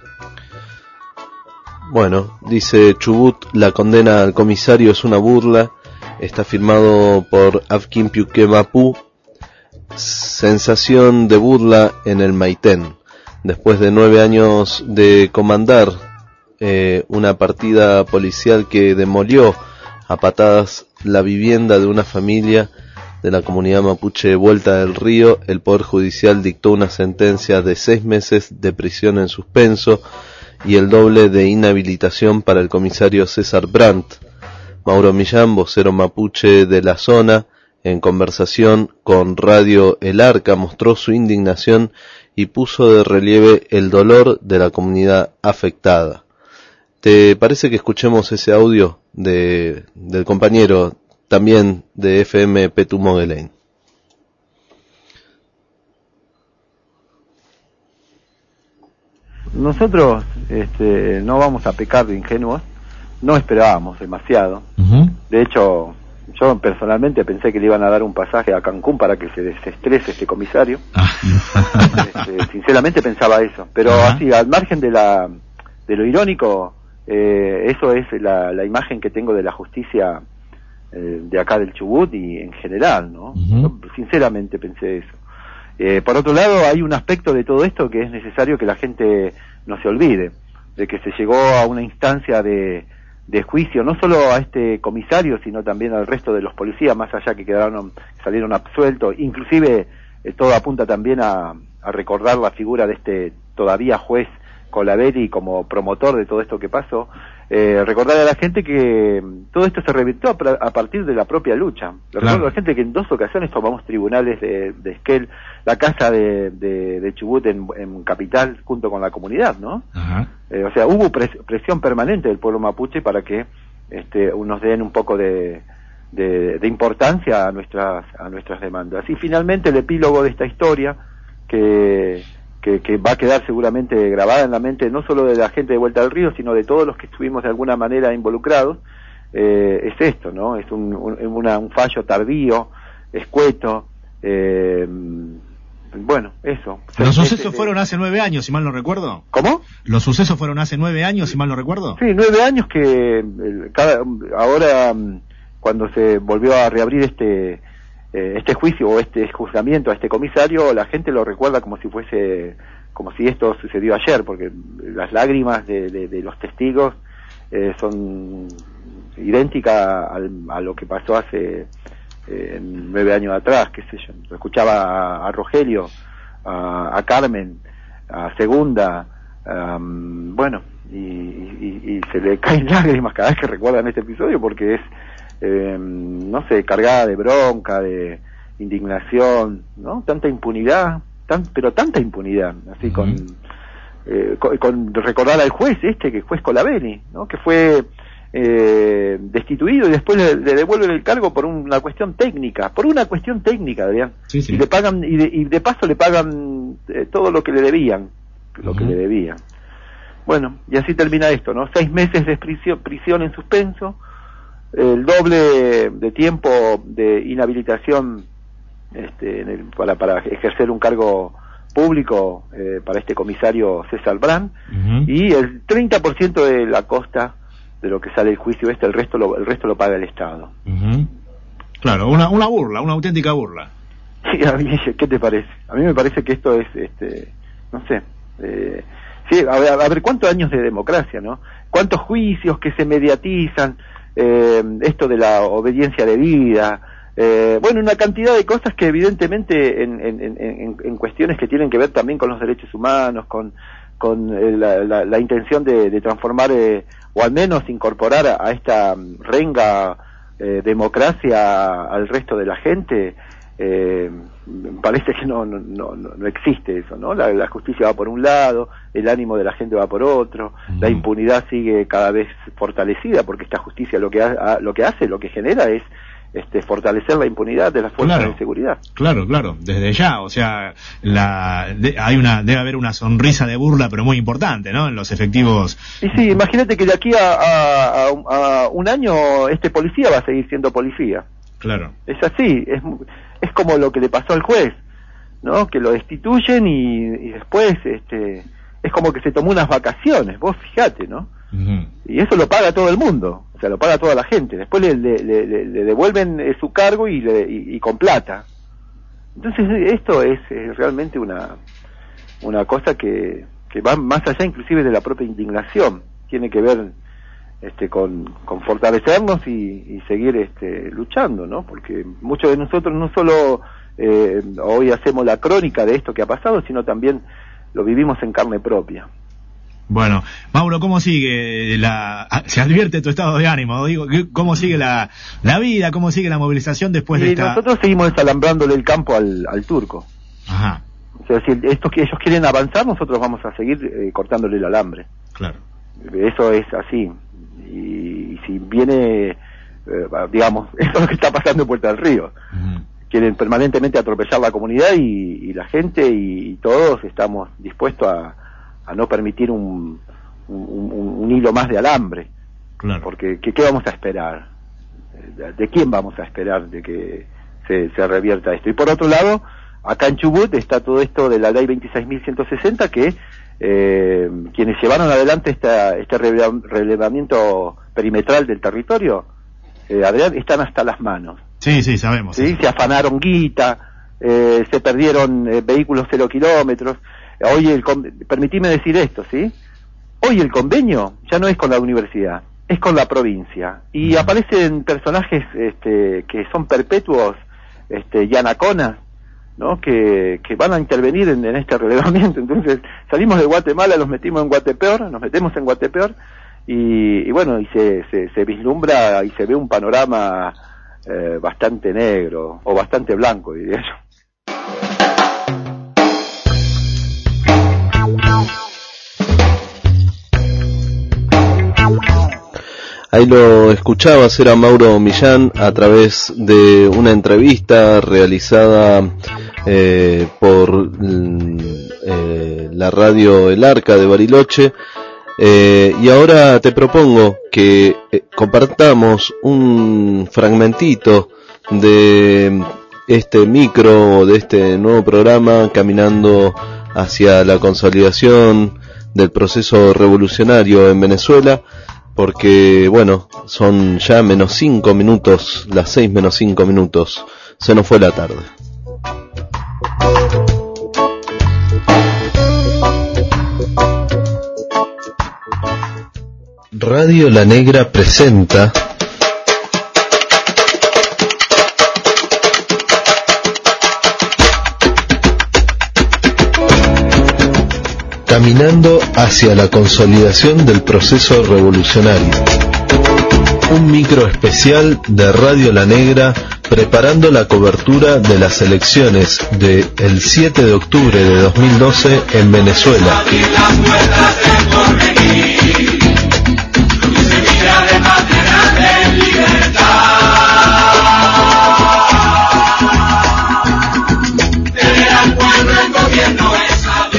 bueno, dice Chubut: la condena al comisario es una burla. Está firmado por Afkin Piuquemapú. Sensación de burla en el Maitén. Después de nueve años de comandar eh, una partida policial que demolió a patadas la vivienda de una familia de la comunidad mapuche de Vuelta del Río, el Poder Judicial dictó una sentencia de seis meses de prisión en suspenso y el doble de inhabilitación para el comisario César Brandt. Mauro Millán, vocero mapuche de la zona, en conversación con Radio El Arca, mostró su indignación y puso de relieve el dolor de la comunidad afectada. ¿Te parece que escuchemos ese audio de del compañero también de F M Petu Moguelain? Nosotros este, no vamos a pecar de ingenuos, no esperábamos demasiado. Uh-huh. De hecho, yo personalmente pensé que le iban a dar un pasaje a Cancún para que se desestrese este comisario. este, sinceramente pensaba eso, pero uh-huh. así, al margen de la de lo irónico, eh, eso es la, la imagen que tengo de la justicia eh, de acá del Chubut y en general, ¿no? Uh-huh. Yo, sinceramente pensé eso. Eh, por otro lado, hay un aspecto de todo esto que es necesario que la gente no se olvide, de que se llegó a una instancia de, de juicio, no solo a este comisario, sino también al resto de los policías, más allá que quedaron, salieron absueltos, inclusive eh, todo apunta también a, a recordar la figura de este todavía juez Colaveri como promotor de todo esto que pasó. Eh, recordar a la gente que todo esto se revirtió a, a partir de la propia lucha. Le recuerdo a la gente que en dos ocasiones tomamos tribunales de, de Esquel, la casa de, de, de Chubut en, en Capital, junto con la comunidad, ¿no? Ajá. Eh, o sea, hubo pres, presión permanente del pueblo mapuche para que este, nos den un poco de, de, de importancia a nuestras, a nuestras demandas. Y finalmente el epílogo de esta historia, que Que, que va a quedar seguramente grabada en la mente no solo de la gente de Vuelta al Río, sino de todos los que estuvimos de alguna manera involucrados, eh, es esto, ¿no? Es un, un, una, un fallo tardío, escueto, eh, bueno, eso. Los sucesos fueron hace nueve años, si mal no recuerdo. ¿Cómo? Los sucesos fueron hace nueve años, si mal no recuerdo. Sí, nueve años que cada, ahora, cuando se volvió a reabrir este... este juicio o este juzgamiento a este comisario, la gente lo recuerda como si fuese, como si esto sucedió ayer, porque las lágrimas de, de, de los testigos eh, son idénticas al, a lo que pasó hace eh, nueve años atrás, qué sé yo. Lo escuchaba a, a Rogelio, a, a Carmen, a Segunda, um, bueno, y, y, y se le caen lágrimas cada vez que recuerdan este episodio, porque es Eh, no sé, cargada de bronca, de indignación, ¿no? Tanta impunidad, tan, pero tanta impunidad, así uh-huh. con, eh, con, con recordar al juez este, que el juez Colaveni, ¿no? Que fue eh, destituido y después le, le devuelven el cargo por una cuestión técnica, por una cuestión técnica, Adrián. Sí, sí. Y le pagan, y de, y de paso le pagan eh, todo lo que le debían, lo uh-huh. que le debían. Bueno, y así termina esto, ¿no? Seis meses de prisión, prisión en suspenso, el doble de tiempo de inhabilitación este, en el, para, para ejercer un cargo público eh, para este comisario César Brand, Uh-huh. y el treinta por ciento de la costa de lo que sale el juicio este, el resto lo, el resto lo paga el Estado. Uh-huh. Claro, una, una burla, una auténtica burla. Sí, a mí, ¿qué te parece? A mí me parece que esto es, este, no sé, eh, sí, a ver, a ver, ¿cuántos años de democracia, no? ¿Cuántos juicios que se mediatizan? Eh, esto de la obediencia debida, eh, bueno, una cantidad de cosas que evidentemente en, en, en, en cuestiones que tienen que ver también con los derechos humanos, con, con eh, la, la, la intención de, de transformar, eh, o al menos incorporar a, a esta renga eh, democracia al resto de la gente, eh, parece que no, no, no, no existe eso, ¿no? La, la justicia va por un lado, el ánimo de la gente va por otro, uh-huh. La impunidad sigue cada vez fortalecida, porque esta justicia lo que, ha, lo que hace, lo que genera es este, fortalecer la impunidad de las fuerzas Claro. de seguridad. Claro, claro, desde ya, o sea, la, de, hay una, debe haber una sonrisa de burla, pero muy importante, ¿no? En los efectivos. Y sí, imagínate que de aquí a, a, a, a un año este policía va a seguir siendo policía. Claro. Es así, es, es como lo que le pasó al juez, ¿no? Que lo destituyen y, y después, este, es como que se tomó unas vacaciones, vos fijate, ¿no? Uh-huh. Y eso lo paga todo el mundo, o sea, lo paga toda la gente. Después le, le, le, le devuelven eh, su cargo y, le, y, y con plata. Entonces esto es, es realmente una una cosa que, que va más allá inclusive de la propia indignación. Tiene que ver este con, con fortalecernos y, y seguir este luchando, ¿no? Porque muchos de nosotros no solo eh, hoy hacemos la crónica de esto que ha pasado, sino también lo vivimos en carne propia. Bueno, Mauro, ¿cómo sigue la, se advierte tu estado de ánimo? Digo, ¿cómo sigue la, la vida? ¿Cómo sigue la movilización después y de esta? Nosotros seguimos desalambrándole el campo al, al turco. Ajá. O sea, si estos que ellos quieren avanzar, nosotros vamos a seguir eh, cortándole el alambre. Claro. Eso es así. Y, y si viene, eh, digamos, eso es lo que está pasando en Puerta del Río. Uh-huh. Quieren permanentemente atropellar la comunidad y, y la gente y, y todos estamos dispuestos a a no permitir un, un, un, un hilo más de alambre. Claro. Porque ¿qué, qué vamos a esperar? ¿De, de quién vamos a esperar de que se, se revierta esto? Y por otro lado, acá en Chubut está todo esto de la ley veintiséis mil ciento sesenta que eh, quienes llevaron adelante esta, este relevamiento perimetral del territorio, eh, Adrián, están hasta las manos. Sí, sí, sabemos. ¿Sí? Se afanaron guita, eh, se perdieron eh, vehículos cero kilómetros. Hoy el permitime decir esto, ¿sí? Hoy el convenio ya no es con la universidad, es con la provincia. Y uh-huh. aparecen personajes este, que son perpetuos, este, yanaconas, ¿no? Que, que van a intervenir en, en este relevamiento. Entonces salimos de Guatemala, los metimos en Guatepeor, nos metemos en Guatepeor y, y bueno, y se, se, se vislumbra y se ve un panorama eh, bastante negro, o bastante blanco, diría yo. Ahí lo escuchabas, era Mauro Millán a través de una entrevista realizada eh, por eh, la radio El Arca de Bariloche. Eh, y ahora te propongo que eh, compartamos un fragmentito de este micro, de este nuevo programa, caminando hacia la consolidación del proceso revolucionario en Venezuela. Porque, bueno, son ya menos cinco minutos, las seis menos cinco minutos, se nos fue la tarde. Radio La Negra presenta Caminando hacia la consolidación del proceso revolucionario. Un micro especial de Radio La Negra preparando la cobertura de las elecciones de el siete de octubre de dos mil doce en Venezuela.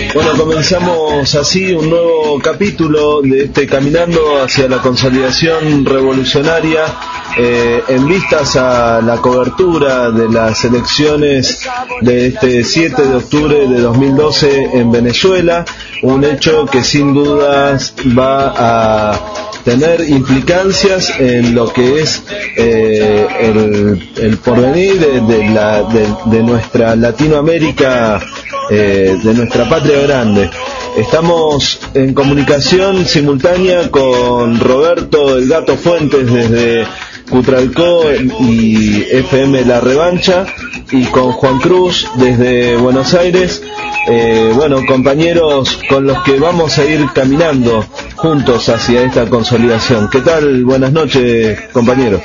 Bueno, comenzamos así un nuevo capítulo de este Caminando hacia la consolidación revolucionaria, eh, en vistas a la cobertura de las elecciones de este siete de octubre de dos mil doce en Venezuela, un hecho que sin dudas va a tener implicancias en lo que es eh, el, el porvenir de, de, la, de, de nuestra Latinoamérica, eh, de nuestra patria grande. Estamos en comunicación simultánea con Roberto El Gato Fuentes desde Cutralcó y F M La Revancha, y con Juan Cruz desde Buenos Aires. Eh, bueno, compañeros con los que vamos a ir caminando juntos hacia esta consolidación. ¿Qué tal? Buenas noches, compañeros.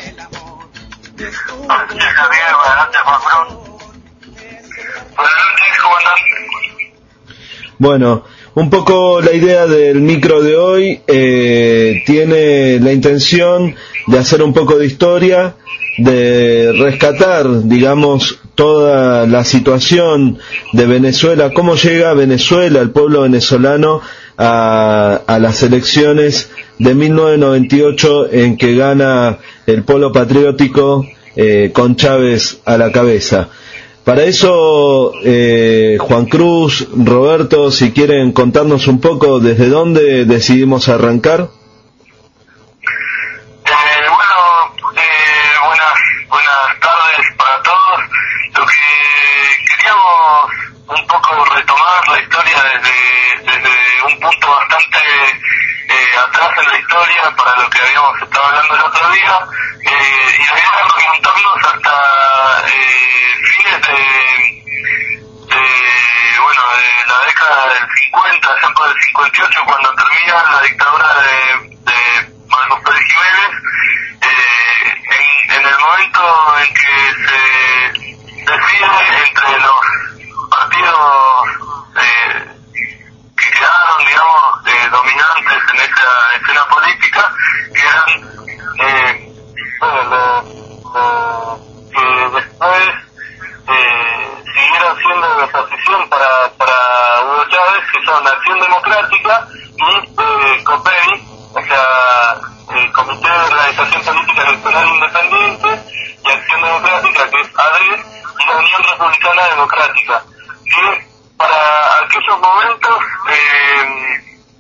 Bueno, un poco la idea del micro de hoy eh, tiene la intención de hacer un poco de historia, de rescatar, digamos, toda la situación de Venezuela, cómo llega Venezuela, el pueblo venezolano, a, a las elecciones de mil novecientos noventa y ocho en que gana el polo patriótico eh, con Chávez a la cabeza. Para eso, eh, Juan Cruz, Roberto, si quieren contarnos un poco desde dónde decidimos arrancar. Un poco retomar la historia desde, desde un punto bastante eh, atrás en la historia para lo que habíamos estado hablando el otro día, eh, y la idea es remontarnos hasta eh, fines de, de, bueno, de la década del cincuenta, ya por el cincuenta y ocho, cuando termina la dictadura de, de Marcos Pérez Jiménez, eh, en, en el momento en que se decide entre los partidos eh, que quedaron, digamos, eh, dominantes en esa escena política, que eran eh, bueno, lo, lo que después eh, siguieron siendo de oposición para, para Hugo Chávez, que son Acción Democrática y eh, COPEI, o sea, el Comité de Organización Política Electoral Independiente, y Acción Democrática, que es A D E, y la Unión Republicana Democrática, que para aquellos momentos eh,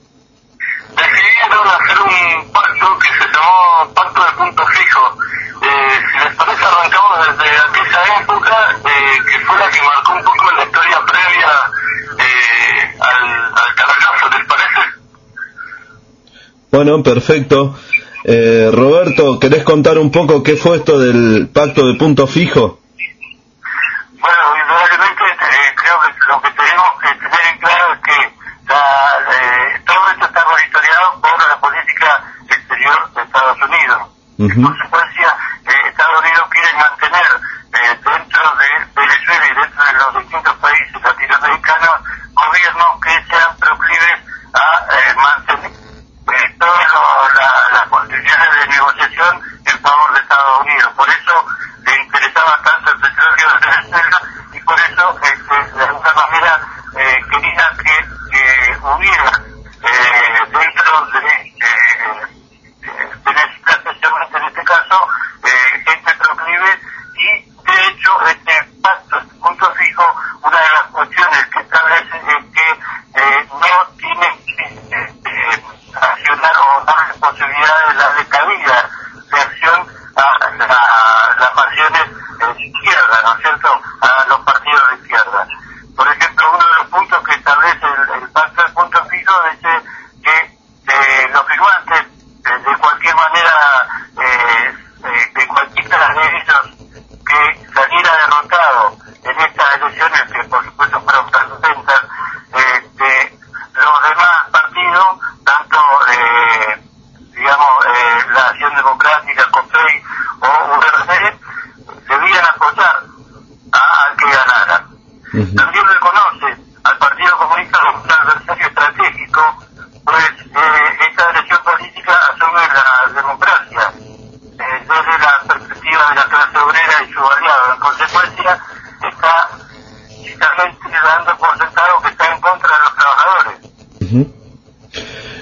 decidieron hacer un pacto que se llamó Pacto de Punto Fijo. Eh, si les parece, arrancamos desde aquella época, eh, que fue la que marcó un poco la historia previa eh, al, al Caracazo, ¿les parece? Bueno, perfecto. Eh, Roberto, ¿querés contar un poco qué fue esto del Pacto de Punto Fijo? Bueno, indudablemente eh, creo que lo que tenemos que tener en claro es que la, eh, todo esto está monitoreado por la política exterior de Estados Unidos. Uh-huh. En consecuencia, eh, Estados Unidos quiere mantener eh, dentro de Venezuela y dentro de los distintos países latinoamericanos gobiernos que sean proclives a eh, mantener eh, todas la, las posibilidades de negociación en favor de Estados Unidos. Por eso le interesaba tanto el petróleo de Venezuela, y por eso este, de alguna manera eh, quería que, que hubiera eh, dentro de eh, Venezuela, especialmente en este caso,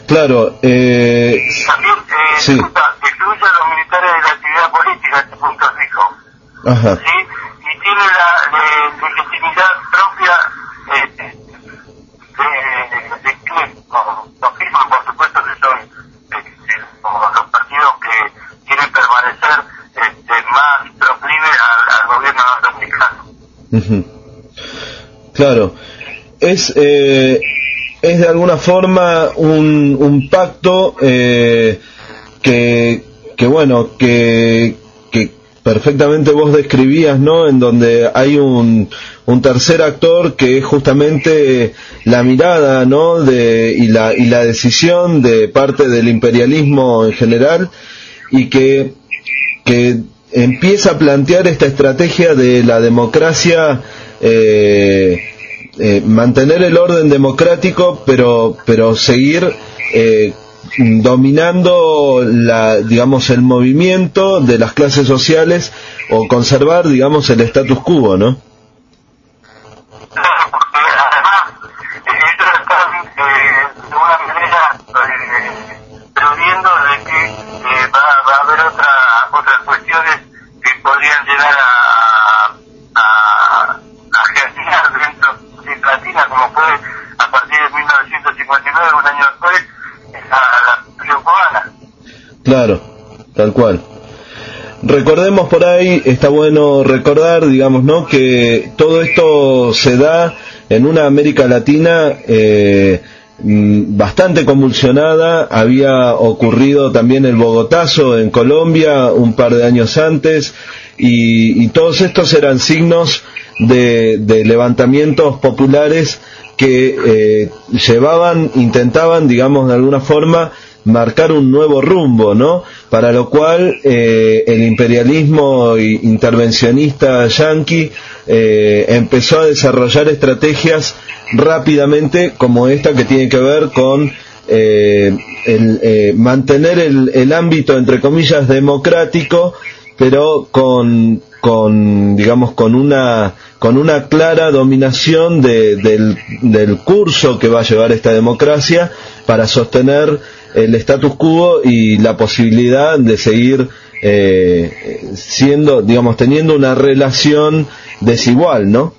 Claro, eh, también eh, sí. excluye a los militares de la actividad política, este punto fijo. Ajá. ¿Sí? Y tiene la eh, legitimidad propia eh, de, de, de que los firman, por supuesto, que son eh, como los partidos que quieren permanecer este, más proclives al, al gobierno norteamericano. Uh-huh. Claro, es eh, es de alguna forma un, un pacto eh, que que bueno que que perfectamente vos describías, ¿no? En donde hay un un tercer actor que es justamente la mirada, ¿no? De y la y la decisión de parte del imperialismo en general, y que que empieza a plantear esta estrategia de la democracia, eh, eh, mantener el orden democrático, pero pero seguir eh, dominando la, digamos, el movimiento de las clases sociales, o conservar, digamos, el status quo, ¿no? Claro, porque además ellos están eh, de una manera eh, previendo de que eh, va, va a haber otra, otras cuestiones que podrían llegar a, a, a gestionar dentro de Latina, como fue a partir de mil novecientos cincuenta y nueve, un año después, la, la Revolución Cubana. Claro, tal cual. Recordemos por ahí, está bueno recordar, digamos, ¿no?, que todo esto se da en una América Latina eh, bastante convulsionada. Había ocurrido también el Bogotazo en Colombia un par de años antes, y, y todos estos eran signos de, de levantamientos populares que eh, llevaban, intentaban, digamos, de alguna forma marcar un nuevo rumbo, ¿no? Para lo cual eh, el imperialismo intervencionista yanqui eh, empezó a desarrollar estrategias rápidamente, como esta que tiene que ver con eh, el, eh, mantener el, el ámbito, entre comillas, democrático, pero con, con digamos, con una con una clara dominación de, del, del curso que va a llevar esta democracia, para sostener el status quo y la posibilidad de seguir eh, siendo, digamos, teniendo una relación desigual, ¿no?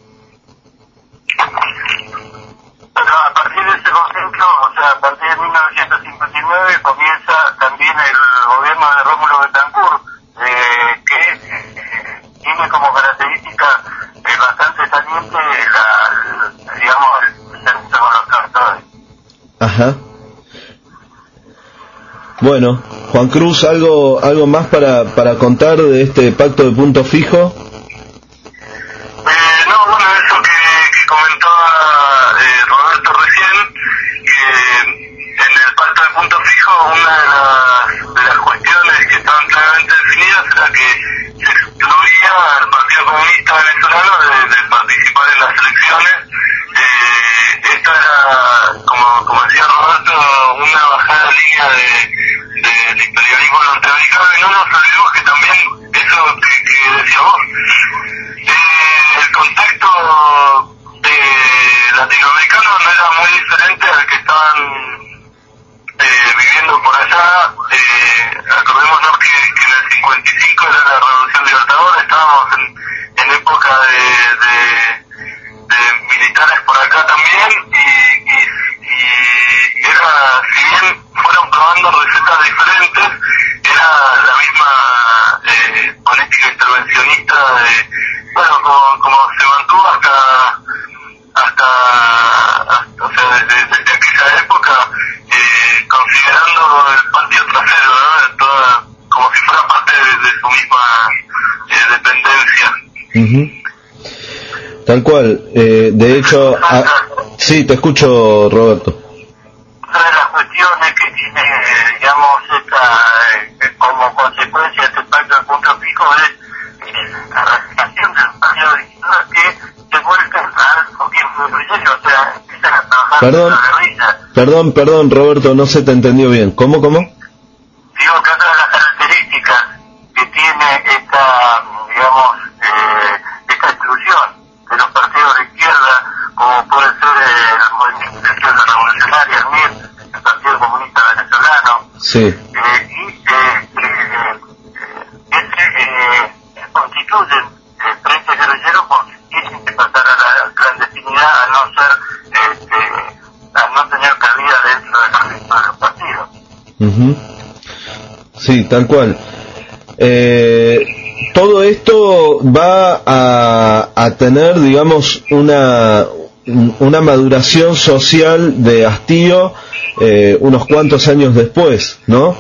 Bueno, a partir de ese momento, o sea, a partir de mil novecientos cincuenta y nueve comienza también el gobierno de Rómulo Betancourt, eh, que eh, tiene como característica eh, bastante saliente la, digamos, el servicio con los trabajadores. Ajá. Bueno, Juan Cruz, ¿algo algo más para, para contar de este pacto de punto fijo? Eh, no, bueno, eso que, que comentaba eh, Roberto recién, que en el pacto de punto fijo una de las, de las cuestiones que estaban claramente definidas era que se excluía al Partido Comunista Venezolano de, de participar en las elecciones. Eh, esto era, como, como decía Roberto, una bajada de línea de del imperialismo norteamericano, y no nos olvidemos que también eso que, que decía vos, eh, el contexto eh, latinoamericano no era muy diferente al que estaban eh, viviendo por allá. Eh, acordémonos que, que en el cincuenta y cinco era la Revolución Libertadora, estábamos en, en época de, de, de militares por acá también, y, y, y era, si bien fueron probando recetas diferentes, era la misma eh, política intervencionista de, bueno, como, como se mantuvo hasta, hasta, hasta o sea, desde, desde aquella época, eh, considerando el patio trasero, ¿no?, toda, como si fuera parte de, de su misma eh, dependencia. Uh-huh. Tal cual. Eh, de hecho, a... sí, te escucho, Roberto. Otra de las cuestiones que tiene, digamos, esta, eh, como consecuencia de este pacto de punto fijo es eh, la radicación del partido de izquierda, que se vuelve al gobierno de Brillero, o sea, empiezan a trabajar Perdón, con la guerrilla. perdón, perdón, Roberto, no se te entendió bien. ¿Cómo, cómo? Digo que otra de las características que tiene esta, digamos, eh, esta exclusión de los partidos de izquierda, como puede ser el movimiento de izquierda revolucionaria, el M I R, el Partido Comunista Sí. Eh, y eh, eh, este eh, constituye el frente guerrillero porque tienen que pasar a la clandestinidad a no ser, este, a no tener cabida dentro del resto de los partidos. Uh-huh. Sí, tal cual. Eh, todo esto va a, a tener, digamos, una una maduración social de hastío eh, unos cuantos años después, ¿no?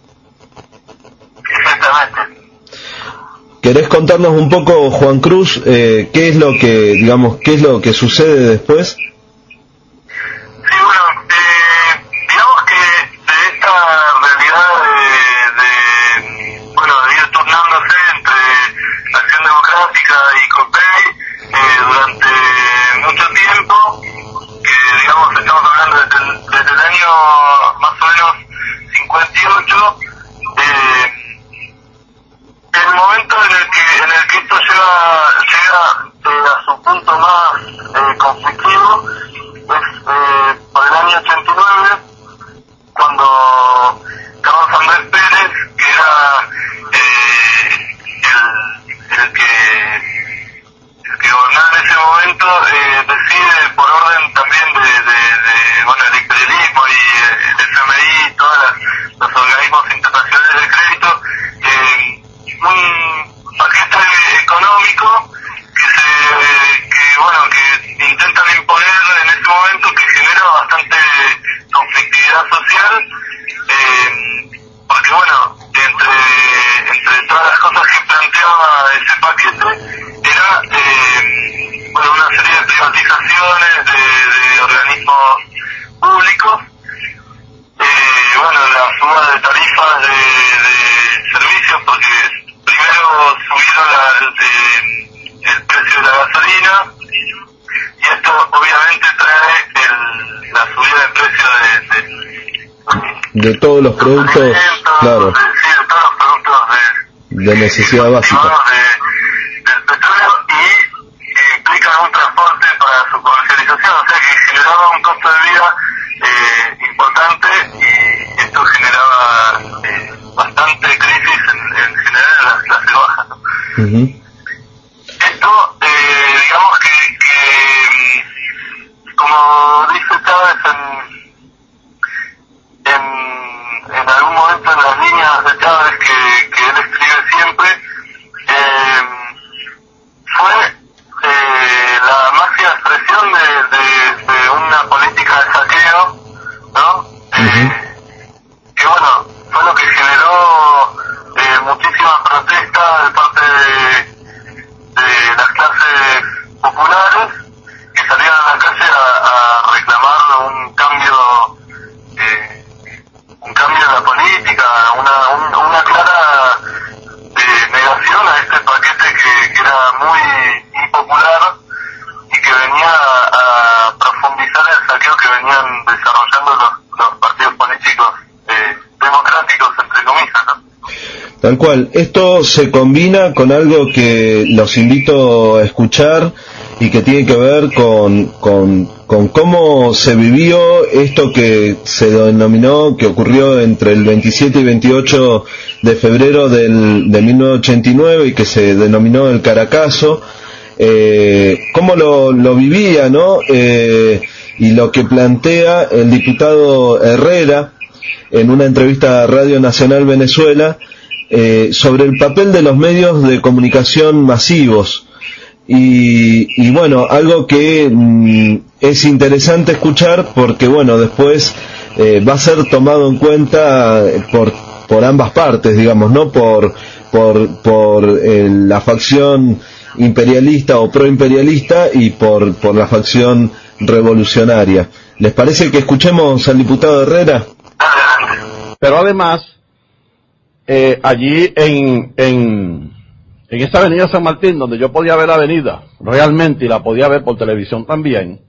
Exactamente. ¿Querés contarnos un poco, Juan Cruz, eh, qué es lo que, digamos, qué es lo que sucede después? Sí, bueno, eh, digamos que de esta realidad de, de, bueno, de ir turnándose entre Acción Democrática y COPEI eh, durante mucho tiempo, que digamos estamos hablando desde el, desde el año más o menos cincuenta y ocho, eh, el momento en el que en el que esto llega llega eh, a su punto más eh, conflictivo es eh, por el año ochenta y nueve, cuando Carlos Andrés Pérez, que era eh, el, el que el que gobernaba en ese momento, eh, decide por orden también de, de, de bueno, el imperialismo y el F M I y todos los organismos internacionales de crédito, eh, un paquete económico que se que bueno que intentan imponer en ese momento, que genera bastante conflictividad social, eh, porque bueno, entre entre todas las cosas que planteaba ese paquete era eh, bueno, una serie de privatizaciones de, de organismos públicos, eh, bueno, la suba de tarifas de, de servicios, porque primero subieron la, el, el precio de la gasolina, y esto obviamente trae el, la subida de precio de, de, De todos los productos, claro, de, sí, de todos los productos de, de necesidad básica. de, del petróleo, y que implican un transporte para su comercialización, o sea que generaba un costo de vida eh, importante, y esto generaba eh, bastante crisis en, en general en las clases bajas, ¿no? Uh-huh. Esto, eh, digamos que, que, como dice Chávez en, en, en algún momento en las líneas de Chávez que, que él escribe siempre, eh, fue eh, la máxima expresión de, de, de una política de saqueo, ¿no? Eh, que bueno, fue lo que generó eh, muchísimas protestas de parte de, de las clases populares, que salieron a la calle a, a reclamar un cambio, eh, un cambio en la política, una, un, una clara eh, negación a este paquete que, que era muy impopular y que venía a, a profundizar el saqueo que venían desarrollando los, los partidos políticos eh, democráticos, entre comillas, ¿no? Tal cual. Esto se combina con algo que los invito a escuchar y que tiene que ver con, con, con cómo se vivió esto que se denominó, que ocurrió entre el veintisiete y veintiocho de febrero del, de mil novecientos ochenta y nueve, y que se denominó el Caracazo. Eh, cómo lo, lo vivía, ¿no? Eh, y lo que plantea el diputado Herrera en una entrevista a Radio Nacional Venezuela, eh, sobre el papel de los medios de comunicación masivos. Y, y bueno, algo que mm, es interesante escuchar, porque bueno, después eh, va a ser tomado en cuenta por, por ambas partes, digamos, ¿no? Por, por, por eh, la facción imperialista o proimperialista, y por, por la facción revolucionaria. ¿Les parece que escuchemos al diputado Herrera? Pero además, eh, allí en, en, en esa avenida San Martín, donde yo podía ver la avenida realmente, y la podía ver por televisión también,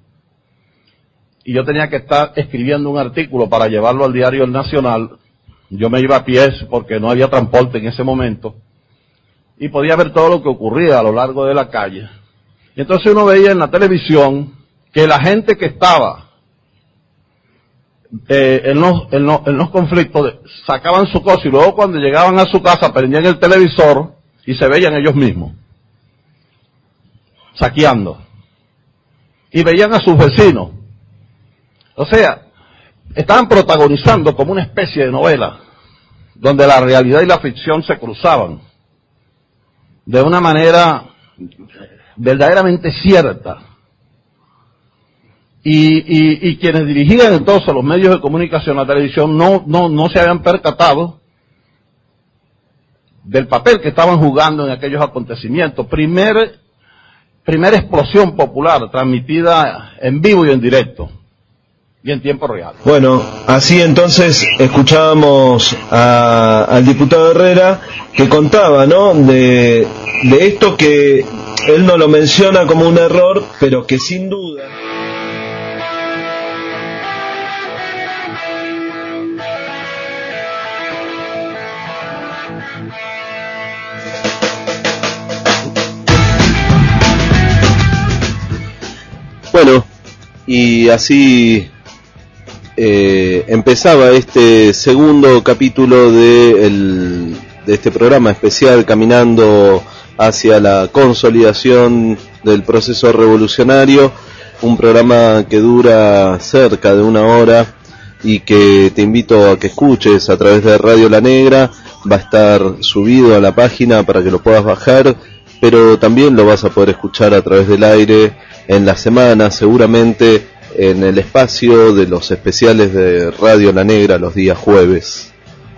y yo tenía que estar escribiendo un artículo para llevarlo al diario El Nacional, yo me iba a pies porque no había transporte en ese momento, y podía ver todo lo que ocurría a lo largo de la calle. Y entonces uno veía en la televisión que la gente que estaba eh, en, los, en, los, en los conflictos de, sacaban su cosa y luego cuando llegaban a su casa prendían el televisor y se veían ellos mismos saqueando y veían a sus vecinos. O sea, estaban protagonizando como una especie de novela donde la realidad y la ficción se cruzaban de una manera verdaderamente cierta. Y, y, y quienes dirigían entonces los medios de comunicación, la televisión, no, no, no se habían percatado del papel que estaban jugando en aquellos acontecimientos. Primer, primera explosión popular transmitida en vivo y en directo y en tiempo real. Bueno, así entonces escuchábamos a, al diputado Herrera que contaba, ¿no?, de, de esto que él no lo menciona como un error, pero que sin duda Bueno, y así eh, empezaba este segundo capítulo de, el, de este programa especial Caminando hacia la consolidación del proceso revolucionario, un programa que dura cerca de una hora y que te invito a que escuches a través de Radio La Negra. Va a estar subido a la página para que lo puedas bajar, pero también lo vas a poder escuchar a través del aire en la semana, seguramente en el espacio de los especiales de Radio La Negra los días jueves.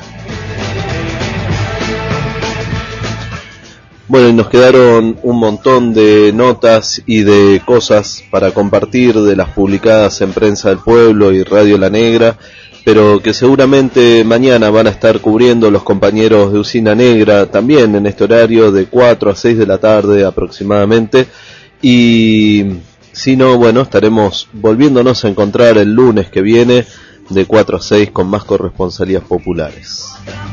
Bueno, y nos quedaron un montón de notas y de cosas para compartir de las publicadas en Prensa del Pueblo y Radio La Negra, pero que seguramente mañana van a estar cubriendo los compañeros de Usina Negra, también en este horario de cuatro a seis de la tarde aproximadamente. Y si no, bueno, estaremos volviéndonos a encontrar el lunes que viene de cuatro a seis con más corresponsalías populares.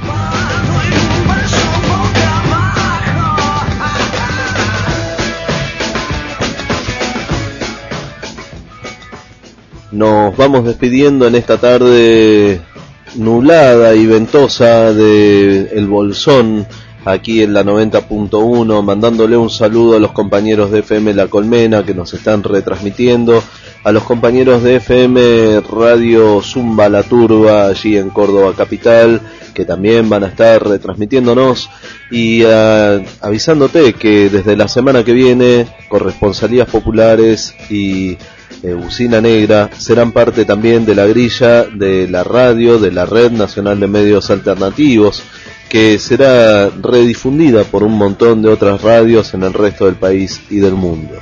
Nos vamos despidiendo en esta tarde nublada y ventosa de El Bolsón, aquí en la noventa punto uno, mandándole un saludo a los compañeros de F M La Colmena que nos están retransmitiendo, a los compañeros de F M Radio Zumba La Turba allí en Córdoba Capital, que también van a estar retransmitiéndonos, y uh, avisándote que desde la semana que viene Corresponsalías Populares y eh, Usina Negra serán parte también de la grilla de la radio de la Red Nacional de Medios Alternativos, que será redifundida por un montón de otras radios en el resto del país y del mundo.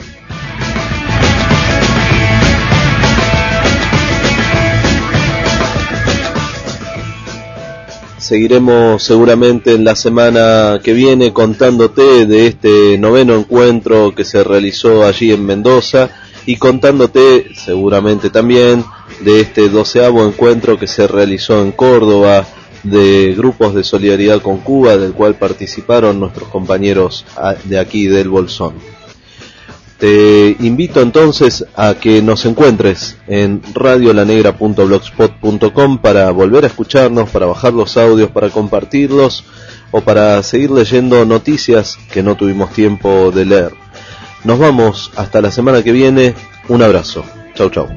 Seguiremos seguramente en la semana que viene contándote de este noveno encuentro que se realizó allí en Mendoza y contándote seguramente también de este doceavo encuentro que se realizó en Córdoba, de grupos de solidaridad con Cuba, del cual participaron nuestros compañeros de aquí del Bolsón. Te invito entonces a que nos encuentres en radio la negra punto blogspot punto com para volver a escucharnos, para bajar los audios, para compartirlos o para seguir leyendo noticias que no tuvimos tiempo de leer. Nos vamos hasta la semana que viene. Un abrazo. Chau, chau.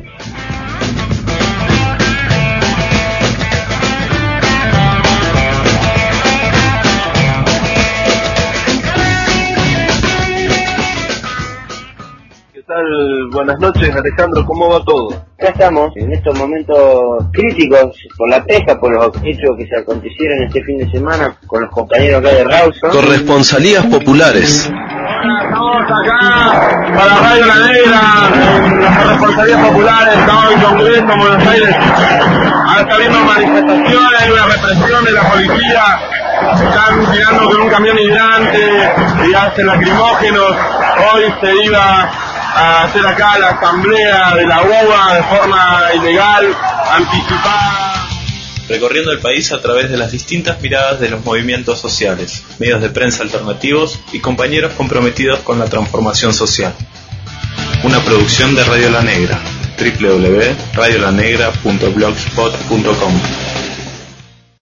Buenas noches, Alejandro, ¿cómo va todo? Acá estamos, en estos momentos críticos, por la pesca, por los hechos que se acontecieron este fin de semana con los compañeros acá de Rawson. Corresponsalías populares. Estamos acá para Radio La Negra, en las corresponsalías populares, estamos en Congreso, en Buenos Aires. Ahora está habiendo manifestaciones, hay una represión de la policía, están tirando con un camión hidrante y hacen lacrimógenos. Hoy se iba a hacer acá la asamblea de la U B A de forma ilegal, anticipada. Recorriendo el país a través de las distintas miradas de los movimientos sociales, medios de prensa alternativos y compañeros comprometidos con la transformación social. Una producción de Radio La Negra, w w w punto radio la negra punto blogspot punto com.